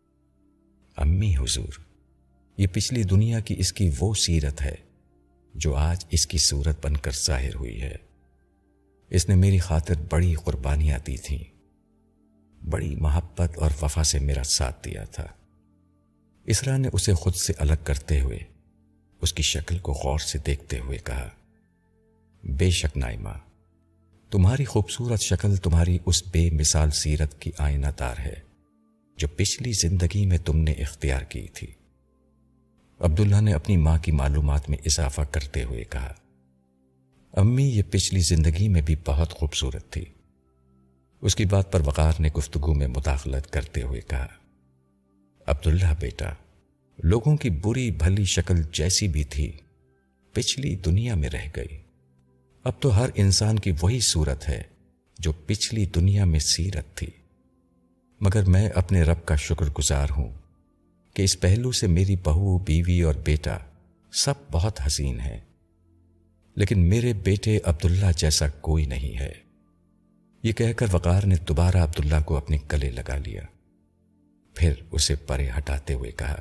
A: امی حضور، یہ پچھلی دنیا کی اس کی وہ سیرت ہے جو آج اس کی صورت بن کر ظاہر ہوئی ہے۔ اس نے میری خاطر بڑی قربانیاں دی تھیں، بڑی محبت اور وفا سے میرا ساتھ دیا تھا۔ اسرا نے اسے خود سے الگ کرتے ہوئے اس کی شکل کو غور سے دیکھتے ہوئے کہا، بے شک نائمہ، تمہاری خوبصورت شکل تمہاری اس بے مثال سیرت کی آئینہ دار ہے جو پچھلی زندگی میں تم نے اختیار کی تھی۔ عبداللہ نے اپنی ماں کی معلومات میں اضافہ کرتے ہوئے کہا، امی یہ پچھلی زندگی میں بھی بہت خوبصورت تھی۔ اس کی بات پر وقار نے گفتگو میں مداخلت کرتے ہوئے کہا، عبداللہ بیٹا، لوگوں کی بری بھلی شکل جیسی بھی تھی پچھلی دنیا میں رہ گئی، اب تو ہر انسان کی وہی صورت ہے جو پچھلی دنیا میں سیرت تھی۔ مگر میں اپنے رب کا شکر گزار ہوں کہ اس پہلو سے میری بہو بیوی اور بیٹا سب بہت حسین ہیں، لیکن میرے بیٹے عبداللہ جیسا کوئی نہیں ہے۔ یہ کہہ کر وقار نے دوبارہ عبداللہ کو اپنے گلے لگا لیا، پھر اسے پرے ہٹاتے ہوئے کہا،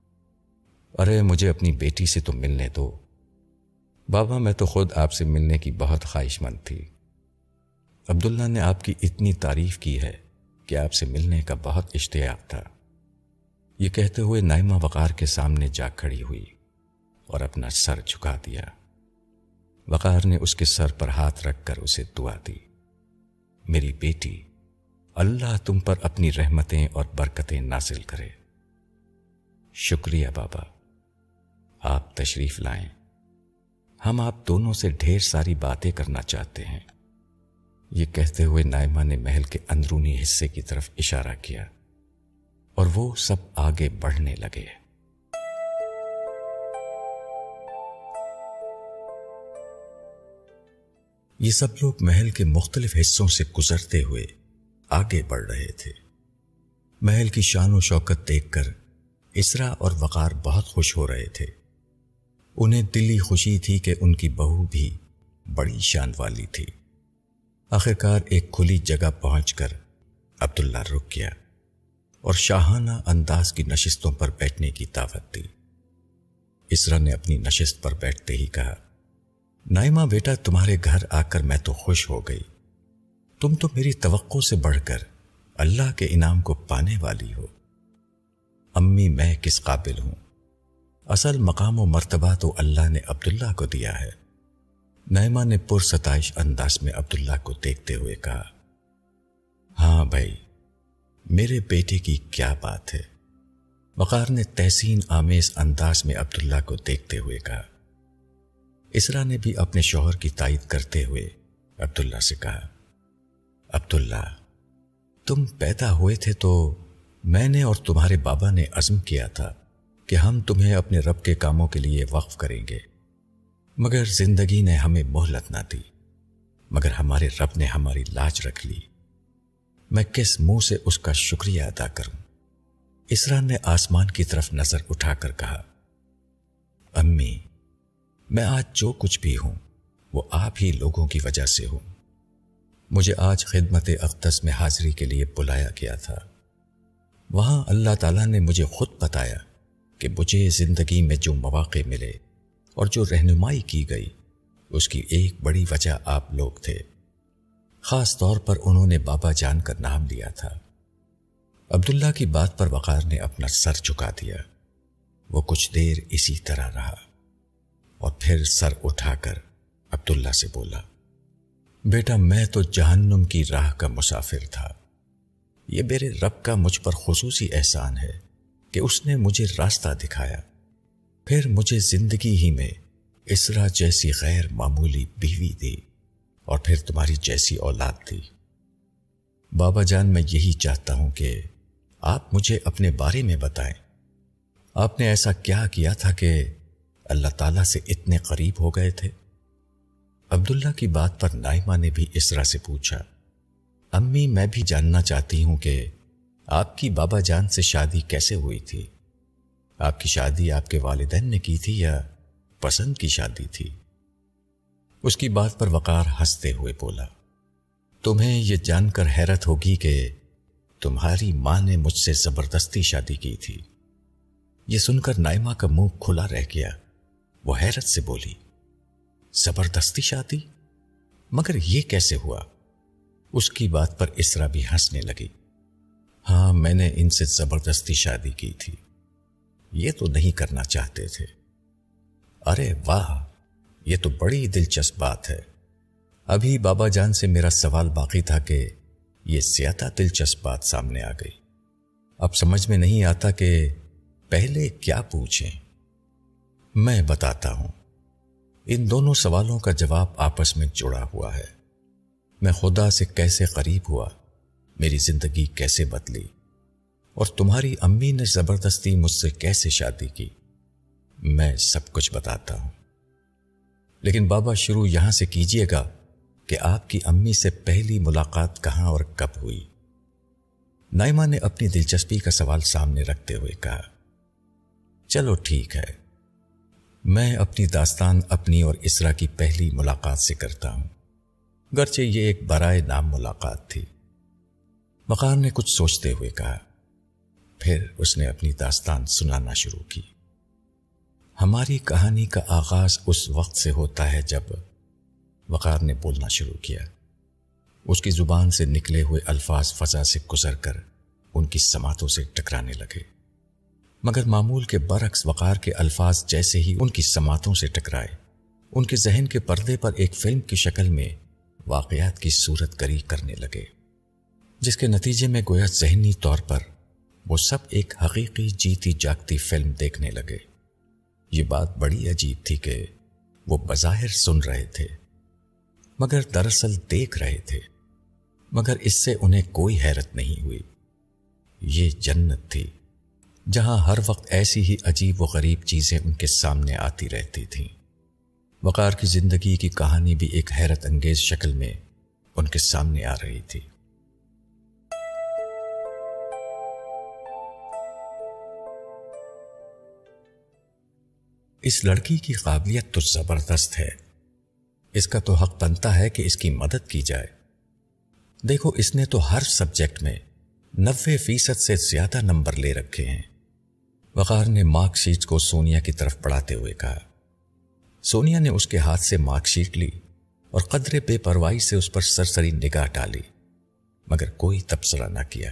A: ارے مجھے اپنی بیٹی سے تو ملنے دو بابا، میں تو خود آپ سے ملنے کی بہت خواہش مند تھی۔ عبداللہ نے آپ کی اتنی تعریف کی ہے کہ آپ سے ملنے کا بہت اشتیاق تھا۔ یہ کہتے ہوئے نائمہ وقار کے سامنے جا کھڑی ہوئی اور اپنا سر جھکا دیا۔ وقار نے اس کے سر پر ہاتھ رکھ کر اسے دعا دی، میری بیٹی، اللہ تم پر اپنی رحمتیں اور برکتیں نازل کرے۔ شکریہ بابا، آپ تشریف لائیں، ہم آپ دونوں سے ڈھیر ساری باتیں کرنا چاہتے ہیں۔ یہ کہتے ہوئے نائمہ نے محل کے اندرونی حصے کی طرف اشارہ کیا اور وہ سب آگے بڑھنے لگے۔ یہ سب لوگ محل کے مختلف حصوں سے گزرتے ہوئے آگے بڑھ رہے تھے۔ محل کی شان و شوکت دیکھ کر اسرا اور وقار بہت خوش ہو رہے تھے۔ انہیں دلی خوشی تھی کہ ان کی بہو بھی بڑی شان والی تھی۔ آخرکار ایک کھلی جگہ پہنچ کر عبداللہ رک گیا اور شاہانہ انداز کی نشستوں پر بیٹھنے کی دعوت دی۔ اسرا نے اپنی نشست پر بیٹھتے ہی کہا، نائمہ بیٹا، تمہارے گھر آ کر میں تو خوش ہو گئی، تم تو میری توقع سے بڑھ کر اللہ کے انعام کو پانے والی ہو۔ امی میں کس قابل ہوں، اصل مقام و مرتبہ تو اللہ نے عبداللہ کو دیا ہے۔ نائمہ نے پرستائش انداز میں عبداللہ کو دیکھتے ہوئے کہا، ہاں بھائی، میرے بیٹے کی کیا بات ہے۔ وقار نے تحسین آمیز انداز میں عبداللہ کو دیکھتے ہوئے کہا۔ اسرا نے بھی اپنے شوہر کی تائید کرتے ہوئے عبداللہ سے کہا، عبداللہ، تم پیدا ہوئے تھے تو میں نے اور تمہارے بابا نے عزم کیا تھا کہ ہم تمہیں اپنے رب کے کاموں کے لیے وقف کریں گے، مگر زندگی نے ہمیں مہلت نہ دی، مگر ہمارے رب نے ہماری لاج رکھ لی۔ میں کس منہ سے اس کا شکریہ ادا کروں؟ اسرا نے آسمان کی طرف نظر اٹھا کر کہا، امی، میں آج جو کچھ بھی ہوں وہ آپ ہی لوگوں کی وجہ سے ہوں۔ مجھے آج خدمت اقدس میں حاضری کے لیے بلایا گیا تھا۔ وہاں اللہ تعالیٰ نے مجھے خود بتایا کہ مجھے زندگی میں جو مواقع ملے اور جو رہنمائی کی گئی اس کی ایک بڑی وجہ آپ لوگ تھے۔ خاص طور پر انہوں نے بابا جان کا نام لیا تھا۔ عبداللہ کی بات پر وقار نے اپنا سر جھکا دیا۔ وہ کچھ دیر اسی طرح رہا اور پھر سر اٹھا کر عبداللہ سے بولا، بیٹا، میں تو جہنم کی راہ کا مسافر تھا۔ یہ میرے رب کا مجھ پر خصوصی احسان ہے کہ اس نے مجھے راستہ دکھایا، پھر مجھے زندگی ہی میں اسرا جیسی غیر معمولی بیوی دی اور پھر تمہاری جیسی اولاد تھی۔ بابا جان، میں یہی چاہتا ہوں کہ آپ مجھے اپنے بارے میں بتائیں۔ آپ نے ایسا کیا کیا تھا کہ اللہ تعالیٰ سے اتنے قریب ہو گئے تھے؟ عبداللہ کی بات پر نائمہ نے بھی اسرا سے پوچھا، امی میں بھی جاننا چاہتی ہوں کہ آپ کی بابا جان سے شادی کیسے ہوئی تھی؟ آپ کی شادی آپ کے والدین نے کی تھی یا پسند کی شادی تھی؟ اس کی بات پر وقار ہنستے ہوئے بولا، تمہیں یہ جان کر حیرت ہوگی کہ تمہاری ماں نے مجھ سے زبردستی شادی کی تھی۔ یہ سن کر نائمہ کا منہ کھلا رہ گیا۔ وہ حیرت سے بولی، زبردستی شادی؟ مگر یہ کیسے ہوا؟ اس کی بات پر اسرا بھی ہنسنے لگی۔ ہاں، میں نے ان سے زبردستی شادی کی تھی، یہ تو نہیں کرنا چاہتے تھے۔ ارے واہ، یہ تو بڑی دلچسپ بات ہے۔ ابھی بابا جان سے میرا سوال باقی تھا کہ یہ زیادہ دلچسپ بات سامنے آ گئی۔ اب سمجھ میں نہیں آتا کہ پہلے کیا پوچھیں۔ میں بتاتا ہوں۔ ان دونوں سوالوں کا جواب آپس میں جڑا ہوا ہے۔ میں خدا سے کیسے قریب ہوا، میری زندگی کیسے بدلی، اور تمہاری امی نے زبردستی مجھ سے کیسے شادی کی، میں سب کچھ بتاتا ہوں۔ لیکن بابا شروع یہاں سے کیجئے گا کہ آپ کی امی سے پہلی ملاقات کہاں اور کب ہوئی۔ نائمہ نے اپنی دلچسپی کا سوال سامنے رکھتے ہوئے کہا، چلو ٹھیک ہے، میں اپنی داستان اپنی اور اسرا کی پہلی ملاقات سے کرتا ہوں، گرچہ یہ ایک برائے نام ملاقات تھی۔ وقار نے کچھ سوچتے ہوئے کہا، پھر اس نے اپنی داستان سنانا شروع کی۔ ہماری کہانی کا آغاز اس وقت سے ہوتا ہے جب وقار نے بولنا شروع کیا۔ اس کی زبان سے نکلے ہوئے الفاظ فضا سے گزر کر ان کی سماعتوں سے ٹکرانے لگے، مگر معمول کے برعکس وقار کے الفاظ جیسے ہی ان کی سماعتوں سے ٹکرائے، ان کے ذہن کے پردے پر ایک فلم کی شکل میں واقعات کی صورت گری کرنے لگے، جس کے نتیجے میں گویا ذہنی طور پر وہ سب ایک حقیقی جیتی جاگتی فلم دیکھنے لگے۔ یہ بات بڑی عجیب تھی کہ وہ بظاہر سن رہے تھے مگر دراصل دیکھ رہے تھے، مگر اس سے انہیں کوئی حیرت نہیں ہوئی۔ یہ جنت تھی جہاں ہر وقت ایسی ہی عجیب و غریب چیزیں ان کے سامنے آتی رہتی تھیں۔ وقار کی زندگی کی کہانی بھی ایک حیرت انگیز شکل میں ان کے سامنے آ رہی تھی۔ اس لڑکی کی قابلیت تو زبردست ہے، اس کا تو حق بنتا ہے کہ اس کی مدد کی جائے۔ دیکھو، اس نے تو ہر سبجیکٹ میں 90% سے زیادہ نمبر لے رکھے ہیں۔ وقار نے مارک شیٹ کو سونیا کی طرف بڑھاتے ہوئے کہا۔ سونیا نے اس کے ہاتھ سے مارک شیٹ لی اور قدرے بے پرواہی سے اس پر سرسری نگاہ ڈالی، مگر کوئی تبصرہ نہ کیا۔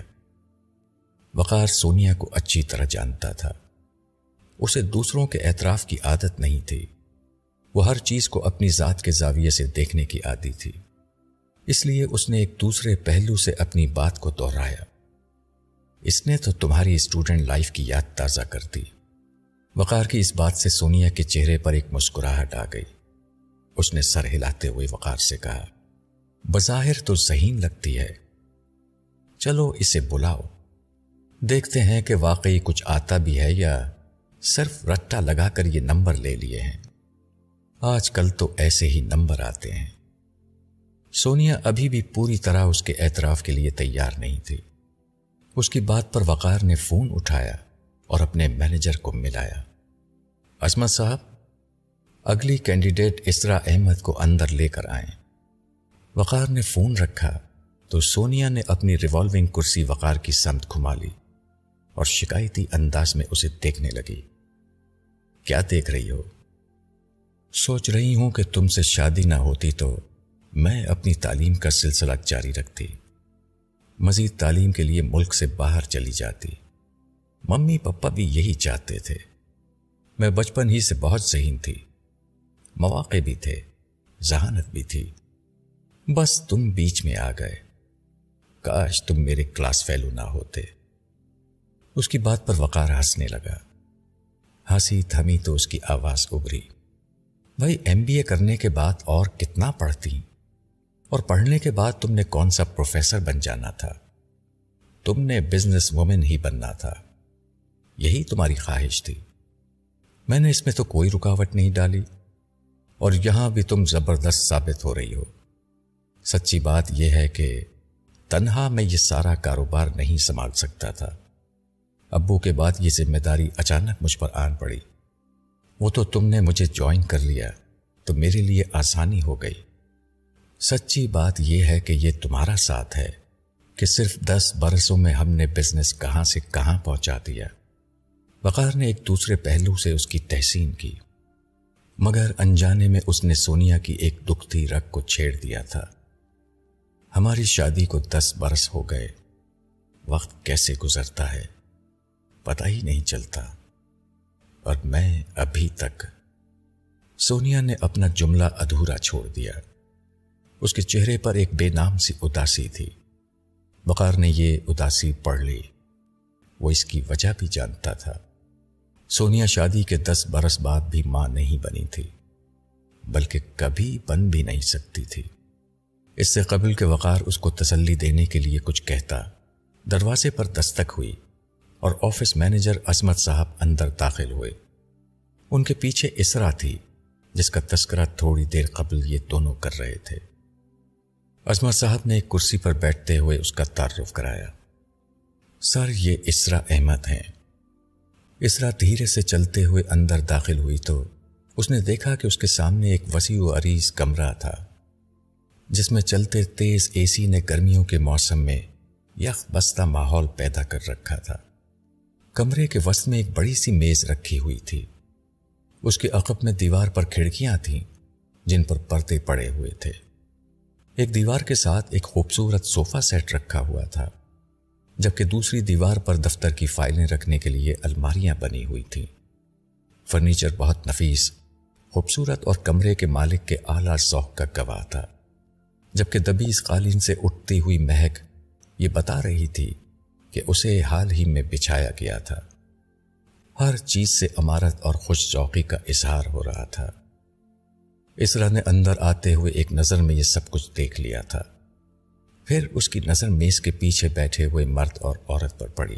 A: وقار سونیا کو اچھی طرح جانتا تھا، اسے دوسروں کے اعتراف کی عادت نہیں تھی، وہ ہر چیز کو اپنی ذات کے زاویے سے دیکھنے کی عادی تھی، اس لیے اس نے ایک دوسرے پہلو سے اپنی بات کو دہرایا۔ اس نے تو تمہاری اسٹوڈنٹ لائف کی یاد تازہ کر دی۔ وقار کی اس بات سے سونیا کے چہرے پر ایک مسکراہٹ آ گئی۔ اس نے سر ہلاتے ہوئے وقار سے کہا، بظاہر تو ذہین لگتی ہے، چلو اسے بلاؤ، دیکھتے ہیں کہ واقعی کچھ آتا بھی ہے یا صرف رٹا لگا کر یہ نمبر لے لیے ہیں۔ آج کل تو ایسے ہی نمبر آتے ہیں۔ سونیا ابھی بھی پوری طرح اس کے اعتراف کے لیے تیار نہیں تھی۔ اس کی بات پر وقار نے فون اٹھایا اور اپنے مینیجر کو ملایا۔ عصمت صاحب، اگلی کینڈیڈیٹ اسرا احمد کو اندر لے کر آئیں۔ وقار نے فون رکھا تو سونیا نے اپنی ریوالونگ کرسی وقار کی سمت گھما لی اور شکایتی انداز میں اسے دیکھنے لگی۔ کیا دیکھ رہی ہو؟ سوچ رہی ہوں کہ تم سے شادی نہ ہوتی تو میں اپنی تعلیم کا سلسلہ جاری رکھتی، مزید تعلیم کے لیے ملک سے باہر چلی جاتی۔ ممی پپا بھی یہی چاہتے تھے۔ میں بچپن ہی سے بہت ذہین تھی، مواقع بھی تھے، ذہانت بھی تھی، بس تم بیچ میں آ گئے۔ کاش تم میرے کلاس فیلو نہ ہوتے۔ اس کی بات پر وقار ہنسنے لگا۔ ہنسی تھمی تو اس کی آواز ابھری۔ بھائی MBA کرنے کے بعد اور کتنا پڑھتی، اور پڑھنے کے بعد تم نے کون سا پروفیسر بن جانا تھا؟ تم نے بزنس وومن ہی بننا تھا، یہی تمہاری خواہش تھی۔ میں نے اس میں تو کوئی رکاوٹ نہیں ڈالی، اور یہاں بھی تم زبردست ثابت ہو رہی ہو۔ سچی بات یہ ہے کہ تنہا میں یہ سارا کاروبار نہیں سنبھال سکتا تھا۔ ابو کے بعد یہ ذمہ داری اچانک مجھ پر آن پڑی۔ وہ تو تم نے مجھے جوائن کر لیا تو میرے لیے آسانی ہو گئی۔ سچی بات یہ ہے کہ یہ تمہارا ساتھ ہے کہ صرف 10 برسوں میں ہم نے بزنس کہاں سے کہاں پہنچا دیا۔ وقار نے ایک دوسرے پہلو سے اس کی تحسین کی، مگر انجانے میں اس نے سونیا کی ایک دکھتی رگ کو چھیڑ دیا تھا۔ ہماری شادی کو 10 برس ہو گئے، وقت کیسے گزرتا ہے پتہ ہی نہیں چلتا، اور میں ابھی تک۔ سونیا نے اپنا جملہ ادھورا چھوڑ دیا۔ اس کے چہرے پر ایک بے نام سی اداسی تھی۔ وقار نے یہ اداسی پڑھ لی۔ وہ اس کی وجہ بھی جانتا تھا۔ سونیا شادی کے 10 برس بعد بھی ماں نہیں بنی تھی، بلکہ کبھی بن بھی نہیں سکتی تھی۔ اس سے قبل کہ وقار اس کو تسلی دینے کے لیے کچھ کہتا، دروازے پر دستک ہوئی اور آفس مینیجر عصمت صاحب اندر داخل ہوئے۔ ان کے پیچھے اسرا تھی، جس کا تذکرہ تھوڑی دیر قبل یہ دونوں کر رہے تھے۔ عصمت صاحب نے ایک کرسی پر بیٹھتے ہوئے اس کا تعارف کرایا۔ سر، یہ اسرا احمد ہیں۔ اسرا دھیرے سے چلتے ہوئے اندر داخل ہوئی تو اس نے دیکھا کہ اس کے سامنے ایک وسیع و عریض کمرہ تھا، جس میں چلتے تیز AC نے گرمیوں کے موسم میں یخ بستہ ماحول پیدا کر رکھا تھا۔ کمرے کے وسط میں ایک بڑی سی میز رکھی ہوئی تھی۔ اس کے عقب میں دیوار پر کھڑکیاں تھیں جن پر پردے پڑے ہوئے تھے۔ ایک دیوار کے ساتھ ایک خوبصورت صوفہ سیٹ رکھا ہوا تھا، جبکہ دوسری دیوار پر دفتر کی فائلیں رکھنے کے لیے الماریاں بنی ہوئی تھیں۔ فرنیچر بہت نفیس، خوبصورت اور کمرے کے مالک کے اعلیٰ ذوق کا گواہ تھا، جبکہ دبیز قالین سے اٹھتی ہوئی مہک یہ بتا رہی تھی کہ اسے حال ہی میں بچھایا گیا تھا۔ ہر چیز سے عمارت اور خوش ذوقی کا اظہار ہو رہا تھا۔ اسرا نے اندر آتے ہوئے ایک نظر میں یہ سب کچھ دیکھ لیا تھا۔ پھر اس کی نظر میز کے پیچھے بیٹھے ہوئے مرد اور عورت پر پڑی۔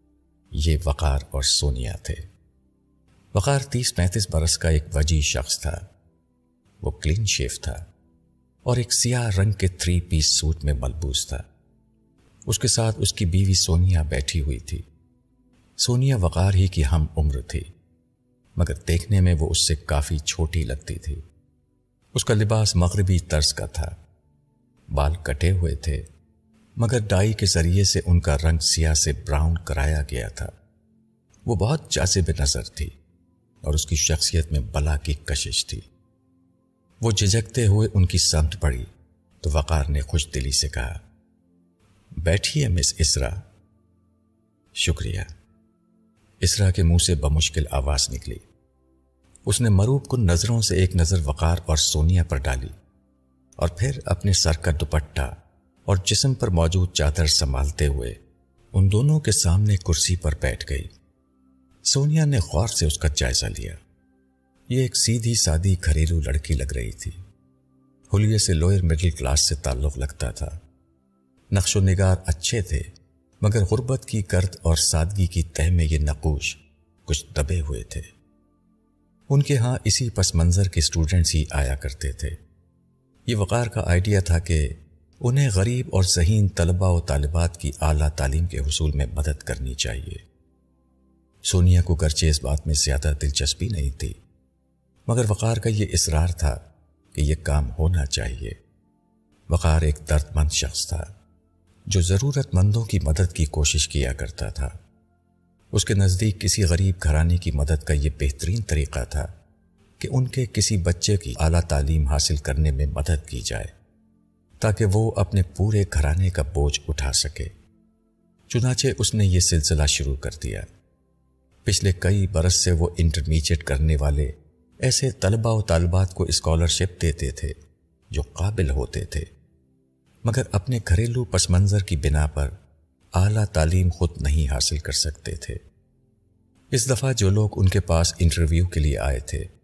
A: یہ وقار اور سونیا تھے۔ وقار 30-35 برس کا ایک وجیح شخص تھا۔ وہ کلین شیف تھا اور ایک سیاہ رنگ کے 3 پیس سوٹ میں ملبوس تھا۔ اس کے ساتھ اس کی بیوی سونیا بیٹھی ہوئی تھی۔ سونیا وقار ہی کی ہم عمر تھی، مگر دیکھنے میں وہ اس سے کافی چھوٹی لگتی تھی۔ اس کا لباس مغربی طرز کا تھا، بال کٹے ہوئے تھے، مگر ڈائی کے ذریعے سے ان کا رنگ سیاہ سے براؤن کرایا گیا تھا۔ وہ بہت جاذب نظر تھی اور اس کی شخصیت میں بلا کی کشش تھی۔ وہ جھجکتے ہوئے ان کی سمت پڑی تو وقار نے خوش دلی سے کہا، بیٹھیے مس اسرا۔ شکریہ۔ اسرا کے منہ سے بمشکل آواز نکلی۔ اس نے مروب کن نظروں سے ایک نظر وقار اور سونیا پر ڈالی اور پھر اپنے سر کا دوپٹہ اور جسم پر موجود چادر سنبھالتے ہوئے ان دونوں کے سامنے کرسی پر بیٹھ گئی۔ سونیا نے غور سے اس کا جائزہ لیا۔ یہ ایک سیدھی سادی گھریلو لڑکی لگ رہی تھی۔ حلیے سے لوئر مڈل کلاس سے تعلق لگتا تھا۔ نقش و نگار اچھے تھے، مگر غربت کی گرد اور سادگی کی تہ میں یہ نقوش کچھ دبے ہوئے تھے۔ ان کے ہاں اسی پس منظر کے اسٹوڈنٹس ہی آیا کرتے تھے۔ یہ وقار کا آئیڈیا تھا کہ انہیں غریب اور ذہین طلباء و طالبات کی اعلیٰ تعلیم کے حصول میں مدد کرنی چاہیے۔ سونیا کو گرچہ اس بات میں زیادہ دلچسپی نہیں تھی، مگر وقار کا یہ اصرار تھا کہ یہ کام ہونا چاہیے۔ وقار ایک درد مند شخص تھا جو ضرورت مندوں کی مدد کی کوشش کیا کرتا تھا۔ اس کے نزدیک کسی غریب گھرانے کی مدد کا یہ بہترین طریقہ تھا کہ ان کے کسی بچے کی اعلیٰ تعلیم حاصل کرنے میں مدد کی جائے تاکہ وہ اپنے پورے گھرانے کا بوجھ اٹھا سکے۔ چنانچہ اس نے یہ سلسلہ شروع کر دیا۔ پچھلے کئی برس سے وہ انٹرمیڈیٹ کرنے والے ایسے طلباء و طالبات کو اسکالرشپ دیتے تھے جو قابل ہوتے تھے، مگر اپنے گھریلو پس منظر کی بنا پر اعلیٰ تعلیم خود نہیں حاصل کر سکتے تھے۔ اس دفعہ جو لوگ ان کے پاس انٹرویو کے لیے آئے تھے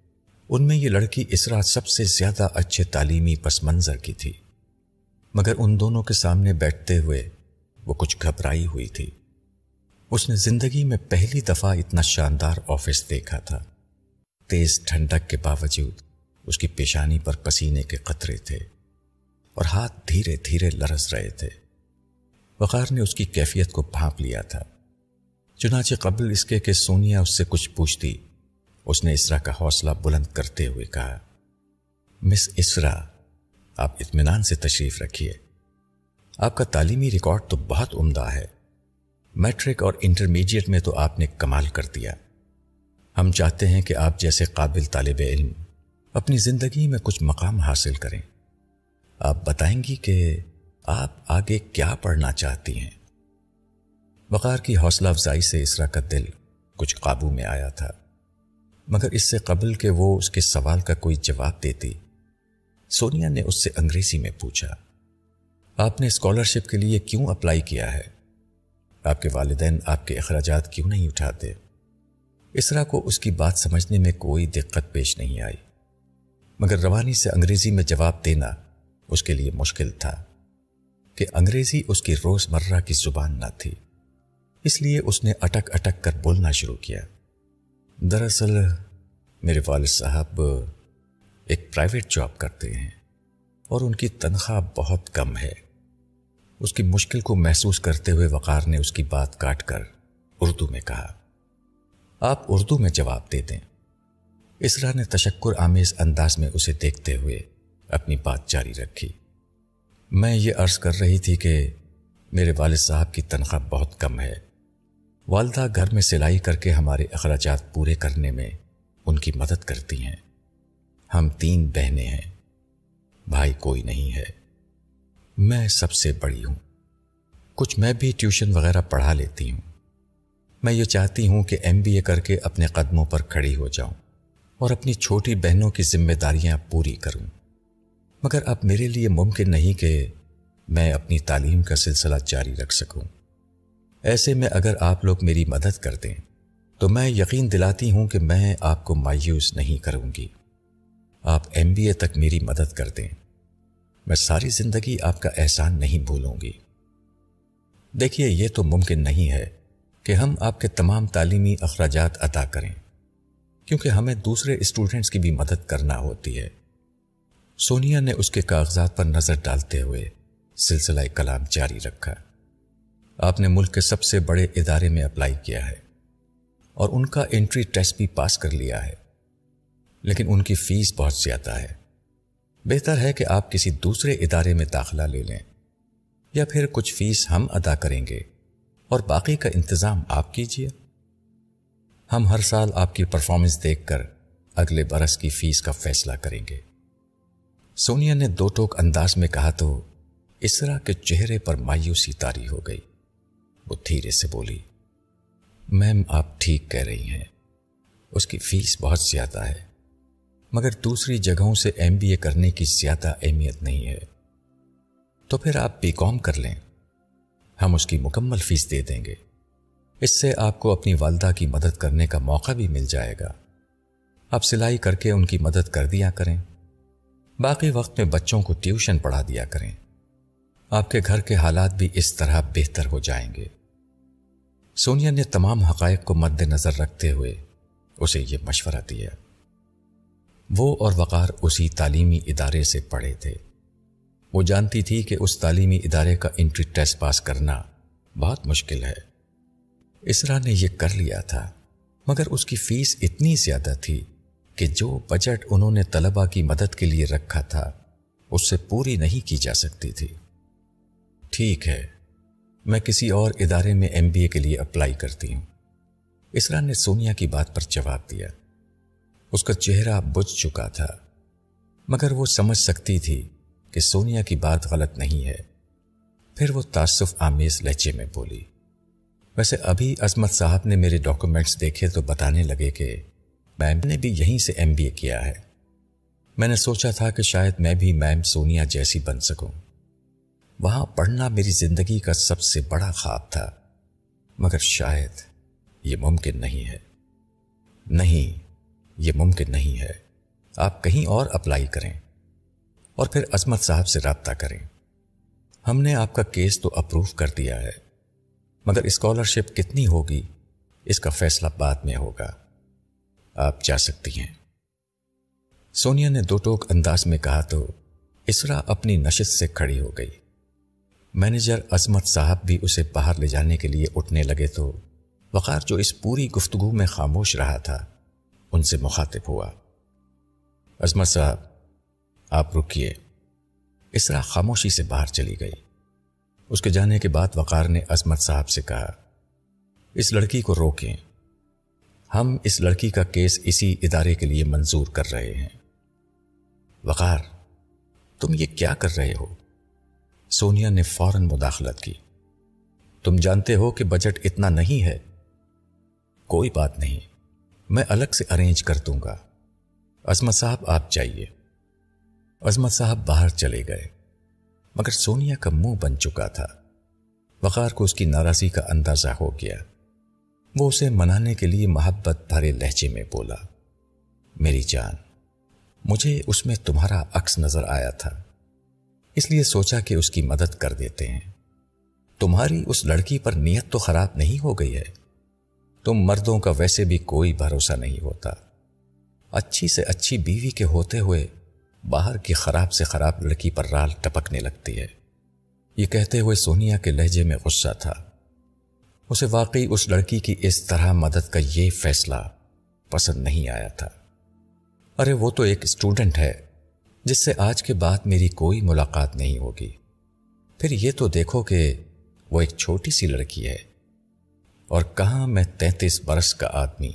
A: ان میں یہ لڑکی اسرا سب سے زیادہ اچھے تعلیمی پس منظر کی تھی، مگر ان دونوں کے سامنے بیٹھتے ہوئے وہ کچھ گھبرائی ہوئی تھی۔ اس نے زندگی میں پہلی دفعہ اتنا شاندار آفس دیکھا تھا۔ تیز ٹھنڈک کے باوجود اس کی پیشانی پر پسینے کے قطرے تھے اور ہاتھ دھیرے دھیرے لرز رہے تھے۔ وقار نے اس کی کیفیت کو بھانپ لیا تھا، چنانچہ قبل اس کے کہ سونیا اس سے کچھ پوچھتی، اس نے اسرا کا حوصلہ بلند کرتے ہوئے کہا، مس اسرا، آپ اطمینان سے تشریف رکھیے۔ آپ کا تعلیمی ریکارڈ تو بہت عمدہ ہے۔ میٹرک اور انٹرمیڈیٹ میں تو آپ نے کمال کر دیا۔ ہم چاہتے ہیں کہ آپ جیسے قابل طالب علم اپنی زندگی میں کچھ مقام حاصل کریں۔ آپ بتائیں گی کہ آپ آگے کیا پڑھنا چاہتی ہیں؟ وقار کی حوصلہ افزائی سے اسرا کا دل کچھ قابو میں آیا تھا، مگر اس سے قبل کہ وہ اس کے سوال کا کوئی جواب دیتی، سونیا نے اس سے انگریزی میں پوچھا، آپ نے اسکالرشپ کے لیے کیوں اپلائی کیا ہے؟ آپ کے والدین آپ کے اخراجات کیوں نہیں اٹھاتے؟ اسرا کو اس کی بات سمجھنے میں کوئی دقت پیش نہیں آئی، مگر روانی سے انگریزی میں جواب دینا اس کے لیے مشکل تھا کہ انگریزی اس کی روزمرہ کی زبان نہ تھی۔ اس لیے اس نے اٹک اٹک کر بولنا شروع کیا، دراصل میرے والد صاحب ایک پرائیویٹ جاب کرتے ہیں اور ان کی تنخواہ بہت کم ہے۔ اس کی مشکل کو محسوس کرتے ہوئے وقار نے اس کی بات کاٹ کر اردو میں کہا، آپ اردو میں جواب دے دیں۔ اسرا نے تشکر آمیز انداز میں اسے دیکھتے ہوئے اپنی بات جاری رکھی، میں یہ عرض کر رہی تھی کہ میرے والد صاحب کی تنخواہ بہت کم ہے۔ والدہ گھر میں سلائی کر کے ہمارے اخراجات پورے کرنے میں ان کی مدد کرتی ہیں۔ ہم 3 بہنیں ہیں، بھائی کوئی نہیں ہے۔ میں سب سے بڑی ہوں۔ کچھ میں بھی ٹیوشن وغیرہ پڑھا لیتی ہوں۔ میں یہ چاہتی ہوں کہ MBA کر کے اپنے قدموں پر کھڑی ہو جاؤں اور اپنی چھوٹی بہنوں کی ذمہ داریاں پوری کروں، مگر اب میرے لیے ممکن نہیں کہ میں اپنی تعلیم کا سلسلہ جاری رکھ سکوں۔ ایسے میں اگر آپ لوگ میری مدد کر دیں تو میں یقین دلاتی ہوں کہ میں آپ کو مایوس نہیں کروں گی۔ آپ MBA تک میری مدد کر دیں، میں ساری زندگی آپ کا احسان نہیں بھولوں گی۔ دیکھیے، یہ تو ممکن نہیں ہے کہ ہم آپ کے تمام تعلیمی اخراجات ادا کریں، کیونکہ ہمیں دوسرے اسٹوڈنٹس کی بھی مدد کرنا ہوتی ہے۔ سونیا نے اس کے کاغذات پر نظر ڈالتے ہوئے سلسلہ کلام جاری رکھا، آپ نے ملک کے سب سے بڑے ادارے میں اپلائی کیا ہے اور ان کا انٹری ٹیسٹ بھی پاس کر لیا ہے، لیکن ان کی فیس بہت زیادہ ہے۔ بہتر ہے کہ آپ کسی دوسرے ادارے میں داخلہ لے لیں، یا پھر کچھ فیس ہم ادا کریں گے اور باقی کا انتظام آپ کیجیے۔ ہم ہر سال آپ کی پرفارمنس دیکھ کر اگلے برس کی فیس کا فیصلہ کریں گے۔ سونیا نے 2 ٹوک انداز میں کہا تو اسرا کے چہرے پر مایوسی طاری ہو گئی۔ وہ دھیرے سے بولی، میم آپ ٹھیک کہہ رہی ہیں، اس کی فیس بہت زیادہ ہے، مگر دوسری جگہوں سے MBA کرنے کی زیادہ اہمیت نہیں ہے۔ تو پھر آپ BCom کر لیں، ہم اس کی مکمل فیس دے دیں گے۔ اس سے آپ کو اپنی والدہ کی مدد کرنے کا موقع بھی مل جائے گا۔ آپ سلائی کر کے ان کی مدد کر دیا کریں، باقی وقت میں بچوں کو ٹیوشن پڑھا دیا کریں۔ آپ کے گھر کے حالات بھی اس طرح بہتر ہو جائیں گے۔ سونیا نے تمام حقائق کو مد نظر رکھتے ہوئے اسے یہ مشورہ دیا۔ وہ اور وقار اسی تعلیمی ادارے سے پڑھے تھے۔ وہ جانتی تھی کہ اس تعلیمی ادارے کا انٹری ٹیسٹ پاس کرنا بہت مشکل ہے۔ اسرا نے یہ کر لیا تھا، مگر اس کی فیس اتنی زیادہ تھی کہ جو بجٹ انہوں نے طلباء کی مدد کے لیے رکھا تھا اس سے پوری نہیں کی جا سکتی تھی۔ ٹھیک ہے، میں کسی اور ادارے میں MBA کے لیے اپلائی کرتی ہوں، اسرا نے سونیا کی بات پر جواب دیا۔ اس کا چہرہ بجھ چکا تھا، مگر وہ سمجھ سکتی تھی کہ سونیا کی بات غلط نہیں ہے۔ پھر وہ تاسف آمیز لہجے میں بولی، ویسے ابھی عظمت صاحب نے میرے ڈاکومنٹس دیکھے تو بتانے لگے کہ میم نے بھی یہیں سے MBA کیا ہے۔ میں نے سوچا تھا کہ شاید میں بھی میم سونیا جیسی بن سکوں۔ وہاں پڑھنا میری زندگی کا سب سے بڑا خواب تھا، مگر شاید یہ ممکن نہیں ہے۔ نہیں، یہ ممکن نہیں ہے، آپ کہیں اور اپلائی کریں اور پھر عظمت صاحب سے رابطہ کریں۔ ہم نے آپ کا کیس تو اپروو کر دیا ہے، مگر اسکالرشپ کتنی ہوگی اس کا فیصلہ بعد میں ہوگا۔ آپ جا سکتی ہیں۔ سونیا نے دو ٹوک انداز میں کہا تو اسرا اپنی نشست سے کھڑی ہو گئی۔ مینیجر عظمت صاحب بھی اسے باہر لے جانے کے لیے اٹھنے لگے تو وقار، جو اس پوری گفتگو میں خاموش رہا تھا، ان سے مخاطب ہوا۔ عظمت صاحب، آپ رکیے۔ اسرا خاموشی سے باہر چلی گئی۔ اس کے جانے کے بعد وقار نے عظمت صاحب سے کہا، اس لڑکی کو روکیں، ہم اس لڑکی کا کیس اسی ادارے کے لیے منظور کر رہے ہیں۔ وقار، تم یہ کیا کر رہے ہو؟ سونیا نے فوراً مداخلت کی۔ تم جانتے ہو کہ بجٹ اتنا نہیں ہے۔ کوئی بات نہیں، میں الگ سے ارینج کر دوں گا۔ عظمت صاحب، آپ جائیے۔ عظمت صاحب باہر چلے گئے، مگر سونیا کا منہ بن چکا تھا۔ وقار کو اس کی ناراضی کا اندازہ ہو گیا۔ وہ اسے منانے کے لیے محبت بھرے لہجے میں بولا، میری جان، مجھے اس میں تمہارا عکس نظر آیا تھا، اس لیے سوچا کہ اس کی مدد کر دیتے ہیں۔ تمہاری اس لڑکی پر نیت تو خراب نہیں ہو گئی ہے؟ تم مردوں کا ویسے بھی کوئی بھروسہ نہیں ہوتا۔ اچھی سے اچھی بیوی کے ہوتے ہوئے باہر کی خراب سے خراب لڑکی پر رال ٹپکنے لگتی ہے۔ یہ کہتے ہوئے سونیا کے لہجے میں غصہ تھا۔ اسے واقعی اس لڑکی کی اس طرح مدد کا یہ فیصلہ پسند نہیں آیا تھا۔ ارے وہ تو ایک اسٹوڈنٹ ہے جس سے آج کے بعد میری کوئی ملاقات نہیں ہوگی۔ پھر یہ تو دیکھو کہ وہ ایک چھوٹی سی لڑکی ہے، اور کہاں میں 33 برس کا آدمی۔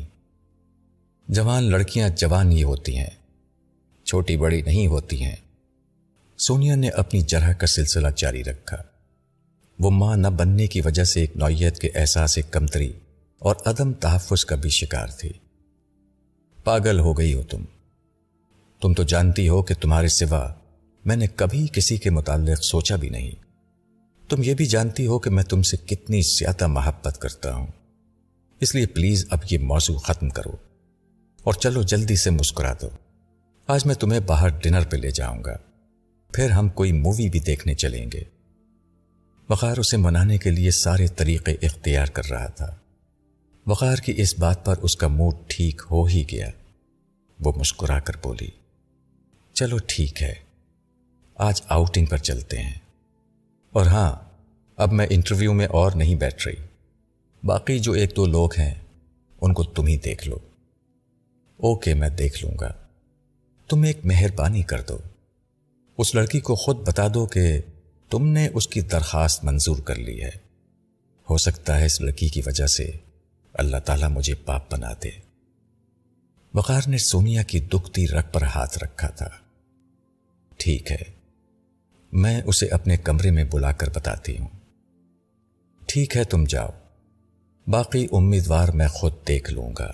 A: جوان لڑکیاں جوان ہی ہوتی ہیں، چھوٹی بڑی نہیں ہوتی ہیں۔ سونیا نے اپنی جرح کا سلسلہ جاری رکھا۔ وہ ماں نہ بننے کی وجہ سے ایک نوعیت کے احساس کمتری اور عدم تحفظ کا بھی شکار تھی۔ پاگل ہو گئی ہو تم تو جانتی ہو کہ تمہارے سوا میں نے کبھی کسی کے متعلق سوچا بھی نہیں۔ تم یہ بھی جانتی ہو کہ میں تم سے کتنی زیادہ محبت کرتا ہوں۔ اس لیے پلیز اب یہ موضوع ختم کرو اور چلو جلدی سے مسکرا دو۔ آج میں تمہیں باہر ڈنر پہ لے جاؤں گا، پھر ہم کوئی مووی بھی دیکھنے چلیں گے۔ وقار اسے منانے کے لیے سارے طریقے اختیار کر رہا تھا۔ وقار کی اس بات پر اس کا موڈ ٹھیک ہو ہی گیا۔ وہ مسکرا کر بولی، چلو ٹھیک ہے، آج آؤٹنگ پر چلتے ہیں۔ اور ہاں، اب میں انٹرویو میں اور نہیں بیٹھ رہی، باقی جو ایک دو لوگ ہیں ان کو تم ہی دیکھ لو۔ اوکے، میں دیکھ لوں گا۔ تم ایک مہربانی کر دو، اس لڑکی کو خود بتا دو کہ تم نے اس کی درخواست منظور کر لی ہے۔ ہو سکتا ہے اس لڑکی کی وجہ سے اللہ تعالیٰ مجھے پاپ بنا دے۔ وقار نے سونیا کی دکھتی رگ پر ہاتھ رکھا تھا۔ ٹھیک ہے، میں اسے اپنے کمرے میں بلا کر بتاتی ہوں۔ ٹھیک ہے، تم جاؤ، باقی امیدوار میں خود دیکھ لوں گا۔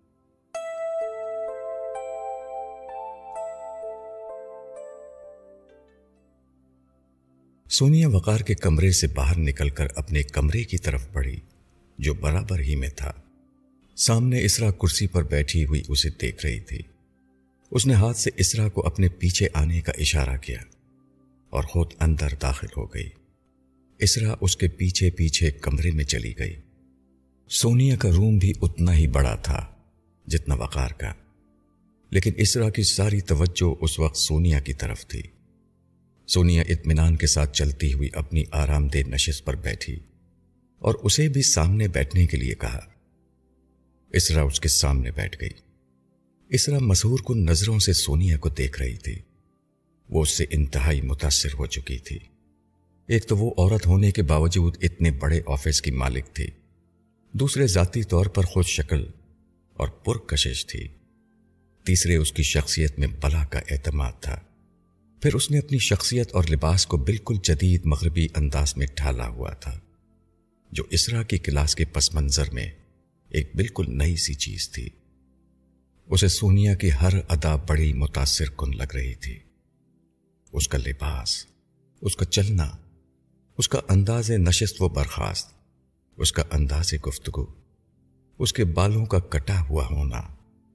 A: سونیا وقار کے کمرے سے باہر نکل کر اپنے کمرے کی طرف بڑھی جو برابر ہی میں تھا۔ سامنے اسرا کرسی پر بیٹھی ہوئی اسے دیکھ رہی تھی۔ اس نے ہاتھ سے اسرا کو اپنے پیچھے آنے کا اشارہ کیا اور خود اندر داخل ہو گئی۔ اسرا اس کے پیچھے پیچھے کمرے میں چلی گئی۔ سونیا کا روم بھی اتنا ہی بڑا تھا جتنا وقار کا، لیکن اسرا کی ساری توجہ اس وقت سونیا کی طرف تھی۔ سونیا اطمینان کے ساتھ چلتی ہوئی اپنی آرام دہ نشست پر بیٹھی اور اسے بھی سامنے بیٹھنے کے لیے کہا۔ اسرا اس کے سامنے بیٹھ گئی۔ اسرا مسحور کن نظروں سے سونیا کو دیکھ رہی تھی۔ وہ اس سے انتہائی متاثر ہو چکی تھی۔ ایک تو وہ عورت ہونے کے باوجود اتنے بڑے آفس کی مالک تھی، دوسرے ذاتی طور پر خود شکل اور پرکشش تھی، تیسرے اس کی شخصیت میں بلا کا اعتماد تھا۔ پھر اس نے اپنی شخصیت اور لباس کو بالکل جدید مغربی انداز میں ڈھالا ہوا تھا، جو اسرا کی کلاس کے پس منظر میں ایک بالکل نئی سی چیز تھی۔ اسے سونیا کی ہر ادا بڑی متاثر کن لگ رہی تھی۔ اس کا لباس، اس کا چلنا، اس کا انداز نشست و برخاست، اس کا انداز گفتگو، اس کے بالوں کا کٹا ہوا ہونا،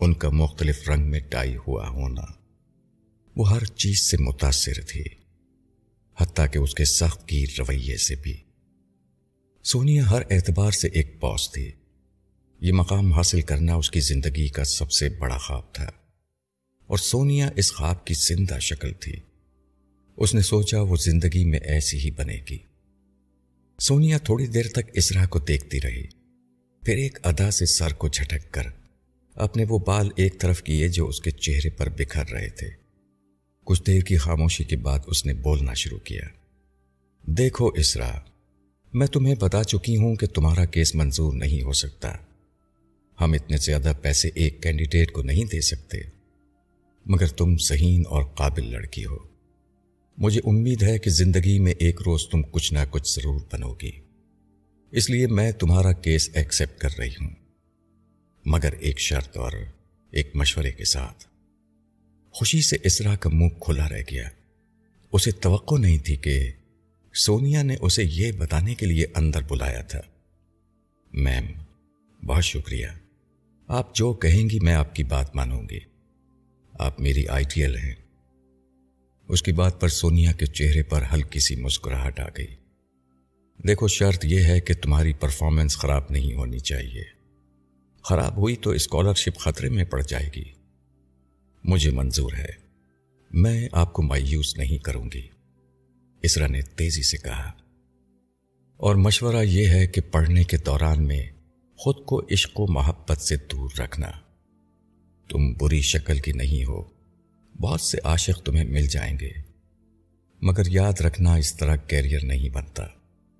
A: ان کا مختلف رنگ میں ٹائی ہوا ہونا، وہ ہر چیز سے متاثر تھی، حتیٰ کہ اس کے سخت گیر رویے سے بھی۔ سونیا ہر اعتبار سے ایک باس تھی۔ یہ مقام حاصل کرنا اس کی زندگی کا سب سے بڑا خواب تھا، اور سونیا اس خواب کی زندہ شکل تھی۔ اس نے سوچا وہ زندگی میں ایسی ہی بنے گی۔ سونیا تھوڑی دیر تک اسرا کو دیکھتی رہی، پھر ایک ادا سے سر کو جھٹک کر اپنے وہ بال ایک طرف کیے جو اس کے چہرے پر بکھر رہے تھے۔ کچھ دیر کی خاموشی کے بعد اس نے بولنا شروع کیا۔ دیکھو اسرا، میں تمہیں بتا چکی ہوں کہ تمہارا کیس منظور نہیں ہو سکتا۔ ہم اتنے زیادہ پیسے ایک کینڈیڈیٹ کو نہیں دے سکتے، مگر تم ذہین اور قابل لڑکی ہو۔ مجھے امید ہے کہ زندگی میں ایک روز تم کچھ نہ کچھ ضرور بنو گی، اس لیے میں تمہارا کیس ایکسپٹ کر رہی ہوں، مگر ایک شرط اور ایک مشورے کے ساتھ۔ خوشی سے اسرا کا منہ کھلا رہ گیا۔ اسے توقع نہیں تھی کہ سونیا نے اسے یہ بتانے کے لیے اندر بلایا تھا۔ میم، بہت شکریہ، آپ جو کہیں گی میں آپ کی بات مانوں گی، آپ میری آئیڈیل ہیں۔ اس کی بات پر سونیا کے چہرے پر ہلکی سی مسکراہٹ آ گئی۔ دیکھو، شرط یہ ہے کہ تمہاری پرفارمنس خراب نہیں ہونی چاہیے۔ خراب ہوئی تو اسکالرشپ خطرے میں پڑ جائے گی۔ مجھے منظور ہے، میں آپ کو مایوس نہیں کروں گی، اسرا نے تیزی سے کہا۔ اور مشورہ یہ ہے کہ پڑھنے کے دوران میں خود کو عشق و محبت سے دور رکھنا۔ تم بری شکل کی نہیں ہو، بہت سے عاشق تمہیں مل جائیں گے، مگر یاد رکھنا اس طرح کیریئر نہیں بنتا۔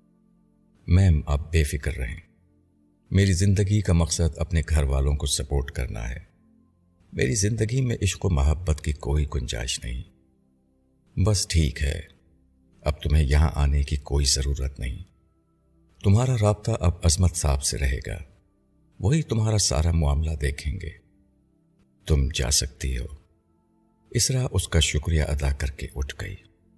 A: میم، آپ بے فکر رہیں، میری زندگی کا مقصد اپنے گھر والوں کو سپورٹ کرنا ہے۔ میری زندگی میں عشق و محبت کی کوئی گنجائش نہیں۔ بس ٹھیک ہے، اب تمہیں یہاں آنے کی کوئی ضرورت نہیں۔ تمہارا رابطہ اب عصمت صاحب سے رہے گا، وہی تمہارا سارا معاملہ دیکھیں گے۔ تم جا سکتی ہو۔ اسرا اس کا شکریہ ادا کر کے اٹھ گئی۔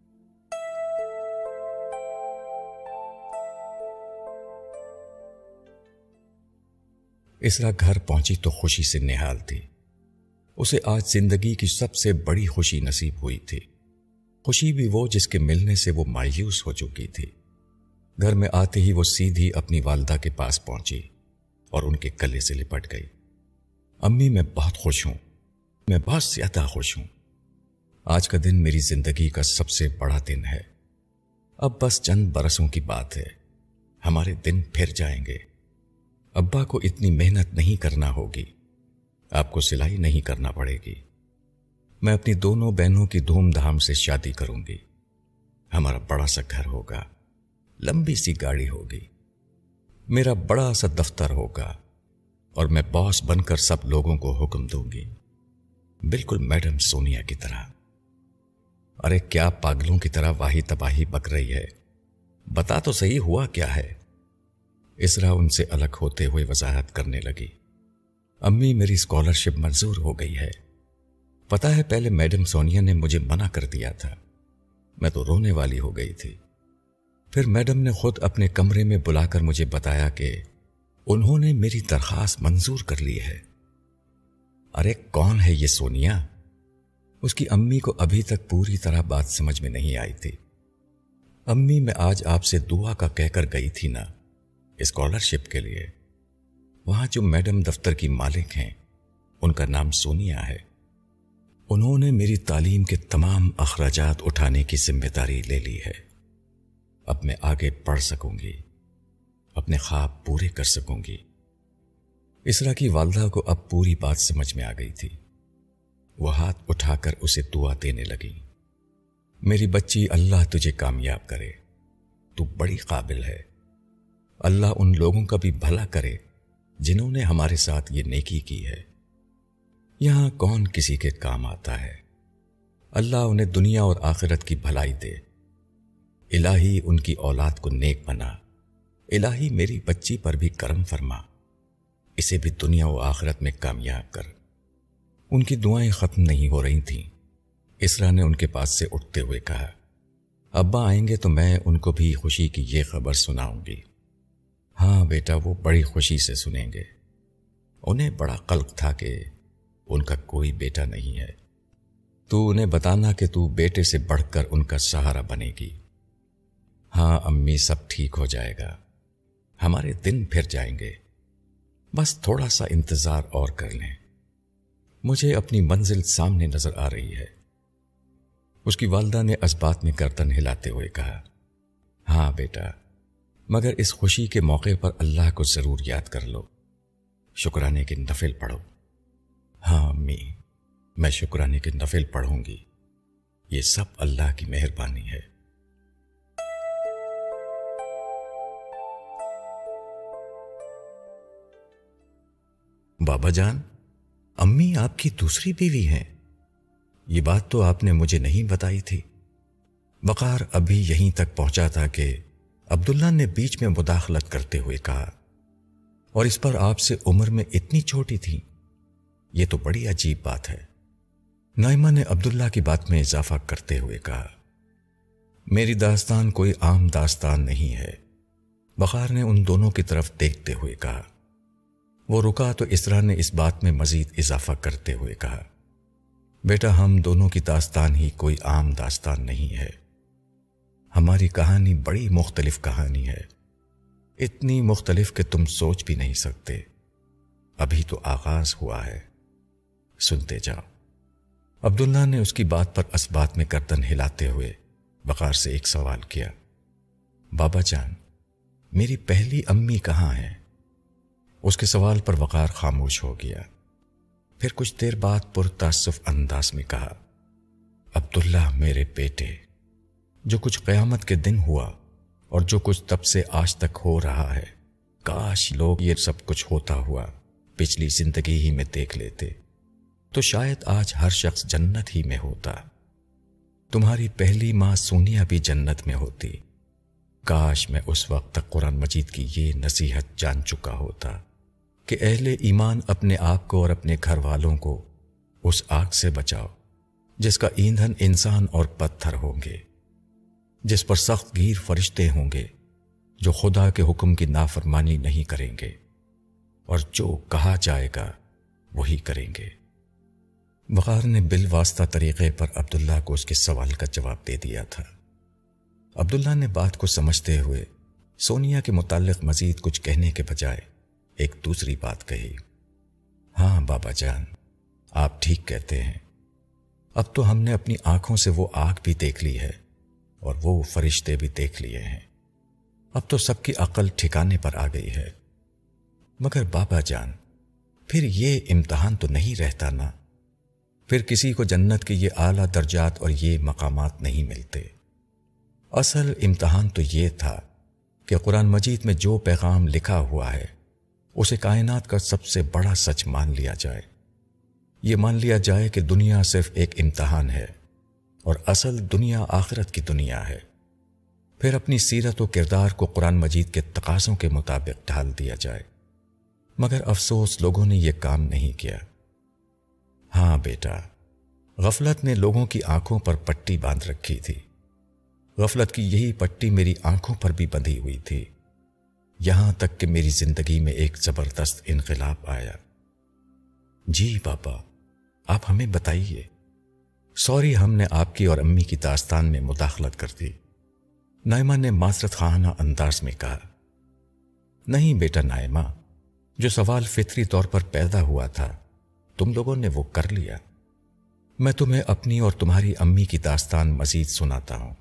A: اسرا گھر پہنچی تو خوشی سے نہال تھی۔ اسے آج زندگی کی سب سے بڑی خوشی نصیب ہوئی تھی۔ خوشی بھی وہ جس کے ملنے سے وہ مایوس ہو چکی تھی۔ گھر میں آتے ہی وہ سیدھی اپنی والدہ کے پاس پہنچی اور ان کے گلے سے لپٹ گئی۔ امی، میں بہت خوش ہوں، میں بہت زیادہ خوش ہوں۔ آج کا دن میری زندگی کا سب سے بڑا دن ہے۔ اب بس چند برسوں کی بات ہے، ہمارے دن پھر جائیں گے۔ ابا کو اتنی محنت نہیں کرنا ہوگی، آپ کو سلائی نہیں کرنا پڑے گی۔ میں اپنی دونوں بہنوں کی دھوم دھام سے شادی کروں گی۔ ہمارا بڑا سا گھر ہوگا، لمبی سی گاڑی ہوگی، میرا بڑا سا دفتر ہوگا، اور میں باس بن کر سب لوگوں کو حکم دوں گی، بالکل میڈم سونیا کی طرح۔ ارے کیا پاگلوں کی طرح واہی تباہی بک رہی ہے؟ بتا تو صحیح ہوا کیا ہے؟ اسرا ان سے الگ ہوتے ہوئے وضاحت کرنے لگی۔ امی، میری اسکالرشپ منظور ہو گئی ہے۔ پتا ہے، پہلے میڈم سونیا نے مجھے منع کر دیا تھا، میں تو رونے والی ہو گئی تھی۔ پھر میڈم نے خود اپنے کمرے میں بلا کر مجھے بتایا کہ انہوں نے میری درخواست منظور کر لی ہے۔ ارے کون ہے یہ سونیا؟ اس کی امی کو ابھی تک پوری طرح بات سمجھ میں نہیں آئی تھی۔ امی، میں آج آپ سے دعا کا کہہ کر گئی تھی نا، اسکالرشپ کے لیے۔ وہاں جو میڈم دفتر کی مالک ہیں، ان کا نام سونیا ہے۔ انہوں نے میری تعلیم کے تمام اخراجات اٹھانے کی ذمہ داری لے لی ہے۔ اب میں آگے پڑھ سکوں گی، اپنے خواب پورے کر سکوں گی۔ اسرا کی والدہ کو اب پوری بات سمجھ میں آ گئی تھی۔ وہ ہاتھ اٹھا کر اسے دعا دینے لگی۔ میری بچی، اللہ تجھے کامیاب کرے، تو بڑی قابل ہے۔ اللہ ان لوگوں کا بھی بھلا کرے جنہوں نے ہمارے ساتھ یہ نیکی کی ہے۔ یہاں کون کسی کے کام آتا ہے؟ اللہ انہیں دنیا اور آخرت کی بھلائی دے۔ الہی ان کی اولاد کو نیک بنا۔ الہی میری بچی پر بھی کرم فرما، اسے بھی دنیا و آخرت میں کامیاب کر۔ ان کی دعائیں ختم نہیں ہو رہی تھیں۔ اسرا نے ان کے پاس سے اٹھتے ہوئے کہا، ابا آئیں گے تو میں ان کو بھی خوشی کی یہ خبر سناؤں گی۔ ہاں بیٹا، وہ بڑی خوشی سے سنیں گے۔ انہیں بڑا قلق تھا کہ ان کا کوئی بیٹا نہیں ہے۔ تو انہیں بتانا کہ تو بیٹے سے بڑھ کر ان کا سہارا بنے گی۔ ہاں امی، سب ٹھیک ہو جائے گا، ہمارے دن پھر جائیں گے، بس تھوڑا سا انتظار اور کر لیں۔ مجھے اپنی منزل سامنے نظر آ رہی ہے۔ اس کی والدہ نے اسبات میں گردن ہلاتے ہوئے کہا، ہاں بیٹا، مگر اس خوشی کے موقع پر اللہ کو ضرور یاد کر لو، شکرانے کے نفل پڑھو۔ ہاں امی، میں شکرانے کے نفل پڑھوں گی، یہ سب اللہ کی مہربانی ہے۔ بابا جان، امی آپ کی دوسری بیوی ہیں؟ یہ بات تو آپ نے مجھے نہیں بتائی تھی۔ وقار ابھی یہیں تک پہنچا تھا کہ عبداللہ نے بیچ میں مداخلت کرتے ہوئے کہا، اور اس پر آپ سے عمر میں اتنی چھوٹی تھی، یہ تو بڑی عجیب بات ہے۔ نائمہ نے عبداللہ کی بات میں اضافہ کرتے ہوئے کہا، میری داستان کوئی عام داستان نہیں ہے۔ وقار نے ان دونوں کی طرف دیکھتے ہوئے کہا۔ وہ رکا تو اسرا نے اس بات میں مزید اضافہ کرتے ہوئے کہا، بیٹا ہم دونوں کی داستان ہی کوئی عام داستان نہیں ہے، ہماری کہانی بڑی مختلف کہانی ہے، اتنی مختلف کہ تم سوچ بھی نہیں سکتے۔ ابھی تو آغاز ہوا ہے، سنتے جاؤ۔ عبداللہ نے اس کی بات پر اسبات میں گردن ہلاتے ہوئے وقار سے ایک سوال کیا، بابا جان، میری پہلی امی کہاں ہیں؟ اس کے سوال پر وقار خاموش ہو گیا، پھر کچھ دیر بعد پرتاسف انداز میں کہا، عبداللہ میرے بیٹے، جو کچھ قیامت کے دن ہوا اور جو کچھ تب سے آج تک ہو رہا ہے، کاش لوگ یہ سب کچھ ہوتا ہوا پچھلی زندگی ہی میں دیکھ لیتے، تو شاید آج ہر شخص جنت ہی میں ہوتا۔ تمہاری پہلی ماں سونیا بھی جنت میں ہوتی، کاش میں اس وقت تک قرآن مجید کی یہ نصیحت جان چکا ہوتا کہ اہل ایمان اپنے آپ کو اور اپنے گھر والوں کو اس آگ سے بچاؤ جس کا ایندھن انسان اور پتھر ہوں گے، جس پر سخت گیر فرشتے ہوں گے جو خدا کے حکم کی نافرمانی نہیں کریں گے، اور جو کہا جائے گا وہی کریں گے۔ وقار نے بالواسطہ طریقے پر عبداللہ کو اس کے سوال کا جواب دے دیا تھا۔ عبداللہ نے بات کو سمجھتے ہوئے سونیا کے متعلق مزید کچھ کہنے کے بجائے ایک دوسری بات کہی، ہاں بابا جان، آپ ٹھیک کہتے ہیں، اب تو ہم نے اپنی آنکھوں سے وہ آگ بھی دیکھ لی ہے اور وہ فرشتے بھی دیکھ لیے ہیں، اب تو سب کی عقل ٹھکانے پر آ گئی ہے۔ مگر بابا جان، پھر یہ امتحان تو نہیں رہتا نا، پھر کسی کو جنت کے یہ اعلیٰ درجات اور یہ مقامات نہیں ملتے۔ اصل امتحان تو یہ تھا کہ قرآن مجید میں جو پیغام لکھا ہوا ہے اسے کائنات کا سب سے بڑا سچ مان لیا جائے، یہ مان لیا جائے کہ دنیا صرف ایک امتحان ہے اور اصل دنیا آخرت کی دنیا ہے، پھر اپنی سیرت و کردار کو قرآن مجید کے تقاضوں کے مطابق ڈھال دیا جائے۔ مگر افسوس لوگوں نے یہ کام نہیں کیا۔ ہاں بیٹا، غفلت نے لوگوں کی آنکھوں پر پٹی باندھ رکھی تھی، غفلت کی یہی پٹی میری آنکھوں پر بھی بندھی ہوئی تھی، یہاں تک کہ میری زندگی میں ایک زبردست انقلاب آیا۔ جی بابا، آپ ہمیں بتائیے۔ سوری، ہم نے آپ کی اور امی کی داستان میں مداخلت کر دی، نائمہ نے معذرت خواہانہ انداز میں کہا۔ نہیں بیٹا نائمہ، جو سوال فطری طور پر پیدا ہوا تھا تم لوگوں نے وہ کر لیا۔ میں تمہیں اپنی اور تمہاری امی کی داستان مزید سناتا ہوں۔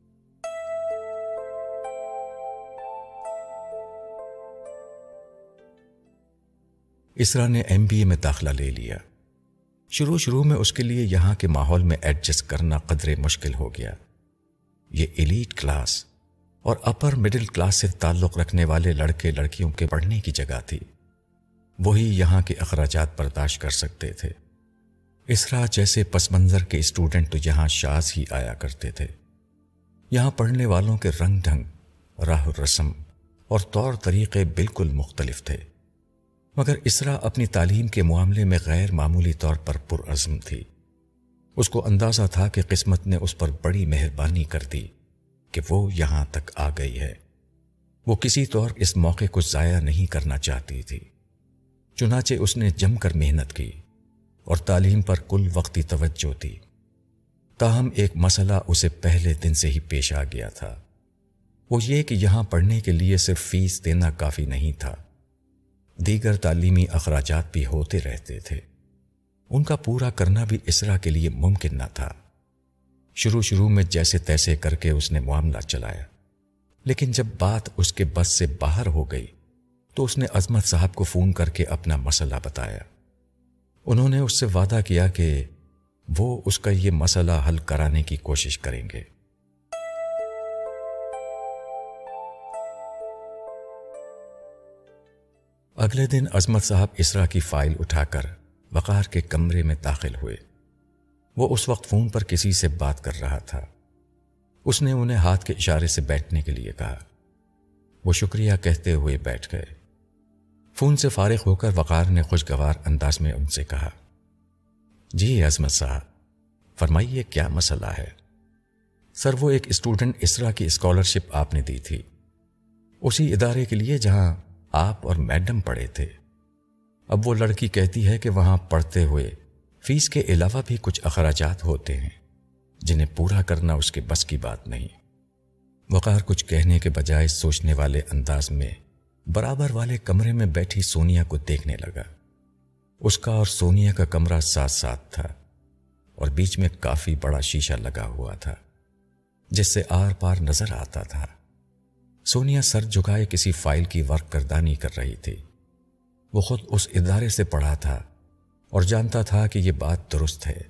A: اسرا نے MBA میں داخلہ لے لیا۔ شروع میں اس کے لیے یہاں کے ماحول میں ایڈجسٹ کرنا قدرے مشکل ہو گیا۔ یہ ایلیٹ کلاس اور اپر مڈل کلاس سے تعلق رکھنے والے لڑکے لڑکیوں کے پڑھنے کی جگہ تھی، وہی یہاں کے اخراجات برداشت کر سکتے تھے۔ اسرا جیسے پس منظر کے اسٹوڈنٹ تو یہاں شاذ ہی آیا کرتے تھے۔ یہاں پڑھنے والوں کے رنگ ڈھنگ، راہ و رسم اور طور طریقے بالکل مختلف تھے، مگر اسرا اپنی تعلیم کے معاملے میں غیر معمولی طور پر پرعزم تھی۔ اس کو اندازہ تھا کہ قسمت نے اس پر بڑی مہربانی کر دی کہ وہ یہاں تک آ گئی ہے۔ وہ کسی طور اس موقع کو ضائع نہیں کرنا چاہتی تھی، چنانچہ اس نے جم کر محنت کی اور تعلیم پر کل وقتی توجہ تھی، تاہم ایک مسئلہ اسے پہلے دن سے ہی پیش آ گیا تھا۔ وہ یہ کہ یہاں پڑھنے کے لیے صرف فیس دینا کافی نہیں تھا، دیگر تعلیمی اخراجات بھی ہوتے رہتے تھے۔ ان کا پورا کرنا بھی اسرا کے لیے ممکن نہ تھا۔ شروع میں جیسے تیسے کر کے اس نے معاملہ چلایا، لیکن جب بات اس کے بس سے باہر ہو گئی تو اس نے عظمت صاحب کو فون کر کے اپنا مسئلہ بتایا۔ انہوں نے اس سے وعدہ کیا کہ وہ اس کا یہ مسئلہ حل کرانے کی کوشش کریں گے۔ اگلے دن عظمت صاحب اسرا کی فائل اٹھا کر وقار کے کمرے میں داخل ہوئے۔ وہ اس وقت فون پر کسی سے بات کر رہا تھا۔ اس نے انہیں ہاتھ کے اشارے سے بیٹھنے کے لیے کہا۔ وہ شکریہ کہتے ہوئے بیٹھ گئے۔ فون سے فارغ ہو کر وقار نے خوشگوار انداز میں ان سے کہا، جی عظمت صاحب، فرمائیے کیا مسئلہ ہے؟ سر، وہ ایک اسٹوڈنٹ اسرا کی اسکالرشپ آپ نے دی تھی، اسی ادارے کے لیے جہاں آپ اور میڈم پڑھے تھے۔ اب وہ لڑکی کہتی ہے کہ وہاں پڑھتے ہوئے فیس کے علاوہ بھی کچھ اخراجات ہوتے ہیں جنہیں پورا کرنا اس کے بس کی بات نہیں۔ وقار کچھ کہنے کے بجائے سوچنے والے انداز میں برابر والے کمرے میں بیٹھی سونیا کو دیکھنے لگا۔ اس کا اور سونیا کا کمرہ ساتھ ساتھ تھا اور بیچ میں کافی بڑا شیشہ لگا ہوا تھا جس سے آر پار نظر آتا تھا۔ سونیا سر جھکائے کسی فائل کی ورک گردانی کر رہی تھی۔ وہ خود اس ادارے سے پڑھا تھا اور جانتا تھا کہ یہ بات درست ہے۔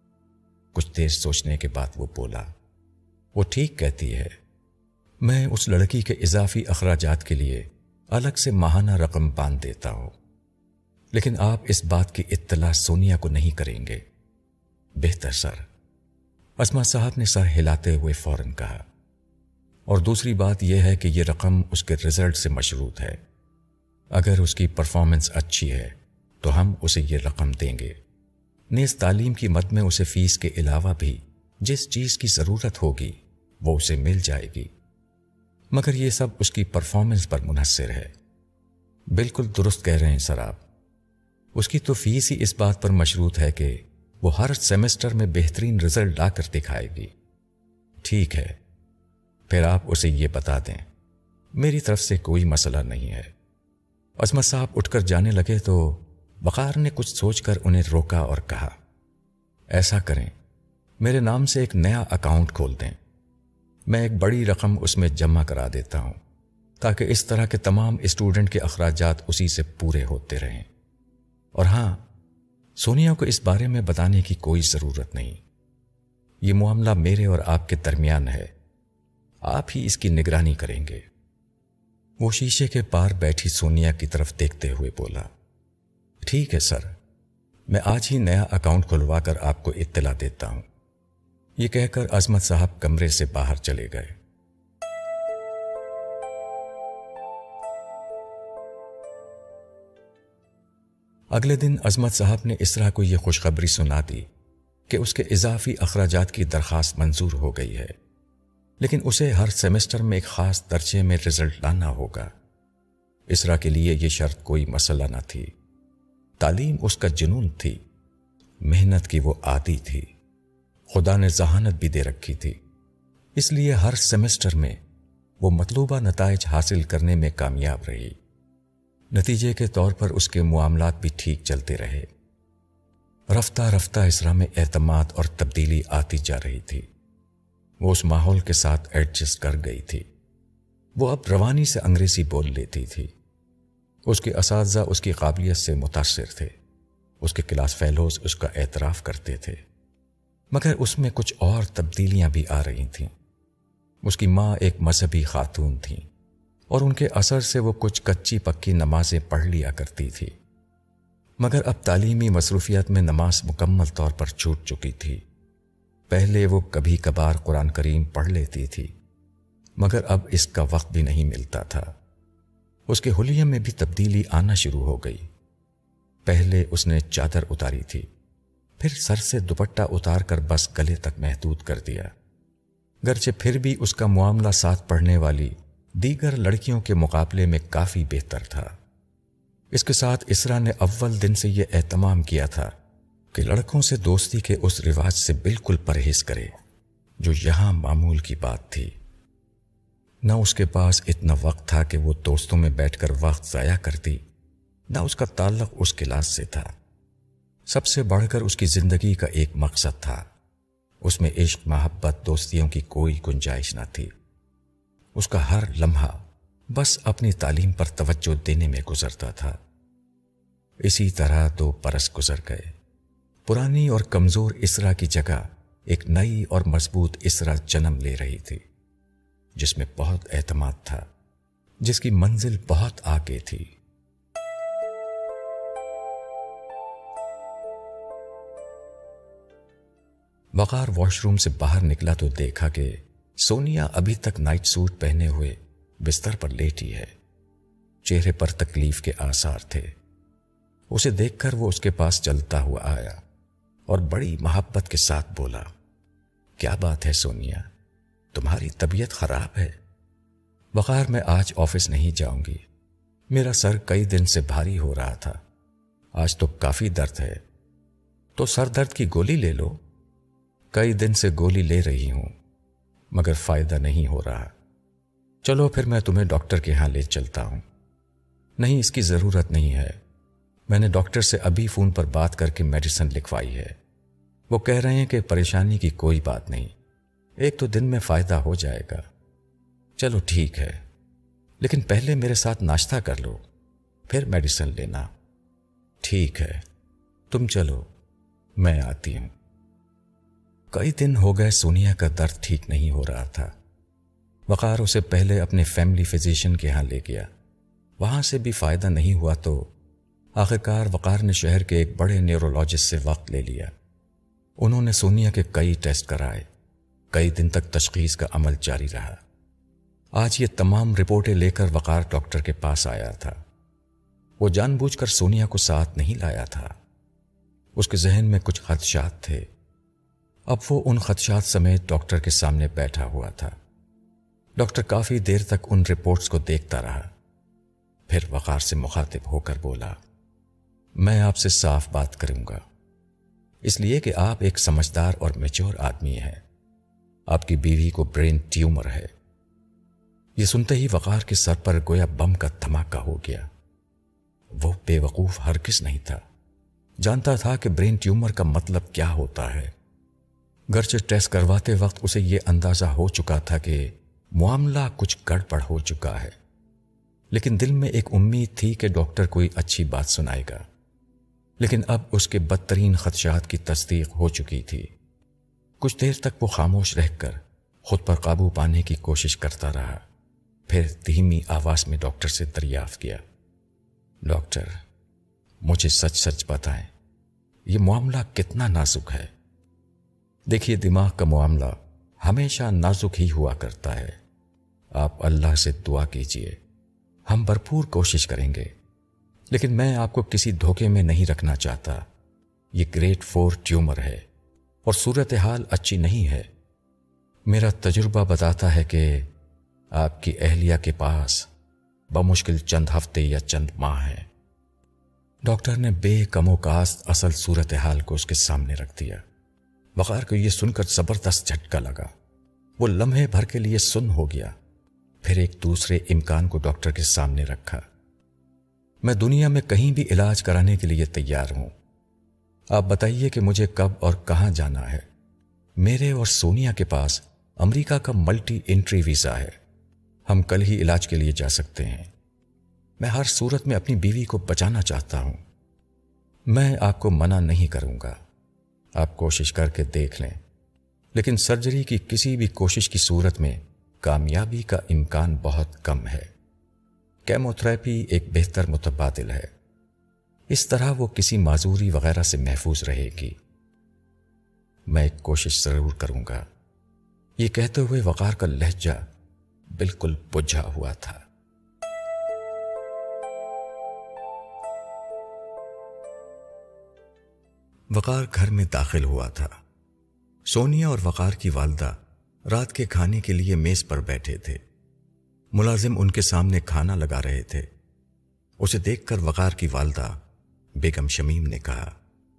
A: کچھ دیر سوچنے کے بعد وہ بولا، وہ ٹھیک کہتی ہے، میں اس لڑکی کے اضافی اخراجات کے لیے الگ سے ماہانہ رقم باندھ دیتا ہوں، لیکن آپ اس بات کی اطلاع سونیا کو نہیں کریں گے؟ بہتر سر، عظمت صاحب نے سر ہلاتے ہوئے فوراً کہا۔ اور دوسری بات یہ ہے کہ یہ رقم اس کے رزلٹ سے مشروط ہے۔ اگر اس کی پرفارمنس اچھی ہے تو ہم اسے یہ رقم دیں گے، نیز تعلیم کی مد میں اسے فیس کے علاوہ بھی جس چیز کی ضرورت ہوگی وہ اسے مل جائے گی، مگر یہ سب اس کی پرفارمنس پر منحصر ہے۔ بالکل درست کہہ رہے ہیں سر آپ، اس کی تو فیس ہی اس بات پر مشروط ہے کہ وہ ہر سیمسٹر میں بہترین رزلٹ لا کر دکھائے گی۔ ٹھیک ہے، پھر آپ اسے یہ بتا دیں، میری طرف سے کوئی مسئلہ نہیں ہے۔ عظمت صاحب اٹھ کر جانے لگے تو وقار نے کچھ سوچ کر انہیں روکا اور کہا، ایسا کریں، میرے نام سے ایک نیا اکاؤنٹ کھول دیں، میں ایک بڑی رقم اس میں جمع کرا دیتا ہوں تاکہ اس طرح کے تمام اسٹوڈنٹ کے اخراجات اسی سے پورے ہوتے رہیں۔ اور ہاں، سونیا کو اس بارے میں بتانے کی کوئی ضرورت نہیں، یہ معاملہ میرے اور آپ کے درمیان ہے، آپ ہی اس کی نگرانی کریں گے۔ وہ شیشے کے پار بیٹھی سونیا کی طرف دیکھتے ہوئے بولا، ٹھیک ہے سر، میں آج ہی نیا اکاؤنٹ کھلوا کر آپ کو اطلاع دیتا ہوں۔ یہ کہہ کر عظمت صاحب کمرے سے باہر چلے گئے۔ اگلے دن عظمت صاحب نے اسرا کو یہ خوشخبری سنا دی کہ اس کے اضافی اخراجات کی درخواست منظور ہو گئی ہے، لیکن اسے ہر سیمسٹر میں ایک خاص درجے میں رزلٹ لانا ہوگا۔ اسرا کے لیے یہ شرط کوئی مسئلہ نہ تھی، تعلیم اس کا جنون تھی، محنت کی وہ عادی تھی، خدا نے ذہانت بھی دے رکھی تھی، اس لیے ہر سیمسٹر میں وہ مطلوبہ نتائج حاصل کرنے میں کامیاب رہی۔ نتیجے کے طور پر اس کے معاملات بھی ٹھیک چلتے رہے۔ رفتہ رفتہ اسرا میں اعتماد اور تبدیلی آتی جا رہی تھی۔ وہ اس ماحول کے ساتھ ایڈجسٹ کر گئی تھی۔ وہ اب روانی سے انگریزی بول لیتی تھی۔ اس کے اساتذہ اس کی قابلیت سے متاثر تھے، اس کے کلاس فیلوز اس کا اعتراف کرتے تھے، مگر اس میں کچھ اور تبدیلیاں بھی آ رہی تھیں۔ اس کی ماں ایک مذہبی خاتون تھیں اور ان کے اثر سے وہ کچھ کچی پکی نمازیں پڑھ لیا کرتی تھی، مگر اب تعلیمی مصروفیات میں نماز مکمل طور پر چھوٹ چکی تھی۔ پہلے وہ کبھی کبھار قرآن کریم پڑھ لیتی تھی، مگر اب اس کا وقت بھی نہیں ملتا تھا۔ اس کے حلیے میں بھی تبدیلی آنا شروع ہو گئی۔ پہلے اس نے چادر اتاری تھی، پھر سر سے دوپٹہ اتار کر بس گلے تک محدود کر دیا، گرچہ پھر بھی اس کا معاملہ ساتھ پڑھنے والی دیگر لڑکیوں کے مقابلے میں کافی بہتر تھا۔ اس کے ساتھ اسرا نے اول دن سے یہ اہتمام کیا تھا کہ لڑکوں سے دوستی کے اس رواج سے بالکل پرہیز کرے جو یہاں معمول کی بات تھی۔ نہ اس کے پاس اتنا وقت تھا کہ وہ دوستوں میں بیٹھ کر وقت ضائع کرتی، نہ اس کا تعلق اس کلاس سے تھا۔ سب سے بڑھ کر اس کی زندگی کا ایک مقصد تھا، اس میں عشق، محبت، دوستیوں کی کوئی گنجائش نہ تھی۔ اس کا ہر لمحہ بس اپنی تعلیم پر توجہ دینے میں گزرتا تھا۔ اسی طرح 2 برس گزر گئے۔ پرانی اور کمزور اسرا کی جگہ ایک نئی اور مضبوط اسرا جنم لے رہی تھی، جس میں بہت اعتماد تھا، جس کی منزل بہت آگے تھی۔ وقار واش روم سے باہر نکلا تو دیکھا کہ سونیا ابھی تک نائٹ سوٹ پہنے ہوئے بستر پر لیٹی ہے۔ چہرے پر تکلیف کے آثار تھے۔ اسے دیکھ کر وہ اس کے پاس چلتا ہوا آیا اور بڑی محبت کے ساتھ بولا، کیا بات ہے سونیا، تمہاری طبیعت خراب ہے؟ وقار، میں آج آفس نہیں جاؤں گی، میرا سر کئی دن سے بھاری ہو رہا تھا، آج تو کافی درد ہے۔ تو سر درد کی گولی لے لو۔ کئی دن سے گولی لے رہی ہوں مگر فائدہ نہیں ہو رہا۔ چلو پھر میں تمہیں ڈاکٹر کے ہاں لے چلتا ہوں۔ نہیں، اس کی ضرورت نہیں ہے، میں نے ڈاکٹر سے ابھی فون پر بات کر کے میڈیسن لکھوائی ہے، وہ کہہ رہے ہیں کہ پریشانی کی کوئی بات نہیں، 1-2 دن میں فائدہ ہو جائے گا۔ چلو ٹھیک ہے، لیکن پہلے میرے ساتھ ناشتہ کر لو، پھر میڈیسن لینا۔ ٹھیک ہے، تم چلو، میں آتی ہوں۔ کئی دن ہو گئے سونیا کا درد ٹھیک نہیں ہو رہا تھا۔ وقار اسے پہلے اپنے فیملی فزیشین کے ہاں لے گیا، وہاں سے بھی فائدہ نہیں ہوا تو آخرکار وقار نے شہر کے ایک بڑے نیورولوجسٹ سے وقت لے لیا۔ انہوں نے سونیا کے کئی ٹیسٹ کرائے، کئی دن تک تشخیص کا عمل جاری رہا۔ آج یہ تمام رپورٹیں لے کر وقار ڈاکٹر کے پاس آیا تھا۔ وہ جان بوجھ کر سونیا کو ساتھ نہیں لایا تھا، اس کے ذہن میں کچھ خدشات تھے۔ اب وہ ان خدشات سمیت ڈاکٹر کے سامنے بیٹھا ہوا تھا۔ ڈاکٹر کافی دیر تک ان رپورٹس کو دیکھتا رہا، پھر وقار سے مخاطب ہو کر بولا، میں آپ سے صاف بات کروں گا، اس لیے کہ آپ ایک سمجھدار اور میچور آدمی ہیں۔ آپ کی بیوی کو برین ٹیومر ہے۔ یہ سنتے ہی وقار کے سر پر گویا بم کا دھماکہ ہو گیا۔ وہ بے وقوف ہرگز نہیں تھا، جانتا تھا کہ برین ٹیومر کا مطلب کیا ہوتا ہے۔ گرچہ ٹیسٹ کرواتے وقت اسے یہ اندازہ ہو چکا تھا کہ معاملہ کچھ گڑبڑ ہو چکا ہے، لیکن دل میں ایک امید تھی کہ ڈاکٹر کوئی اچھی بات سنائے گا۔ لیکن اب اس کے بدترین خدشات کی تصدیق ہو چکی تھی۔ کچھ دیر تک وہ خاموش رہ کر خود پر قابو پانے کی کوشش کرتا رہا، پھر دھیمی آواز میں ڈاکٹر سے دریافت کیا، ڈاکٹر، مجھے سچ سچ بتائیں، یہ معاملہ کتنا نازک ہے؟ دیکھیے، دماغ کا معاملہ ہمیشہ نازک ہی ہوا کرتا ہے۔ آپ اللہ سے دعا کیجئے، ہم بھرپور کوشش کریں گے، لیکن میں آپ کو کسی دھوکے میں نہیں رکھنا چاہتا۔ یہ گریڈ 4 ٹیومر ہے اور صورتحال اچھی نہیں ہے۔ میرا تجربہ بتاتا ہے کہ آپ کی اہلیہ کے پاس بمشکل چند ہفتے یا چند ماہ ہیں۔ ڈاکٹر نے بے کم و کاست اصل صورتحال کو اس کے سامنے رکھ دیا۔ وقار کو یہ سن کر زبردست جھٹکا لگا۔ وہ لمحے بھر کے لیے سن ہو گیا، پھر ایک دوسرے امکان کو ڈاکٹر کے سامنے رکھا۔ میں دنیا میں کہیں بھی علاج کرانے کے لیے تیار ہوں، آپ بتائیے کہ مجھے کب اور کہاں جانا ہے۔ میرے اور سونیا کے پاس امریکہ کا ملٹی انٹری ویزا ہے، ہم کل ہی علاج کے لیے جا سکتے ہیں۔ میں ہر صورت میں اپنی بیوی کو بچانا چاہتا ہوں، میں آپ کو منع نہیں کروں گا، آپ کوشش کر کے دیکھ لیں، لیکن سرجری کی کسی بھی کوشش کی صورت میں کامیابی کا امکان بہت کم ہے۔ کیمو تھراپی ایک بہتر متبادل ہے، اس طرح وہ کسی معذوری وغیرہ سے محفوظ رہے گی۔ میں ایک کوشش ضرور کروں گا۔ یہ کہتے ہوئے وقار کا لہجہ بالکل بجھا ہوا تھا۔ وقار گھر میں داخل ہوا تھا۔ سونیا اور وقار کی والدہ رات کے کھانے کے لیے میز پر بیٹھے تھے۔ ملازم ان کے سامنے کھانا لگا رہے تھے۔ اسے دیکھ کر وقار کی والدہ بیگم شمیم نے کہا،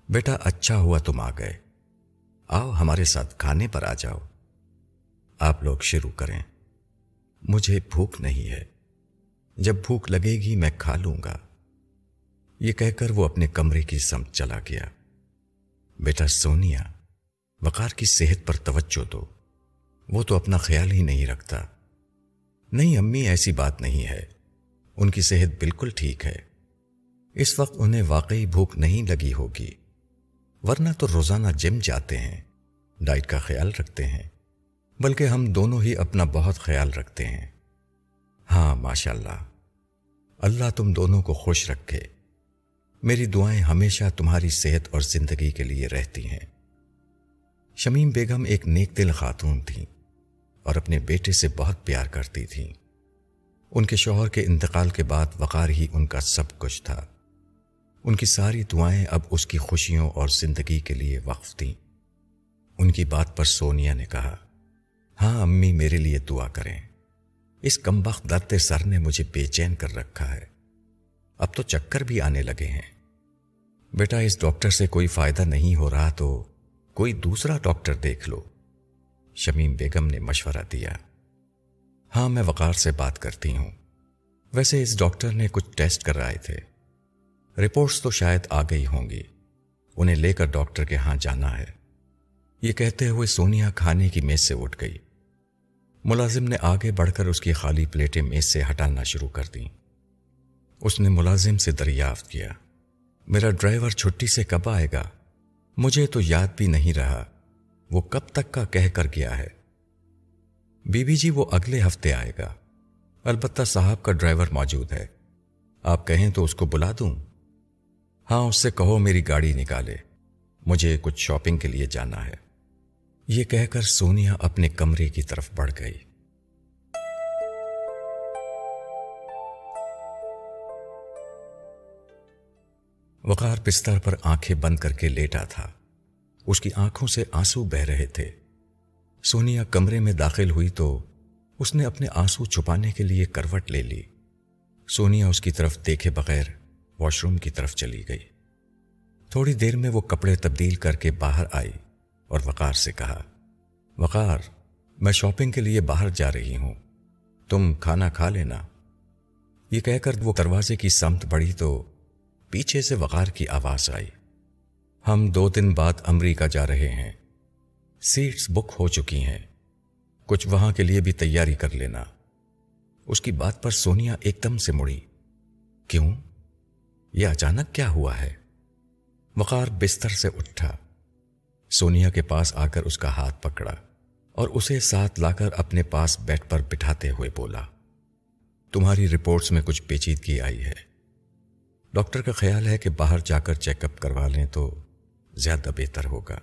A: بیٹا اچھا ہوا تم آ گئے، آؤ ہمارے ساتھ کھانے پر آ جاؤ۔ آپ لوگ شروع کریں، مجھے بھوک نہیں ہے، جب بھوک لگے گی میں کھا لوں گا۔ یہ کہہ کر وہ اپنے کمرے کی سمت چلا گیا۔ بیٹا سونیا، وقار کی صحت پر توجہ دو، وہ تو اپنا خیال ہی نہیں رکھتا۔ نہیں امی، ایسی بات نہیں ہے، ان کی صحت بالکل ٹھیک ہے، اس وقت انہیں واقعی بھوک نہیں لگی ہوگی، ورنہ تو روزانہ جم جاتے ہیں، ڈائٹ کا خیال رکھتے ہیں، بلکہ ہم دونوں ہی اپنا بہت خیال رکھتے ہیں۔ ہاں ماشاءاللہ، اللہ تم دونوں کو خوش رکھے، میری دعائیں ہمیشہ تمہاری صحت اور زندگی کے لیے رہتی ہیں۔ شمیم بیگم ایک نیک دل خاتون تھیں اور اپنے بیٹے سے بہت پیار کرتی تھیں۔ ان کے شوہر کے انتقال کے بعد وقار ہی ان کا سب کچھ تھا۔ ان کی ساری دعائیں اب اس کی خوشیوں اور زندگی کے لیے وقف تھیں۔ ان کی بات پر سونیا نے کہا، ہاں امی، میرے لیے دعا کریں، اس کمبخت درد سر نے مجھے بے چین کر رکھا ہے، اب تو چکر بھی آنے لگے ہیں۔ بیٹا اس ڈاکٹر سے کوئی فائدہ نہیں ہو رہا تو کوئی دوسرا ڈاکٹر دیکھ لو، شمیم بیگم نے مشورہ دیا۔ ہاں میں وقار سے بات کرتی ہوں، ویسے اس ڈاکٹر نے کچھ ٹیسٹ کرائے تھے، رپورٹس تو شاید آ گئی ہوں گی، انہیں لے کر ڈاکٹر کے ہاں جانا ہے۔ یہ کہتے ہوئے سونیا کھانے کی میز سے اٹھ گئی۔ ملازم نے آگے بڑھ کر اس کی خالی پلیٹیں میز سے ہٹانا شروع کر دیں۔ اس نے ملازم سے دریافت کیا، میرا ڈرائیور چھٹی سے کب آئے گا؟ مجھے تو یاد بھی نہیں رہا، وہ کب تک کا کہہ کر گیا ہے؟ بی بی جی وہ اگلے ہفتے آئے گا، البتہ صاحب کا ڈرائیور موجود ہے، آپ کہیں تو اس کو بلا دوں؟ ہاں اس سے کہو میری گاڑی نکالے، مجھے کچھ شاپنگ کے لیے جانا ہے۔ یہ کہہ کر سونیا اپنے کمرے کی طرف بڑھ گئی۔ وقار بستر پر آنکھیں بند کر کے لیٹا تھا، اس کی آنکھوں سے آنسو بہہ رہے تھے۔ سونیا کمرے میں داخل ہوئی تو اس نے اپنے آنسو چھپانے کے لیے کروٹ لے لی۔ سونیا اس کی طرف دیکھے بغیر واش روم کی طرف چلی گئی۔ تھوڑی دیر میں وہ کپڑے تبدیل کر کے باہر آئی اور وقار سے کہا، وقار میں شاپنگ کے لیے باہر جا رہی ہوں، تم کھانا کھا لینا۔ یہ کہہ کر وہ دروازے کی سمت بڑھی تو پیچھے سے وقار کی آواز آئی، ہم 2 دن بعد امریکہ جا رہے ہیں، سیٹس بک ہو چکی ہیں، کچھ وہاں کے لیے بھی تیاری کر لینا۔ اس کی بات پر سونیا ایک دم سے مڑی، کیوں؟ یہ اچانک کیا ہوا ہے؟ وقار بستر سے اٹھا، سونیا کے پاس آ کر اس کا ہاتھ پکڑا اور اسے ساتھ لا کر اپنے پاس بیڈ پر بٹھاتے ہوئے بولا، تمہاری رپورٹس میں کچھ پیچیدگی آئی ہے، ڈاکٹر کا خیال ہے کہ باہر جا کر چیک اپ کروا لیں تو زیادہ بہتر ہوگا۔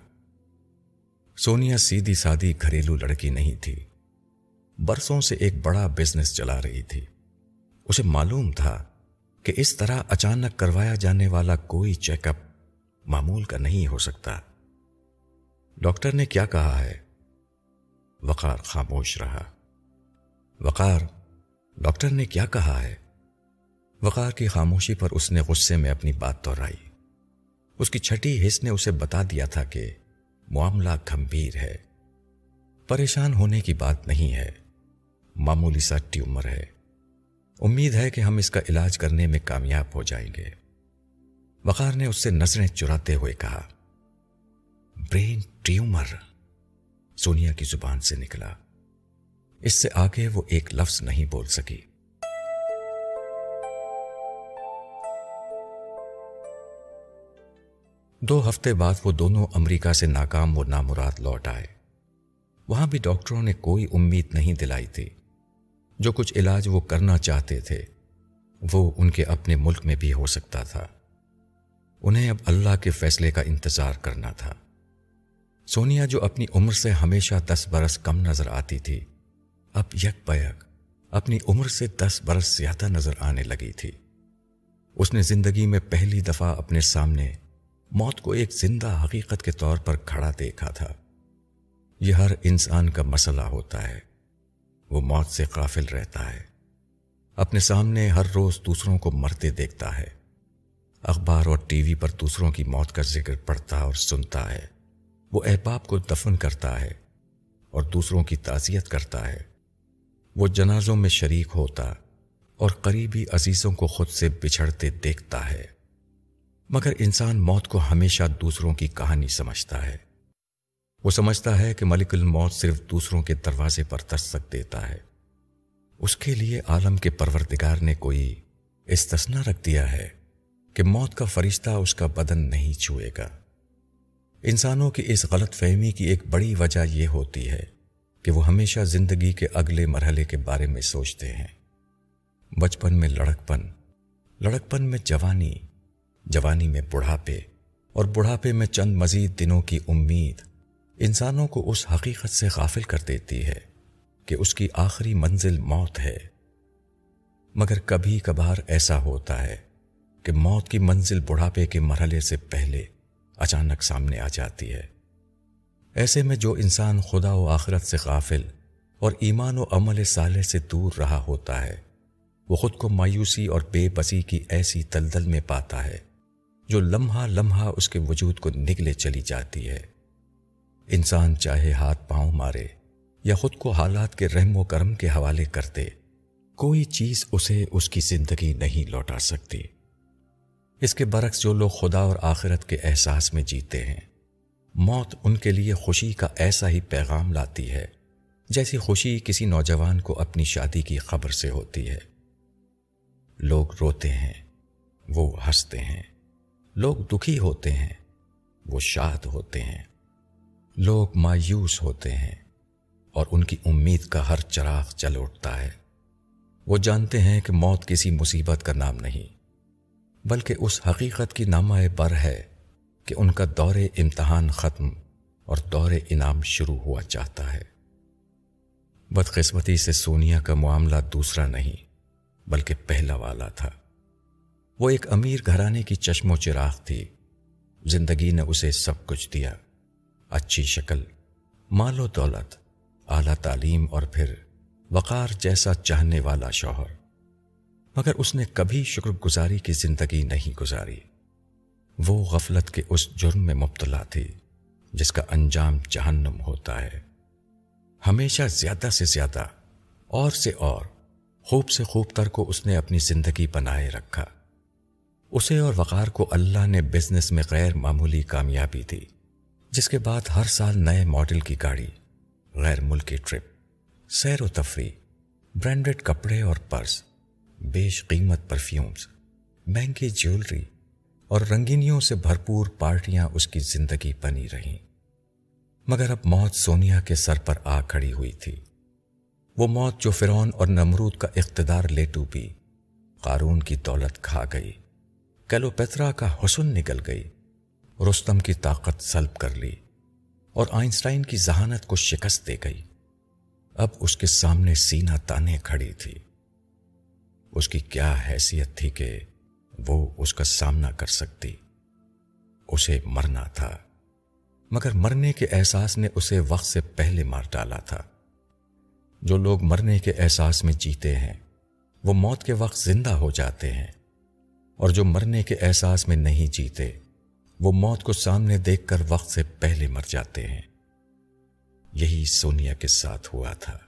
A: سونیا سیدھی سادی گھریلو لڑکی نہیں تھی، برسوں سے ایک بڑا بزنس چلا رہی تھی، اسے معلوم تھا کہ اس طرح اچانک کروایا جانے والا کوئی چیک اپ معمول کا نہیں ہو سکتا۔ ڈاکٹر نے کیا کہا ہے؟ وقار خاموش رہا۔ وقار، ڈاکٹر نے کیا کہا ہے؟ وقار کی خاموشی پر اس نے غصے میں اپنی بات دہرائی۔ اس کی چھٹی حس نے اسے بتا دیا تھا کہ معاملہ گھمبیر ہے، پریشان ہونے کی بات نہیں ہے، معمولی سا ٹیومر ہے، امید ہے کہ ہم اس کا علاج کرنے میں کامیاب ہو جائیں گے۔ وقار نے اس سے نظریں چراتے ہوئے کہا، برین ٹیومر؟ سونیا کی زبان سے نکلا، اس سے آگے وہ ایک لفظ نہیں بول سکی۔ دو ہفتے بعد وہ دونوں امریکہ سے ناکام و نامراد لوٹ آئے۔ وہاں بھی ڈاکٹروں نے کوئی امید نہیں دلائی تھی۔ جو کچھ علاج وہ کرنا چاہتے تھے وہ ان کے اپنے ملک میں بھی ہو سکتا تھا، انہیں اب اللہ کے فیصلے کا انتظار کرنا تھا۔ سونیا جو اپنی عمر سے ہمیشہ 10 برس کم نظر آتی تھی، اب یک بیک اپنی عمر سے 10 برس زیادہ نظر آنے لگی تھی۔ اس نے زندگی میں پہلی دفعہ اپنے سامنے موت کو ایک زندہ حقیقت کے طور پر کھڑا دیکھا تھا۔ یہ ہر انسان کا مسئلہ ہوتا ہے، وہ موت سے غافل رہتا ہے، اپنے سامنے ہر روز دوسروں کو مرتے دیکھتا ہے، اخبار اور ٹی وی پر دوسروں کی موت کا ذکر پڑھتا اور سنتا ہے، وہ احباب کو دفن کرتا ہے اور دوسروں کی تعزیت کرتا ہے، وہ جنازوں میں شریک ہوتا اور قریبی عزیزوں کو خود سے بچھڑتے دیکھتا ہے۔ مگر انسان موت کو ہمیشہ دوسروں کی کہانی سمجھتا ہے۔ وہ سمجھتا ہے کہ ملک الموت صرف دوسروں کے دروازے پر دستک دیتا ہے۔ اس کے لیے عالم کے پروردگار نے کوئی استثنا رکھ دیا ہے کہ موت کا فرشتہ اس کا بدن نہیں چھوئے گا۔ انسانوں کی اس غلط فہمی کی ایک بڑی وجہ یہ ہوتی ہے کہ وہ ہمیشہ زندگی کے اگلے مرحلے کے بارے میں سوچتے ہیں۔ بچپن میں لڑکپن، لڑکپن میں جوانی، جوانی میں بڑھاپے اور بڑھاپے میں چند مزید دنوں کی امید انسانوں کو اس حقیقت سے غافل کر دیتی ہے کہ اس کی آخری منزل موت ہے۔ مگر کبھی کبھار ایسا ہوتا ہے کہ موت کی منزل بڑھاپے کے مرحلے سے پہلے اچانک سامنے آ جاتی ہے۔ ایسے میں جو انسان خدا و آخرت سے غافل اور ایمان و عمل صالح سے دور رہا ہوتا ہے، وہ خود کو مایوسی اور بے بسی کی ایسی دلدل میں پاتا ہے جو لمحہ لمحہ اس کے وجود کو نگلے چلی جاتی ہے۔ انسان چاہے ہاتھ پاؤں مارے یا خود کو حالات کے رحم و کرم کے حوالے کر دے، کوئی چیز اسے اس کی زندگی نہیں لوٹا سکتی۔ اس کے برعکس جو لوگ خدا اور آخرت کے احساس میں جیتے ہیں، موت ان کے لیے خوشی کا ایسا ہی پیغام لاتی ہے جیسی خوشی کسی نوجوان کو اپنی شادی کی خبر سے ہوتی ہے۔ لوگ روتے ہیں، وہ ہنستے ہیں، لوگ دکھی ہوتے ہیں، وہ شاد ہوتے ہیں، لوگ مایوس ہوتے ہیں اور ان کی امید کا ہر چراغ جل اٹھتا ہے۔ وہ جانتے ہیں کہ موت کسی مصیبت کا نام نہیں، بلکہ اس حقیقت کی نامہ بر ہے کہ ان کا دور امتحان ختم اور دور انعام شروع ہوا چاہتا ہے۔ بدقسمتی سے سونیا کا معاملہ دوسرا نہیں بلکہ پہلا والا تھا۔ وہ ایک امیر گھرانے کی چشم و چراغ تھی۔ زندگی نے اسے سب کچھ دیا، اچھی شکل، مال و دولت، اعلیٰ تعلیم اور پھر وقار جیسا چاہنے والا شوہر، مگر اس نے کبھی شکر گزاری کی زندگی نہیں گزاری۔ وہ غفلت کے اس جرم میں مبتلا تھی جس کا انجام جہنم ہوتا ہے۔ ہمیشہ زیادہ سے زیادہ اور سے اور خوب سے خوب تر کو اس نے اپنی زندگی بنائے رکھا۔ اسے اور وقار کو اللہ نے بزنس میں غیر معمولی کامیابی دی، جس کے بعد ہر سال نئے ماڈل کی گاڑی، غیر ملکی ٹرپ، سیر و تفریح، برانڈڈ کپڑے اور پرس، بیش قیمت پرفیومز، مہنگی جیولری اور رنگینیوں سے بھرپور پارٹیاں اس کی زندگی بنی رہیں۔ مگر اب موت سونیا کے سر پر آ کھڑی ہوئی تھی۔ وہ موت جو فرعون اور نمرود کا اقتدار لے ڈوبی، قارون کی دولت کھا گئی، کلیوپیٹرا کا حسن نگل گئی، رستم کی طاقت سلب کر لی اور آئنسٹائن کی ذہانت کو شکست دے گئی، اب اس کے سامنے سینہ تانے کھڑی تھی۔ اس کی کیا حیثیت تھی کہ وہ اس کا سامنا کر سکتی؟ اسے مرنا تھا، مگر مرنے کے احساس نے اسے وقت سے پہلے مار ڈالا تھا۔ جو لوگ مرنے کے احساس میں جیتے ہیں وہ موت کے وقت زندہ ہو جاتے ہیں، اور جو مرنے کے احساس میں نہیں جیتے وہ موت کو سامنے دیکھ کر وقت سے پہلے مر جاتے ہیں۔ یہی سونیا کے ساتھ ہوا تھا۔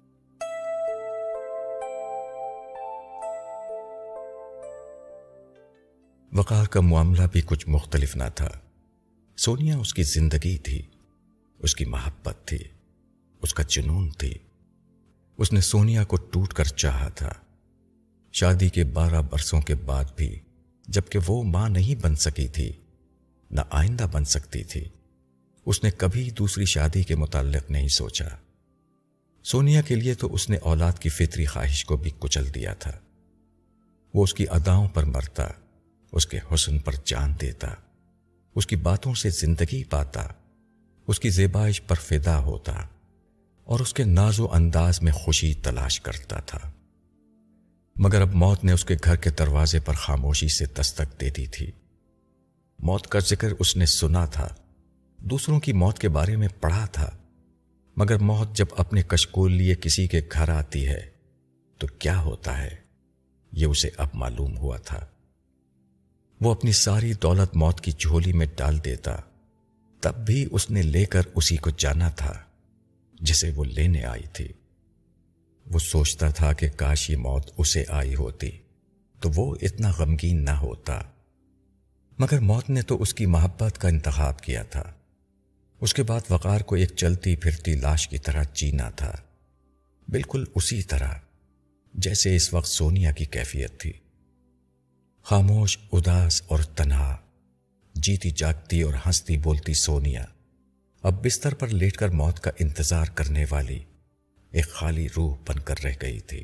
A: وقار کا معاملہ بھی کچھ مختلف نہ تھا۔ سونیا اس کی زندگی تھی، اس کی محبت تھی، اس کا جنون تھی۔ اس نے سونیا کو ٹوٹ کر چاہا تھا۔ شادی کے 12 برسوں کے بعد بھی، جبکہ وہ ماں نہیں بن سکی تھی، نہ آئندہ بن سکتی تھی، اس نے کبھی دوسری شادی کے متعلق نہیں سوچا۔ سونیا کے لیے تو اس نے اولاد کی فطری خواہش کو بھی کچل دیا تھا۔ وہ اس کی اداؤں پر مرتا، اس کے حسن پر جان دیتا، اس کی باتوں سے زندگی پاتا، اس کی زیبائش پر فدا ہوتا اور اس کے ناز و انداز میں خوشی تلاش کرتا تھا۔ مگر اب موت نے اس کے گھر کے دروازے پر خاموشی سے دستک دے دی تھی۔ موت کا ذکر اس نے سنا تھا، دوسروں کی موت کے بارے میں پڑھا تھا، مگر موت جب اپنے کشکول لیے کسی کے گھر آتی ہے تو کیا ہوتا ہے یہ اسے اب معلوم ہوا تھا۔ وہ اپنی ساری دولت موت کی جھولی میں ڈال دیتا، تب بھی اس نے لے کر اسی کو جانا تھا جسے وہ لینے آئی تھی۔ وہ سوچتا تھا کہ کاش یہ موت اسے آئی ہوتی تو وہ اتنا غمگین نہ ہوتا، مگر موت نے تو اس کی محبت کا انتخاب کیا تھا۔ اس کے بعد وقار کو ایک چلتی پھرتی لاش کی طرح جینا تھا، بالکل اسی طرح جیسے اس وقت سونیا کی کیفیت تھی، خاموش، اداس اور تنہا، جیتی جاگتی اور ہنستی بولتی سونیا اب بستر پر لیٹ کر موت کا انتظار کرنے والی ایک خالی روح بن کر رہ گئی تھی۔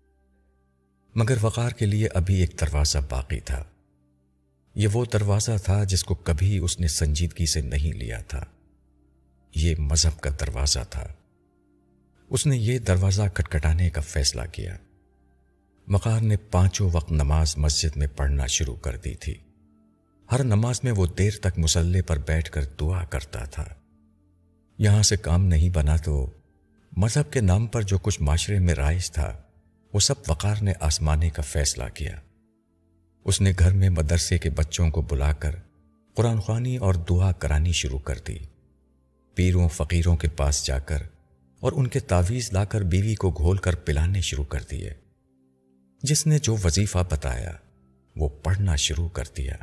A: مگر وقار کے لیے ابھی ایک دروازہ باقی تھا۔ یہ وہ دروازہ تھا جس کو کبھی اس نے سنجیدگی سے نہیں لیا تھا۔ یہ مذہب کا دروازہ تھا۔ اس نے یہ دروازہ کھٹکھٹانے کا فیصلہ کیا۔ وقار نے 5 وقت نماز مسجد میں پڑھنا شروع کر دی تھی۔ ہر نماز میں وہ دیر تک مصلی پر بیٹھ کر دعا کرتا تھا۔ یہاں سے کام نہیں بنا تو مذہب کے نام پر جو کچھ معاشرے میں رائج تھا وہ سب وقار نے آزمانے کا فیصلہ کیا۔ اس نے گھر میں مدرسے کے بچوں کو بلا کر قرآن خوانی اور دعا کرانی شروع کر دی۔ پیروں فقیروں کے پاس جا کر اور ان کے تعویذ لا کر بیوی کو گھول کر پلانے شروع کر دیے۔ جس نے جو وظیفہ بتایا وہ پڑھنا شروع کر دیا۔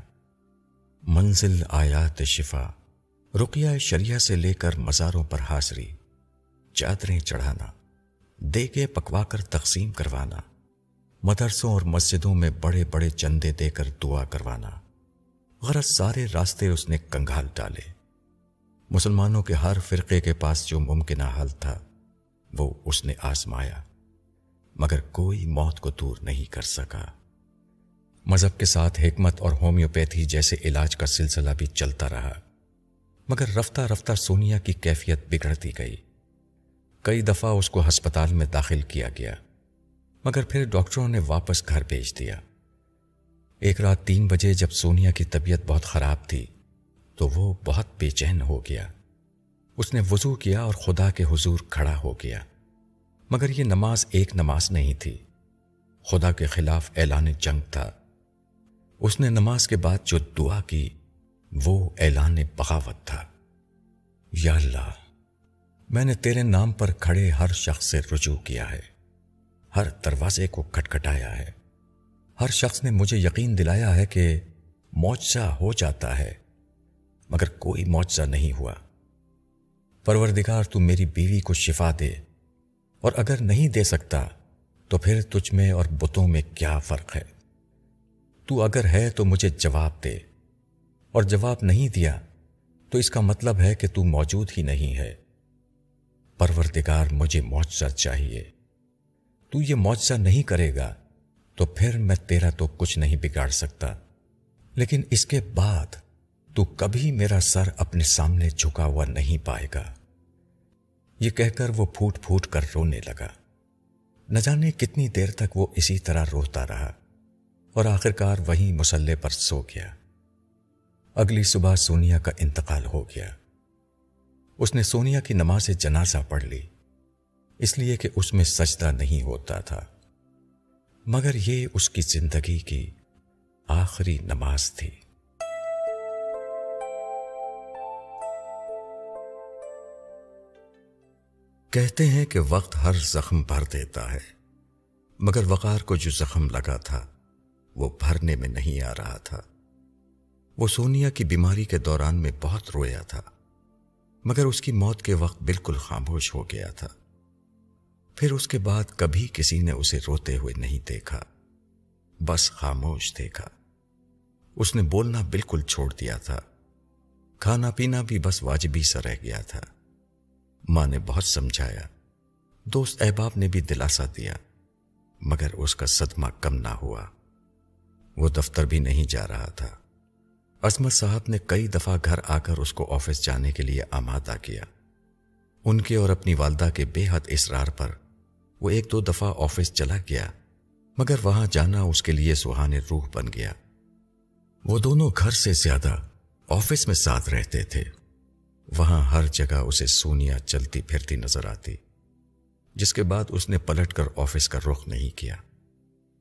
A: منزل آیات شفا، رقیہ شریعہ سے لے کر مزاروں پر حاضری، چادریں چڑھانا، دیگیں پکوا کر تقسیم کروانا، مدرسوں اور مسجدوں میں بڑے بڑے چندے دے کر دعا کروانا، غرض سارے راستے اس نے کنگال ڈالے۔ مسلمانوں کے ہر فرقے کے پاس جو ممکنہ حل تھا وہ اس نے آزمایا، مگر کوئی موت کو دور نہیں کر سکا۔ مذہب کے ساتھ حکمت اور ہومیوپیتھی جیسے علاج کا سلسلہ بھی چلتا رہا، مگر رفتہ رفتہ سونیا کی کیفیت بگڑتی گئی۔ کئی دفعہ اس کو ہسپتال میں داخل کیا گیا، مگر پھر ڈاکٹروں نے واپس گھر بھیج دیا۔ ایک رات 3 بجے جب سونیا کی طبیعت بہت خراب تھی تو وہ بہت بے چین ہو گیا۔ اس نے وضو کیا اور خدا کے حضور کھڑا ہو گیا، مگر یہ نماز ایک نماز نہیں تھی، خدا کے خلاف اعلان جنگ تھا۔ اس نے نماز کے بعد جو دعا کی وہ اعلان بغاوت تھا۔ یا اللہ، میں نے تیرے نام پر کھڑے ہر شخص سے رجوع کیا ہے، ہر دروازے کو کھٹکھٹایا ہے، ہر شخص نے مجھے یقین دلایا ہے کہ معجزہ ہو جاتا ہے، مگر کوئی معجزہ نہیں ہوا۔ پروردگار تو میری بیوی کو شفا دے، اور اگر نہیں دے سکتا تو پھر تجھ میں اور بتوں میں کیا فرق ہے؟ تو اگر ہے تو مجھے جواب دے، اور جواب نہیں دیا تو اس کا مطلب ہے کہ تو موجود ہی نہیں ہے۔ پروردگار مجھے معجزہ چاہیے، تو یہ معجزہ نہیں کرے گا تو پھر میں تیرا تو کچھ نہیں بگاڑ سکتا، لیکن اس کے بعد تو کبھی میرا سر اپنے سامنے جھکا ہوا نہیں پائے گا۔ یہ کہہ کر وہ پھوٹ پھوٹ کر رونے لگا۔ نہ جانے کتنی دیر تک وہ اسی طرح روتا رہا اور آخرکار وہیں مصلی پر سو گیا۔ اگلی صبح سونیا کا انتقال ہو گیا۔ اس نے سونیا کی نماز جنازہ پڑھ لی، اس لیے کہ اس میں سجدہ نہیں ہوتا تھا، مگر یہ اس کی زندگی کی آخری نماز تھی۔ کہتے ہیں کہ وقت ہر زخم بھر دیتا ہے، مگر وقار کو جو زخم لگا تھا وہ بھرنے میں نہیں آ رہا تھا۔ وہ سونیا کی بیماری کے دوران میں بہت رویا تھا، مگر اس کی موت کے وقت بالکل خاموش ہو گیا تھا۔ پھر اس کے بعد کبھی کسی نے اسے روتے ہوئے نہیں دیکھا، بس خاموش دیکھا۔ اس نے بولنا بالکل چھوڑ دیا تھا، کھانا پینا بھی بس واجبی سا رہ گیا تھا۔ ماں نے بہت سمجھایا، دوست احباب نے بھی دلاسا دیا، مگر اس کا صدمہ کم نہ ہوا۔ وہ دفتر بھی نہیں جا رہا تھا۔ عظمت صاحب نے کئی دفعہ گھر آ کر اس کو آفس جانے کے لیے آمادہ کیا۔ ان کے اور اپنی والدہ کے بے حد اصرار پر وہ 1-2 دفعہ آفس چلا گیا، مگر وہاں جانا اس کے لیے سہانے روح بن گیا۔ وہ دونوں گھر سے زیادہ آفس میں ساتھ رہتے تھے۔ وہاں ہر جگہ اسے سونیا چلتی پھرتی نظر آتی، جس کے بعد اس نے پلٹ کر آفس کا رخ نہیں کیا۔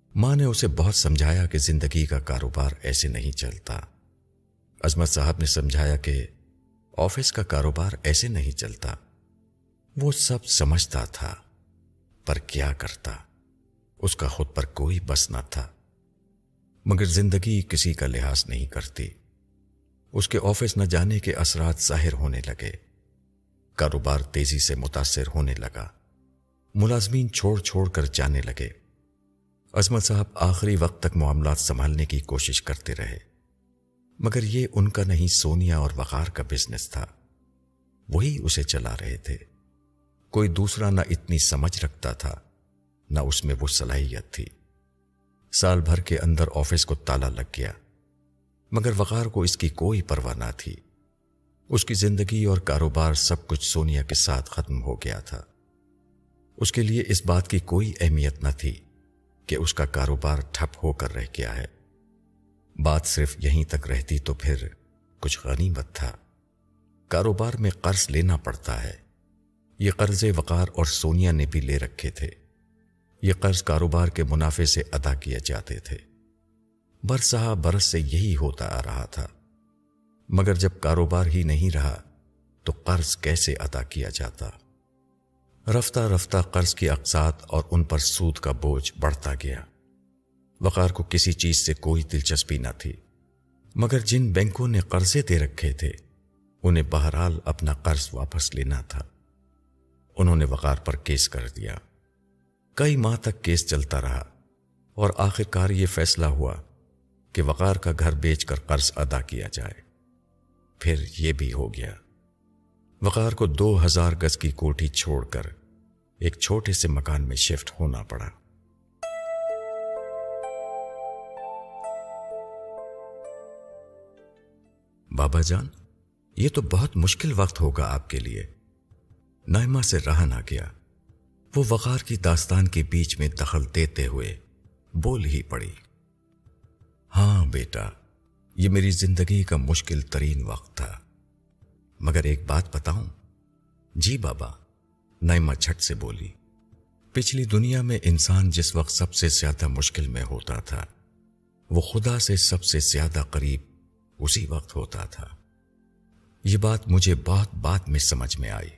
A: ماں نے اسے بہت سمجھایا کہ زندگی کا کاروبار ایسے نہیں چلتا۔ عظمت صاحب نے سمجھایا کہ آفس کا کاروبار ایسے نہیں چلتا۔ وہ سب سمجھتا تھا، پر کیا کرتا؟ اس کا خود پر کوئی بس نہ تھا۔ مگر زندگی کسی کا لحاظ نہیں کرتی۔ اس کے آفس نہ جانے کے اثرات ظاہر ہونے لگے۔ کاروبار تیزی سے متاثر ہونے لگا۔ ملازمین چھوڑ چھوڑ کر جانے لگے۔ عظمت صاحب آخری وقت تک معاملات سنبھالنے کی کوشش کرتے رہے، مگر یہ ان کا نہیں، سونیا اور وقار کا بزنس تھا۔ وہی اسے چلا رہے تھے۔ کوئی دوسرا نہ اتنی سمجھ رکھتا تھا، نہ اس میں وہ صلاحیت تھی۔ سال بھر کے اندر آفس کو تالا لگ گیا، مگر وقار کو اس کی کوئی پرواہ نہ تھی۔ اس کی زندگی اور کاروبار سب کچھ سونیا کے ساتھ ختم ہو گیا تھا۔ اس کے لیے اس بات کی کوئی اہمیت نہ تھی کہ اس کا کاروبار ٹھپ ہو کر رہ گیا ہے۔ بات صرف یہیں تک رہتی تو پھر کچھ غنیمت تھا۔ کاروبار میں قرض لینا پڑتا ہے۔ یہ قرضے وقار اور سونیا نے بھی لے رکھے تھے۔ یہ قرض کاروبار کے منافع سے ادا کیے جاتے تھے۔ برسہ برس سے یہی ہوتا آ رہا تھا، مگر جب کاروبار ہی نہیں رہا تو قرض کیسے ادا کیا جاتا؟ رفتہ رفتہ قرض کی اقساط اور ان پر سود کا بوجھ بڑھتا گیا۔ وقار کو کسی چیز سے کوئی دلچسپی نہ تھی، مگر جن بینکوں نے قرضے دے رکھے تھے انہیں بہرحال اپنا قرض واپس لینا تھا۔ انہوں نے وقار پر کیس کر دیا۔ کئی ماہ تک کیس چلتا رہا اور آخرکار یہ فیصلہ ہوا کہ وقار کا گھر بیچ کر قرض ادا کیا جائے۔ پھر یہ بھی ہو گیا۔ وقار کو 2000 گز کی کوٹھی چھوڑ کر ایک چھوٹے سے مکان میں شفٹ ہونا پڑا۔ بابا جان، یہ تو بہت مشکل وقت ہوگا آپ کے لیے۔ نائمہ سے رہا نہ گیا۔ وہ وقار کی داستان کے بیچ میں دخل دیتے ہوئے بول ہی پڑی۔ ہاں بیٹا، یہ میری زندگی کا مشکل ترین وقت تھا، مگر ایک بات بتاؤں؟ جی بابا، نائمہ جھٹ سے بولی۔ پچھلی دنیا میں انسان جس وقت سب سے زیادہ مشکل میں ہوتا تھا، وہ خدا سے سب سے زیادہ قریب اسی وقت ہوتا تھا۔ یہ بات مجھے بہت بعد میں سمجھ میں آئی۔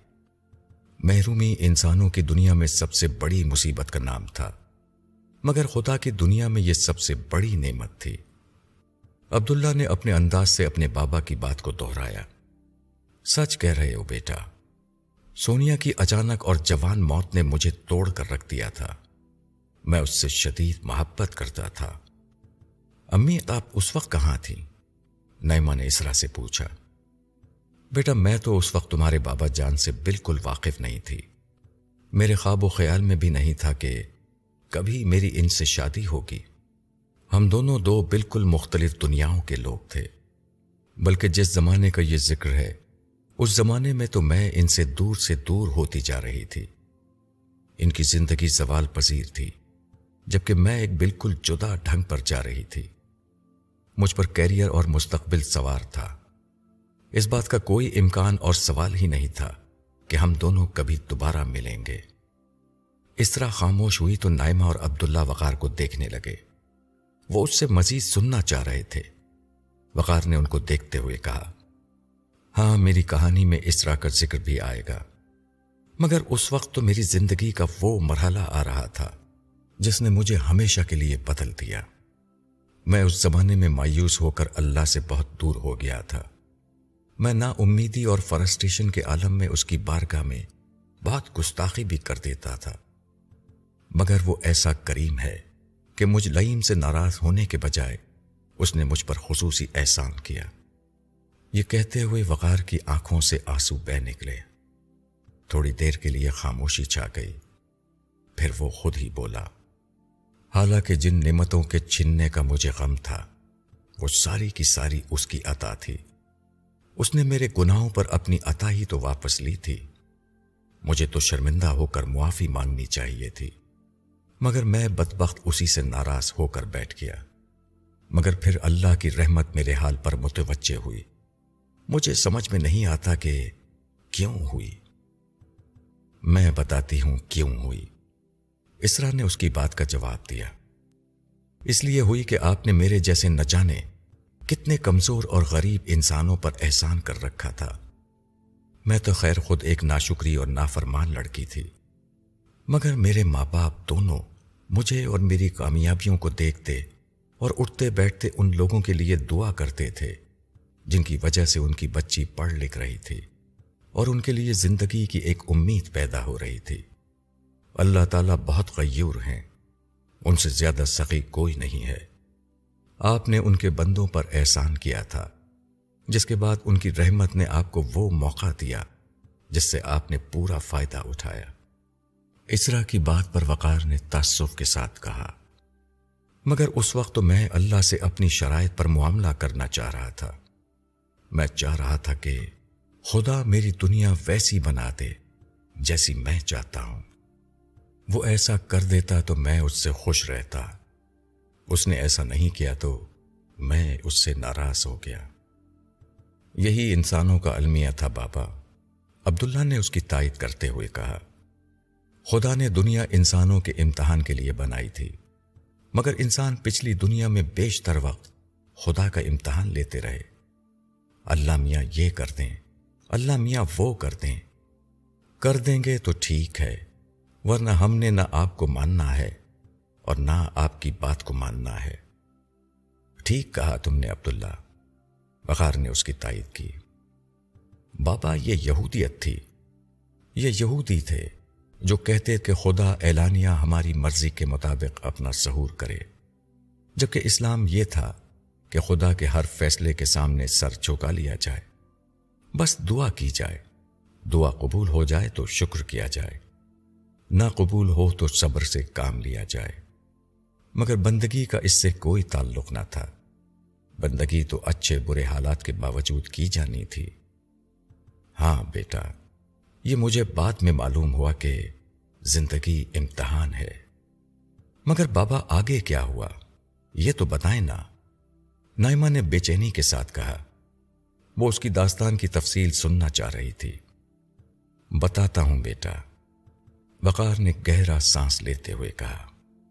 A: محرومی انسانوں کی دنیا میں سب سے بڑی مصیبت کا نام تھا، مگر خدا کی دنیا میں یہ سب سے بڑی نعمت تھی۔ عبداللہ نے اپنے انداز سے اپنے بابا کی بات کو دہرایا۔ سچ کہہ رہے ہو بیٹا، سونیا کی اچانک اور جوان موت نے مجھے توڑ کر رکھ دیا تھا۔ میں اس سے شدید محبت کرتا تھا۔ امی آپ اس وقت کہاں تھی؟ نائمہ نے اسرا سے پوچھا۔ بیٹا میں تو اس وقت تمہارے بابا جان سے بالکل واقف نہیں تھی۔ میرے خواب و خیال میں بھی نہیں تھا کہ کبھی میری ان سے شادی ہوگی۔ ہم دونوں دو بالکل مختلف دنیاؤں کے لوگ تھے۔ بلکہ جس زمانے کا یہ ذکر ہے، اس زمانے میں تو میں ان سے دور ہوتی جا رہی تھی۔ ان کی زندگی زوال پذیر تھی، جبکہ میں ایک بالکل جدا ڈھنگ پر جا رہی تھی۔ مجھ پر کیریئر اور مستقبل سوار تھا۔ اس بات کا کوئی امکان اور سوال ہی نہیں تھا کہ ہم دونوں کبھی دوبارہ ملیں گے۔ اس طرح خاموش ہوئی تو نائمہ اور عبداللہ وقار کو دیکھنے لگے۔ وہ اس سے مزید سننا چاہ رہے تھے۔ وقار نے ان کو دیکھتے ہوئے کہا، ہاں میری کہانی میں اسرا کا ذکر بھی آئے گا، مگر اس وقت تو میری زندگی کا وہ مرحلہ آ رہا تھا جس نے مجھے ہمیشہ کے لیے بدل دیا۔ میں اس زمانے میں مایوس ہو کر اللہ سے بہت دور ہو گیا تھا۔ میں نا امیدی اور فرسٹریشن کے عالم میں اس کی بارگاہ میں بہت گستاخی بھی کر دیتا تھا، مگر وہ ایسا کریم ہے کہ مجھ لئیم سے ناراض ہونے کے بجائے اس نے مجھ پر خصوصی احسان کیا۔ یہ کہتے ہوئے وقار کی آنکھوں سے آنسو بہہ نکلے۔ تھوڑی دیر کے لیے خاموشی چھا گئی، پھر وہ خود ہی بولا، حالانکہ جن نعمتوں کے چھننے کا مجھے غم تھا، وہ ساری کی ساری اس کی عطا تھی۔ اس نے میرے گناہوں پر اپنی عطا ہی تو واپس لی تھی۔ مجھے تو شرمندہ ہو کر معافی مانگنی چاہیے تھی، مگر میں بدبخت اسی سے ناراض ہو کر بیٹھ گیا۔ مگر پھر اللہ کی رحمت میرے حال پر متوجہ ہوئی۔ مجھے سمجھ میں نہیں آتا کہ کیوں ہوئی۔ میں بتاتی ہوں کیوں ہوئی۔ اسرا نے اس کی بات کا جواب دیا۔ اس لیے ہوئی کہ آپ نے میرے جیسے نہ جانے کتنے کمزور اور غریب انسانوں پر احسان کر رکھا تھا۔ میں تو خیر خود ایک ناشکری اور نافرمان لڑکی تھی، مگر میرے ماں باپ دونوں مجھے اور میری کامیابیوں کو دیکھتے اور اٹھتے بیٹھتے ان لوگوں کے لیے دعا کرتے تھے جن کی وجہ سے ان کی بچی پڑھ لکھ رہی تھی اور ان کے لیے زندگی کی ایک امید پیدا ہو رہی تھی۔ اللہ تعالیٰ بہت غیور ہیں، ان سے زیادہ سخی کوئی نہیں ہے۔ آپ نے ان کے بندوں پر احسان کیا تھا، جس کے بعد ان کی رحمت نے آپ کو وہ موقع دیا جس سے آپ نے پورا فائدہ اٹھایا۔ اسرا کی بات پر وقار نے تعصب کے ساتھ کہا، مگر اس وقت تو میں اللہ سے اپنی شرائط پر معاملہ کرنا چاہ رہا تھا۔ میں چاہ رہا تھا کہ خدا میری دنیا ویسی بنا دے جیسی میں چاہتا ہوں۔ وہ ایسا کر دیتا تو میں اس سے خوش رہتا، اس نے ایسا نہیں کیا تو میں اس سے ناراض ہو گیا۔ یہی انسانوں کا المیہ تھا بابا، عبداللہ نے اس کی تائید کرتے ہوئے کہا۔ خدا نے دنیا انسانوں کے امتحان کے لیے بنائی تھی، مگر انسان پچھلی دنیا میں بیشتر وقت خدا کا امتحان لیتے رہے۔ اللہ میاں یہ کر دیں، اللہ میاں وہ کر دیں گے تو ٹھیک ہے، ورنہ ہم نے نہ آپ کو ماننا ہے اور نہ آپ کی بات کو ماننا ہے۔ ٹھیک کہا تم نے عبداللہ، وقار نے اس کی تائید کی۔ بابا یہ یہودیت تھی، یہ یہودی تھے جو کہتے کہ خدا اعلانیہ ہماری مرضی کے مطابق اپنا ظہور کرے، جبکہ اسلام یہ تھا کہ خدا کے ہر فیصلے کے سامنے سر جھکا لیا جائے، بس دعا کی جائے، دعا قبول ہو جائے تو شکر کیا جائے، نہ قبول ہو تو صبر سے کام لیا جائے۔ مگر بندگی کا اس سے کوئی تعلق نہ تھا، بندگی تو اچھے برے حالات کے باوجود کی جانی تھی۔ ہاں بیٹا، یہ مجھے بعد میں معلوم ہوا کہ زندگی امتحان ہے، مگر بابا آگے کیا ہوا یہ تو بتائیں نا، نائمہ نے بے چینی کے ساتھ کہا۔ وہ اس کی داستان کی تفصیل سننا چاہ رہی تھی۔ بتاتا ہوں بیٹا، وقار نے گہرا سانس لیتے ہوئے کہا۔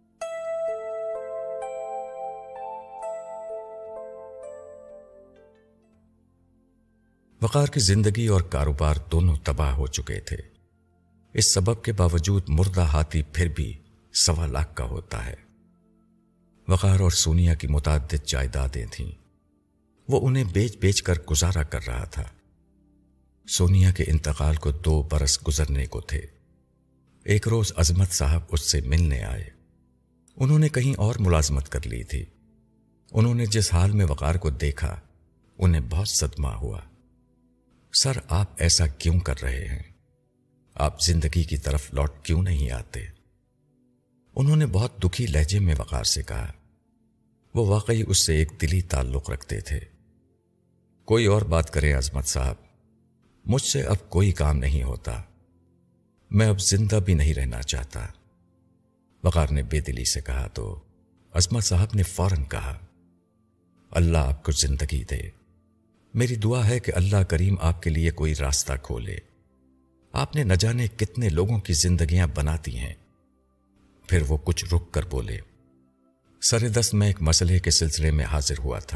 A: وقار کی زندگی اور کاروبار دونوں تباہ ہو چکے تھے۔ اس سبب کے باوجود مردہ ہاتھی پھر بھی 1.25 لاکھ کا ہوتا ہے۔ وقار اور سونیا کی متعدد جائیدادیں تھیں، وہ انہیں بیچ بیچ کر گزارا کر رہا تھا۔ سونیا کے انتقال کو 2 برس گزرنے کو تھے۔ ایک روز عظمت صاحب اس سے ملنے آئے۔ انہوں نے کہیں اور ملازمت کر لی تھی۔ انہوں نے جس حال میں وقار کو دیکھا انہیں بہت صدمہ ہوا۔ سر آپ ایسا کیوں کر رہے ہیں؟ آپ زندگی کی طرف لوٹ کیوں نہیں آتے؟ انہوں نے بہت دکھی لہجے میں وقار سے کہا۔ وہ واقعی اس سے ایک دلی تعلق رکھتے تھے۔ کوئی اور بات کریں عظمت صاحب، مجھ سے اب کوئی کام نہیں ہوتا، میں اب زندہ بھی نہیں رہنا چاہتا، وقار نے بے دلی سے کہا تو عظمت صاحب نے فوراً کہا، اللہ آپ کو زندگی دے، میری دعا ہے کہ اللہ کریم آپ کے لیے کوئی راستہ کھولے، آپ نے نہ جانے کتنے لوگوں کی زندگیاں بناتی ہیں۔ پھر وہ کچھ رک کر بولے، سر دست میں ایک مسئلے کے سلسلے میں حاضر ہوا تھا۔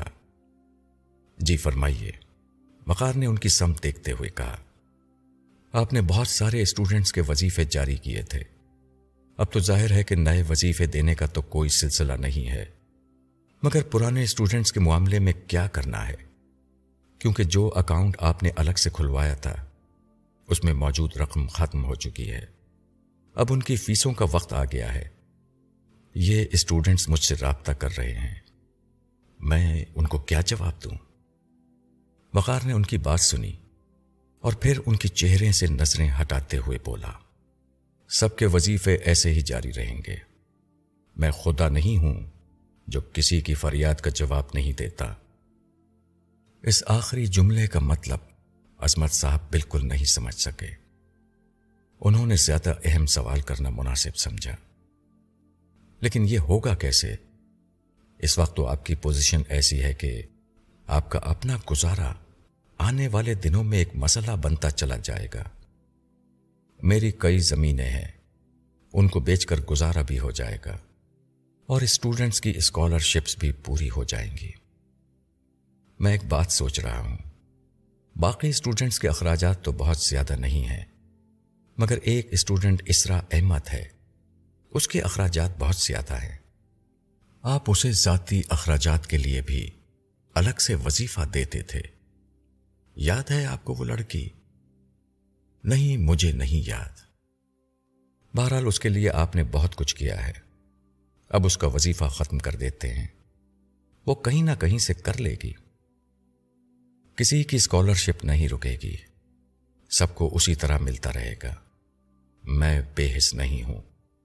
A: جی فرمائیے، وقار نے ان کی سمت دیکھتے ہوئے کہا۔ آپ نے بہت سارے اسٹوڈنٹس کے وظیفے جاری کیے تھے، اب تو ظاہر ہے کہ نئے وظیفے دینے کا تو کوئی سلسلہ نہیں ہے، مگر پرانے اسٹوڈنٹس کے معاملے میں کیا کرنا ہے؟ کیونکہ جو اکاؤنٹ آپ نے الگ سے کھلوایا تھا اس میں موجود رقم ختم ہو چکی ہے، اب ان کی فیسوں کا وقت آ گیا ہے۔ یہ اسٹوڈنٹس مجھ سے رابطہ کر رہے ہیں، میں ان کو کیا جواب دوں؟ وقار نے ان کی بات سنی اور پھر ان کی چہرے سے نظریں ہٹاتے ہوئے بولا، سب کے وظیفے ایسے ہی جاری رہیں گے، میں خدا نہیں ہوں جو کسی کی فریاد کا جواب نہیں دیتا۔ اس آخری جملے کا مطلب عظمت صاحب بالکل نہیں سمجھ سکے۔ انہوں نے زیادہ اہم سوال کرنا مناسب سمجھا، لیکن یہ ہوگا کیسے؟ اس وقت تو آپ کی پوزیشن ایسی ہے کہ آپ کا اپنا گزارا آنے والے دنوں میں ایک مسئلہ بنتا چلا جائے گا۔ میری کئی زمینیں ہیں، ان کو بیچ کر گزارا بھی ہو جائے گا، اور اسٹوڈنٹس کی اسکالرشپس بھی پوری ہو جائیں گی۔ میں ایک بات سوچ رہا ہوں، باقی اسٹوڈنٹس کے اخراجات تو بہت زیادہ نہیں ہیں، مگر ایک اسٹوڈنٹ اسرا احمد ہے، اس کے اخراجات بہت زیادہ ہیں۔ آپ اسے ذاتی اخراجات کے لیے بھی الگ سے وظیفہ دیتے تھے، یاد ہے آپ کو وہ لڑکی؟ نہیں، مجھے نہیں یاد۔ بہرحال اس کے لیے آپ نے بہت کچھ کیا ہے، اب اس کا وظیفہ ختم کر دیتے ہیں، وہ کہیں نہ کہیں سے کر لے گی۔ کسی کی اسکالرشپ نہیں رکے گی، سب کو اسی طرح ملتا رہے گا۔ میں بے حس نہیں ہوں،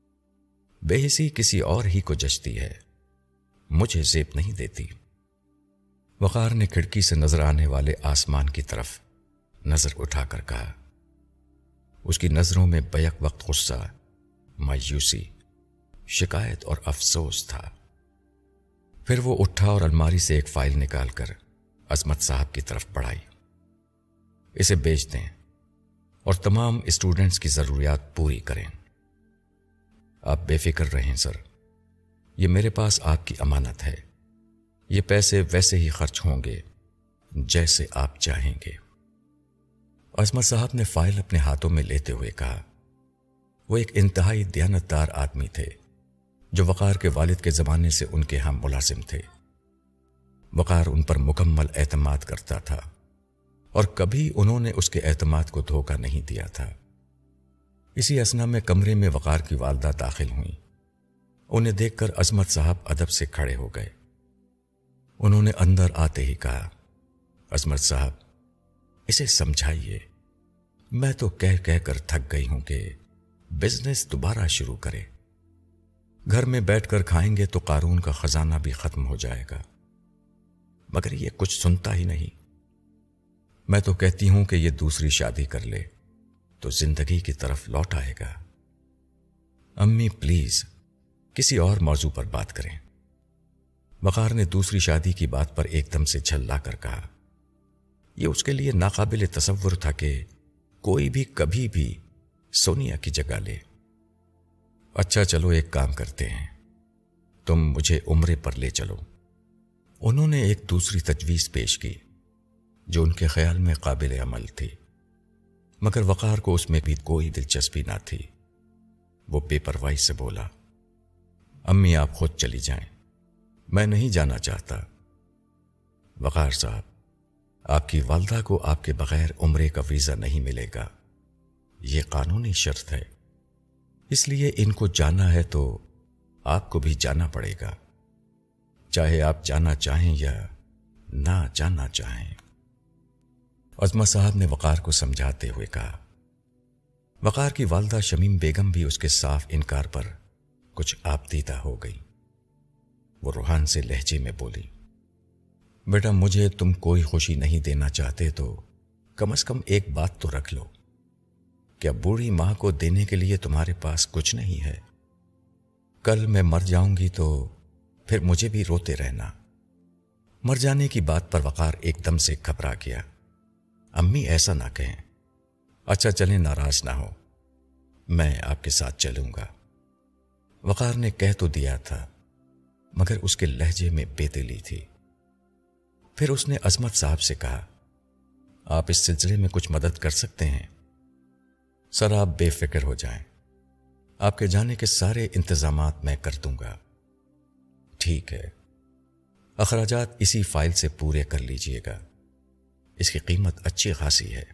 A: بے حسی کسی اور ہی کو جچتی ہے، مجھے زیب نہیں دیتی۔ وقار نے کھڑکی سے نظر آنے والے آسمان کی طرف نظر اٹھا کر کہا۔ اس کی نظروں میں بیک وقت غصہ، مایوسی، شکایت اور افسوس تھا۔ پھر وہ اٹھا اور الماری سے ایک فائل نکال کر عظمت صاحب کی طرف بڑھائی۔ اسے بیچ دیں اور تمام اسٹوڈنٹس کی ضروریات پوری کریں۔ آپ بے فکر رہیں سر، یہ میرے پاس آپ کی امانت ہے، یہ پیسے ویسے ہی خرچ ہوں گے جیسے آپ چاہیں گے۔ عظمت صاحب نے فائل اپنے ہاتھوں میں لیتے ہوئے کہا۔ وہ ایک انتہائی دیانتدار آدمی تھے جو وقار کے والد کے زمانے سے ان کے ہاں ملازم تھے۔ وقار ان پر مکمل اعتماد کرتا تھا اور کبھی انہوں نے اس کے اعتماد کو دھوکہ نہیں دیا تھا۔ اسی اثنا میں کمرے میں وقار کی والدہ داخل ہوئیں۔ انہیں دیکھ کر عظمت صاحب ادب سے کھڑے ہو گئے۔ انہوں نے اندر آتے ہی کہا، عظمت صاحب، اسے سمجھائیے، میں تو کہہ کر تھک گئی ہوں کہ بزنس دوبارہ شروع کرے۔ گھر میں بیٹھ کر کھائیں گے تو قارون کا خزانہ بھی ختم ہو جائے گا، مگر یہ کچھ سنتا ہی نہیں۔ میں تو کہتی ہوں کہ یہ دوسری شادی کر لے تو زندگی کی طرف لوٹ آئے گا۔ امی پلیز کسی اور موضوع پر بات کریں۔ وقار نے دوسری شادی کی بات پر ایک دم سے جھلا کر کہا۔ یہ اس کے لیے ناقابل تصور تھا کہ کوئی بھی کبھی بھی سونیا کی جگہ لے۔ اچھا چلو ایک کام کرتے ہیں، تم مجھے عمرے پر لے چلو۔ انہوں نے ایک دوسری تجویز پیش کی جو ان کے خیال میں قابل عمل تھی، مگر وقار کو اس میں بھی کوئی دلچسپی نہ تھی۔ وہ بے پرواہی سے بولا، امی آپ خود چلی جائیں، میں نہیں جانا چاہتا۔ وقار صاحب، آپ کی والدہ کو آپ کے بغیر عمرے کا ویزا نہیں ملے گا، یہ قانونی شرط ہے، اس لیے ان کو جانا ہے تو آپ کو بھی جانا پڑے گا، چاہے آپ جانا چاہیں یا نہ جانا چاہیں۔ عظمت صاحب نے وقار کو سمجھاتے ہوئے کہا۔ وقار کی والدہ شمیم بیگم بھی اس کے صاف انکار پر کچھ آبدیدہ ہو گئی۔ وہ روحان سے لہجے میں بولی، بیٹا مجھے تم کوئی خوشی نہیں دینا چاہتے تو کم از کم ایک بات تو رکھ لو، کیا بوڑھی ماں کو دینے کے لیے تمہارے پاس کچھ نہیں ہے؟ کل میں مر جاؤں گی تو پھر مجھے بھی روتے رہنا۔ مر جانے کی بات پر وقار ایک دم سے گھبرا گیا۔ امی ایسا نہ کہیں، اچھا چلیں ناراض نہ ہو، میں آپ کے ساتھ چلوں گا۔ وقار نے کہہ تو دیا تھا مگر اس کے لہجے میں بے دلی تھی۔ پھر اس نے عظمت صاحب سے کہا، آپ اس سلسلے میں کچھ مدد کر سکتے ہیں؟ سر آپ بے فکر ہو جائیں، آپ کے جانے کے سارے انتظامات میں کر دوں گا۔ ٹھیک ہے، اخراجات اسی فائل سے پورے کر لیجئے گا، اس کی قیمت اچھی خاصی ہے۔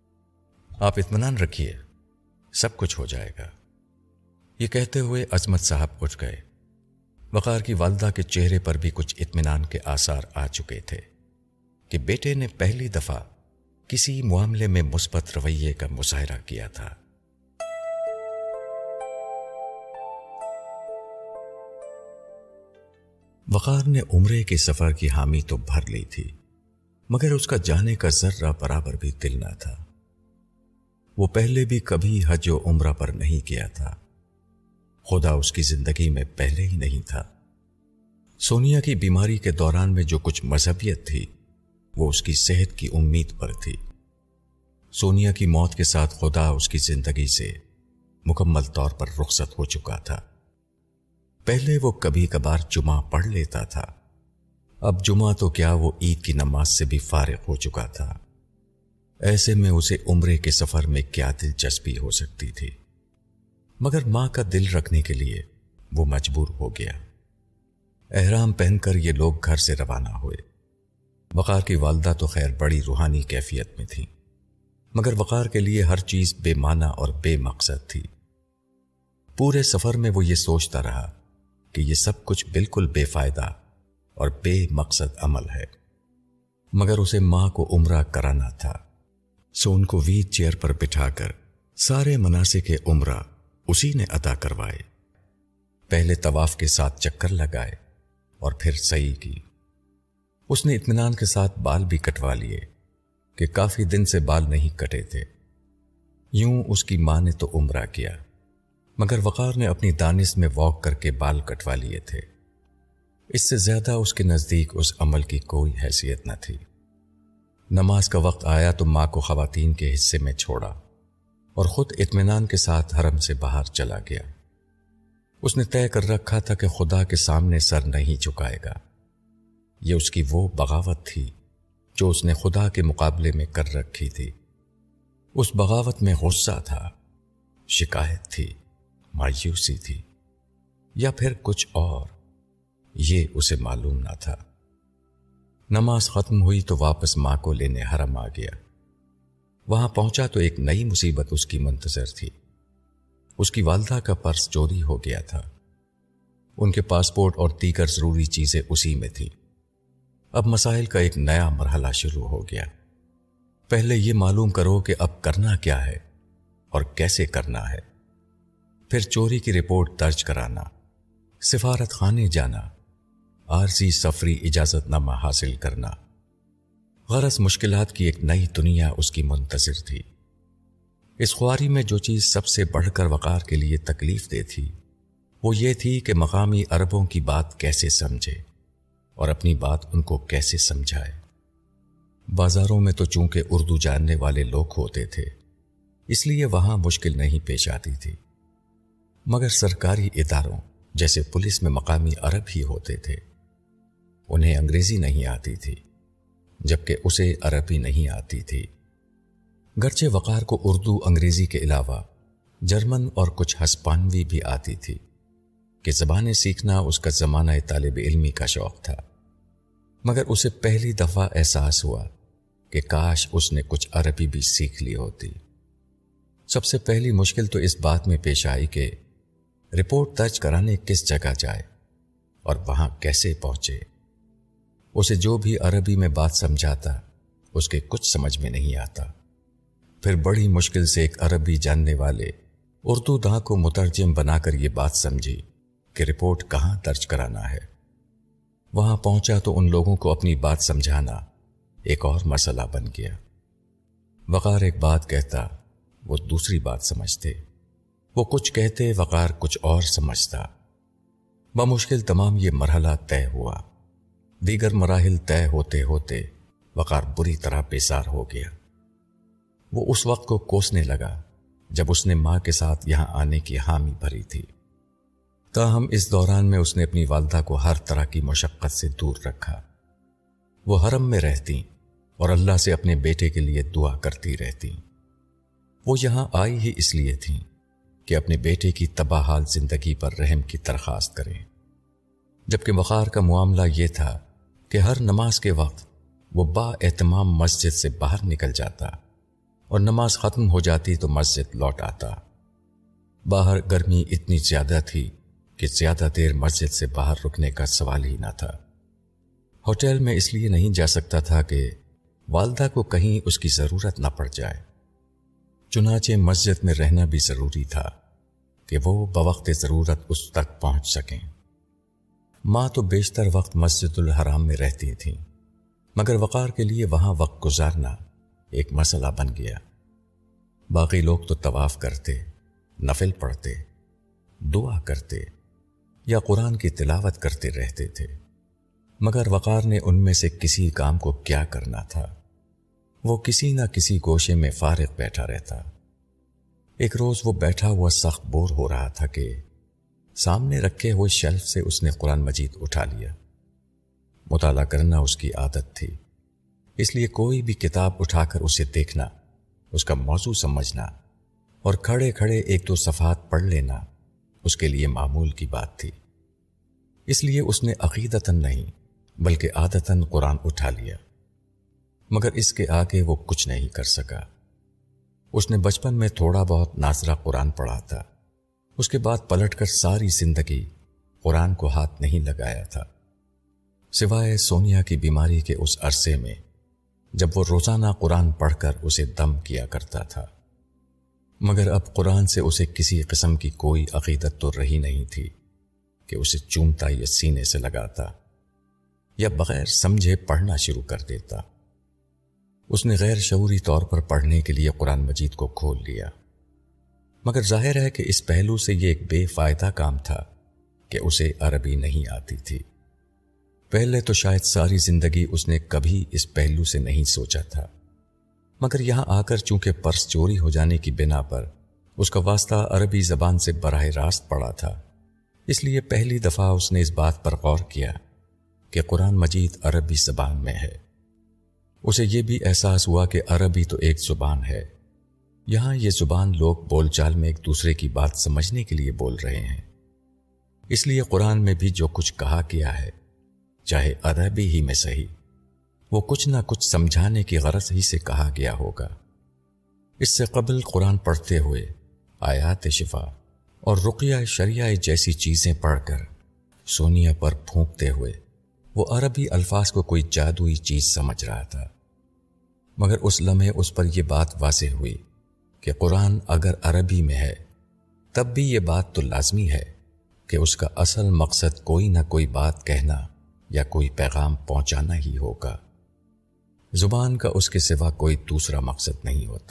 A: آپ اطمینان رکھیے، سب کچھ ہو جائے گا۔ یہ کہتے ہوئے عظمت صاحب اٹھ گئے۔ وقار کی والدہ کے چہرے پر بھی کچھ اطمینان کے آثار آ چکے تھے کہ بیٹے نے پہلی دفعہ کسی معاملے میں مثبت رویے کا مظاہرہ کیا تھا۔ وقار نے عمرے کے سفر کی حامی تو بھر لی تھی، مگر اس کا جانے کا ذرہ برابر بھی دل نہ تھا۔ وہ پہلے بھی کبھی حج و عمرہ پر نہیں کیا تھا، خدا اس کی زندگی میں پہلے ہی نہیں تھا۔ سونیا کی بیماری کے دوران میں جو کچھ مذہبیت تھی وہ اس کی صحت کی امید پر تھی۔ سونیا کی موت کے ساتھ خدا اس کی زندگی سے مکمل طور پر رخصت ہو چکا تھا۔ پہلے وہ کبھی کبھار جمعہ پڑھ لیتا تھا، اب جمعہ تو کیا وہ عید کی نماز سے بھی فارغ ہو چکا تھا۔ ایسے میں اسے عمرے کے سفر میں کیا دلچسپی ہو سکتی تھی؟ مگر ماں کا دل رکھنے کے لیے وہ مجبور ہو گیا۔ احرام پہن کر یہ لوگ گھر سے روانہ ہوئے۔ وقار کی والدہ تو خیر بڑی روحانی کیفیت میں تھی، مگر وقار کے لیے ہر چیز بے معنی اور بے مقصد تھی۔ پورے سفر میں وہ یہ سوچتا رہا کہ یہ سب کچھ بالکل بے فائدہ اور بے مقصد عمل ہے، مگر اسے ماں کو عمرہ کرانا تھا، سو ان کو ویل چیئر پر بٹھا کر سارے مناسک عمرہ اسی نے ادا کروائے۔ پہلے طواف کے 7 چکر لگائے اور پھر سعی کی۔ اس نے اطمینان کے ساتھ بال بھی کٹوا لیے کہ کافی دن سے بال نہیں کٹے تھے۔ یوں اس کی ماں نے تو عمرہ کیا، مگر وقار نے اپنی دانش میں واک کر کے بال کٹوا لیے تھے۔ اس سے زیادہ اس کے نزدیک اس عمل کی کوئی حیثیت نہ تھی۔ نماز کا وقت آیا تو ماں کو خواتین کے حصے میں چھوڑا اور خود اطمینان کے ساتھ حرم سے باہر چلا گیا۔ اس نے طے کر رکھا تھا کہ خدا کے سامنے سر نہیں جھکائے گا۔ یہ اس کی وہ بغاوت تھی جو اس نے خدا کے مقابلے میں کر رکھی تھی۔ اس بغاوت میں غصہ تھا، شکایت تھی، مایوسی تھی، یا پھر کچھ اور، یہ اسے معلوم نہ تھا۔ نماز ختم ہوئی تو واپس ماں کو لینے حرم آ گیا۔ وہاں پہنچا تو ایک نئی مصیبت اس کی منتظر تھی۔ اس کی والدہ کا پرس چوری ہو گیا تھا۔ ان کے پاسپورٹ اور دیگر ضروری چیزیں اسی میں تھی۔ اب مسائل کا ایک نیا مرحلہ شروع ہو گیا۔ پہلے یہ معلوم کرو کہ اب کرنا کیا ہے اور کیسے کرنا ہے، پھر چوری کی رپورٹ درج کرانا، سفارت خانے جانا، عارضی سفری اجازت نامہ حاصل کرنا۔ غرض مشکلات کی ایک نئی دنیا اس کی منتظر تھی۔ اس خواری میں جو چیز سب سے بڑھ کر وقار کے لیے تکلیف دہ تھی وہ یہ تھی کہ مقامی عربوں کی بات کیسے سمجھے اور اپنی بات ان کو کیسے سمجھائے۔ بازاروں میں تو چونکہ اردو جاننے والے لوگ ہوتے تھے، اس لیے وہاں مشکل نہیں پیش آتی تھی، مگر سرکاری اداروں جیسے پولیس میں مقامی عرب ہی ہوتے تھے۔ انہیں انگریزی نہیں آتی تھی، جبکہ اسے عربی نہیں آتی تھی۔ گرچہ وقار کو اردو انگریزی کے علاوہ جرمن اور کچھ ہسپانوی بھی آتی تھی کہ زبانیں سیکھنا اس کا زمانہ طالب علمی کا شوق تھا، مگر اسے پہلی دفعہ احساس ہوا کہ کاش اس نے کچھ عربی بھی سیکھ لی ہوتی۔ سب سے پہلی مشکل تو اس بات میں پیش آئی کہ رپورٹ درج کرانے کس جگہ جائے اور وہاں کیسے پہنچے۔ اسے جو بھی عربی میں بات سمجھاتا اس کے کچھ سمجھ میں نہیں آتا۔ پھر بڑی مشکل سے ایک عربی جاننے والے اردو داں کو مترجم بنا کر یہ بات سمجھی کہ رپورٹ کہاں درج کرانا ہے۔ وہاں پہنچا تو ان لوگوں کو اپنی بات سمجھانا ایک اور مسئلہ بن گیا۔ وقار ایک بات کہتا، وہ دوسری بات سمجھتے، وہ کچھ کہتے، وقار کچھ اور سمجھتا۔ بمشکل تمام یہ مرحلہ طے ہوا۔ دیگر مراحل طے ہوتے ہوتے وقار بری طرح بیزار ہو گیا۔ وہ اس وقت کو کوسنے لگا جب اس نے ماں کے ساتھ یہاں آنے کی حامی بھری تھی۔ تاہم اس دوران میں اس نے اپنی والدہ کو ہر طرح کی مشقت سے دور رکھا۔ وہ حرم میں رہتی اور اللہ سے اپنے بیٹے کے لیے دعا کرتی رہتی۔ وہ یہاں آئی ہی اس لیے تھیں کہ اپنے بیٹے کی تباہ حال زندگی پر رحم کی درخواست کریں، جبکہ وقار کا معاملہ یہ تھا کہ ہر نماز کے وقت وہ با اہتمام مسجد سے باہر نکل جاتا اور نماز ختم ہو جاتی تو مسجد لوٹ آتا۔ باہر گرمی اتنی زیادہ تھی کہ زیادہ دیر مسجد سے باہر رکنے کا سوال ہی نہ تھا۔ ہوٹل میں اس لیے نہیں جا سکتا تھا کہ والدہ کو کہیں اس کی ضرورت نہ پڑ جائے، چنانچہ مسجد میں رہنا بھی ضروری تھا کہ وہ بوقت ضرورت اس تک پہنچ سکیں۔ ماں تو بیشتر وقت مسجد الحرام میں رہتی تھیں، مگر وقار کے لیے وہاں وقت گزارنا ایک مسئلہ بن گیا۔ باقی لوگ تو طواف کرتے، نفل پڑھتے، دعا کرتے یا قرآن کی تلاوت کرتے رہتے تھے، مگر وقار نے ان میں سے کسی کام کو کیا کرنا تھا؟ وہ کسی نہ کسی گوشے میں فارغ بیٹھا رہتا۔ ایک روز وہ بیٹھا ہوا سخت بور ہو رہا تھا کہ سامنے رکھے ہوئے شیلف سے اس نے قرآن مجید اٹھا لیا۔ مطالعہ کرنا اس کی عادت تھی، اس لیے کوئی بھی کتاب اٹھا کر اسے دیکھنا، اس کا موضوع سمجھنا اور کھڑے کھڑے ایک دو صفحات پڑھ لینا اس کے لیے معمول کی بات تھی۔ اس لیے اس نے عقیدتاً نہیں بلکہ عادتاً قرآن اٹھا لیا، مگر اس کے آگے وہ کچھ نہیں کر سکا۔ اس نے بچپن میں تھوڑا بہت ناظرہ قرآن پڑھا تھا، اس کے بعد پلٹ کر ساری زندگی قرآن کو ہاتھ نہیں لگایا تھا، سوائے سونیا کی بیماری کے اس عرصے میں جب وہ روزانہ قرآن پڑھ کر اسے دم کیا کرتا تھا۔ مگر اب قرآن سے اسے کسی قسم کی کوئی عقیدت تو رہی نہیں تھی کہ اسے چومتا یا سینے سے لگاتا یا بغیر سمجھے پڑھنا شروع کر دیتا۔ اس نے غیر شعوری طور پر پڑھنے کے لیے قرآن مجید کو کھول لیا، مگر ظاہر ہے کہ اس پہلو سے یہ ایک بے فائدہ کام تھا کہ اسے عربی نہیں آتی تھی۔ پہلے تو شاید ساری زندگی اس نے کبھی اس پہلو سے نہیں سوچا تھا، مگر یہاں آ کر چونکہ پرس چوری ہو جانے کی بنا پر اس کا واسطہ عربی زبان سے براہ راست پڑا تھا، اس لیے پہلی دفعہ اس نے اس بات پر غور کیا کہ قرآن مجید عربی زبان میں ہے۔ اسے یہ بھی احساس ہوا کہ عربی تو ایک زبان ہے، یہاں یہ زبان لوگ بول چال میں ایک دوسرے کی بات سمجھنے کے لیے بول رہے ہیں، اس لیے قرآن میں بھی جو کچھ کہا گیا ہے چاہے عربی ہی میں صحیح، وہ کچھ نہ کچھ سمجھانے کی غرض ہی سے کہا گیا ہوگا۔ اس سے قبل قرآن پڑھتے ہوئے آیات شفا اور رقیہ شریعہ جیسی چیزیں پڑھ کر سونیا پر پھونکتے ہوئے وہ عربی الفاظ کو کوئی جادوئی چیز سمجھ رہا تھا، مگر اس لمحے اس پر یہ بات واضح ہوئی کہ قرآن اگر عربی میں ہے تب بھی یہ بات تو لازمی ہے کہ اس کا اصل مقصد کوئی نہ کوئی بات کہنا یا کوئی پیغام پہنچانا ہی ہوگا۔ زبان کا اس کے سوا کوئی دوسرا مقصد نہیں ہوتا۔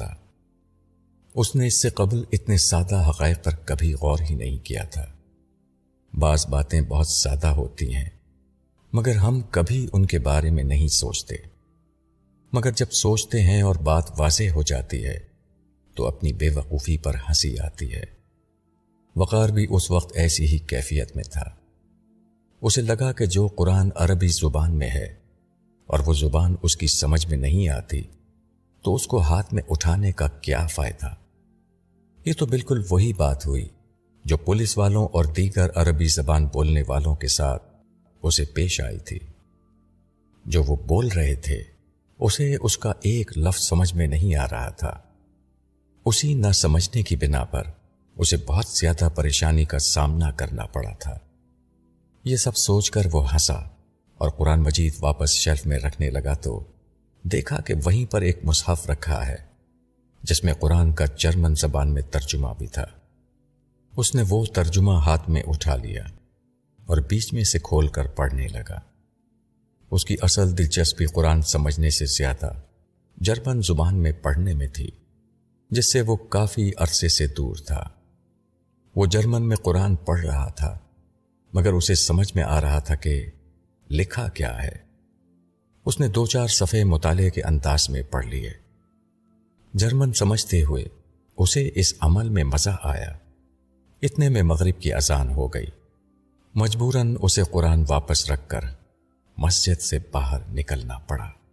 A: اس نے اس سے قبل اتنے سادہ حقائق پر کبھی غور ہی نہیں کیا تھا۔ بعض باتیں بہت سادہ ہوتی ہیں مگر ہم کبھی ان کے بارے میں نہیں سوچتے، مگر جب سوچتے ہیں اور بات واضح ہو جاتی ہے تو اپنی بے وقوفی پر ہنسی آتی ہے۔ وقار بھی اس وقت ایسی ہی کیفیت میں تھا۔ اسے لگا کہ جو قرآن عربی زبان میں ہے اور وہ زبان اس کی سمجھ میں نہیں آتی تو اس کو ہاتھ میں اٹھانے کا کیا فائدہ۔ یہ تو بالکل وہی بات ہوئی جو پولیس والوں اور دیگر عربی زبان بولنے والوں کے ساتھ اسے پیش آئی تھی۔ جو وہ بول رہے تھے اسے اس کا ایک لفظ سمجھ میں نہیں آ رہا تھا، اسی نہ سمجھنے کی بنا پر اسے بہت زیادہ پریشانی کا سامنا کرنا پڑا تھا۔ یہ سب سوچ کر وہ ہنسا اور قرآن مجید واپس شیلف میں رکھنے لگا تو دیکھا کہ وہیں پر ایک مصحف رکھا ہے جس میں قرآن کا جرمن زبان میں ترجمہ بھی تھا۔ اس نے وہ ترجمہ ہاتھ میں اٹھا لیا اور بیچ میں سے کھول کر پڑھنے لگا۔ اس کی اصل دلچسپی قرآن سمجھنے سے زیادہ جرمن زبان میں پڑھنے میں تھی، جس سے وہ کافی عرصے سے دور تھا۔ وہ جرمن میں قرآن پڑھ رہا تھا مگر اسے سمجھ میں آ رہا تھا کہ لکھا کیا ہے۔ اس نے 2-4 صفحے مطالعے کے انداز میں پڑھ لیے۔ جرمن سمجھتے ہوئے اسے اس عمل میں مزہ آیا۔ اتنے میں مغرب کی اذان ہو گئی۔ مجبوراً اسے قرآن واپس رکھ کر مسجد سے باہر نکلنا پڑا۔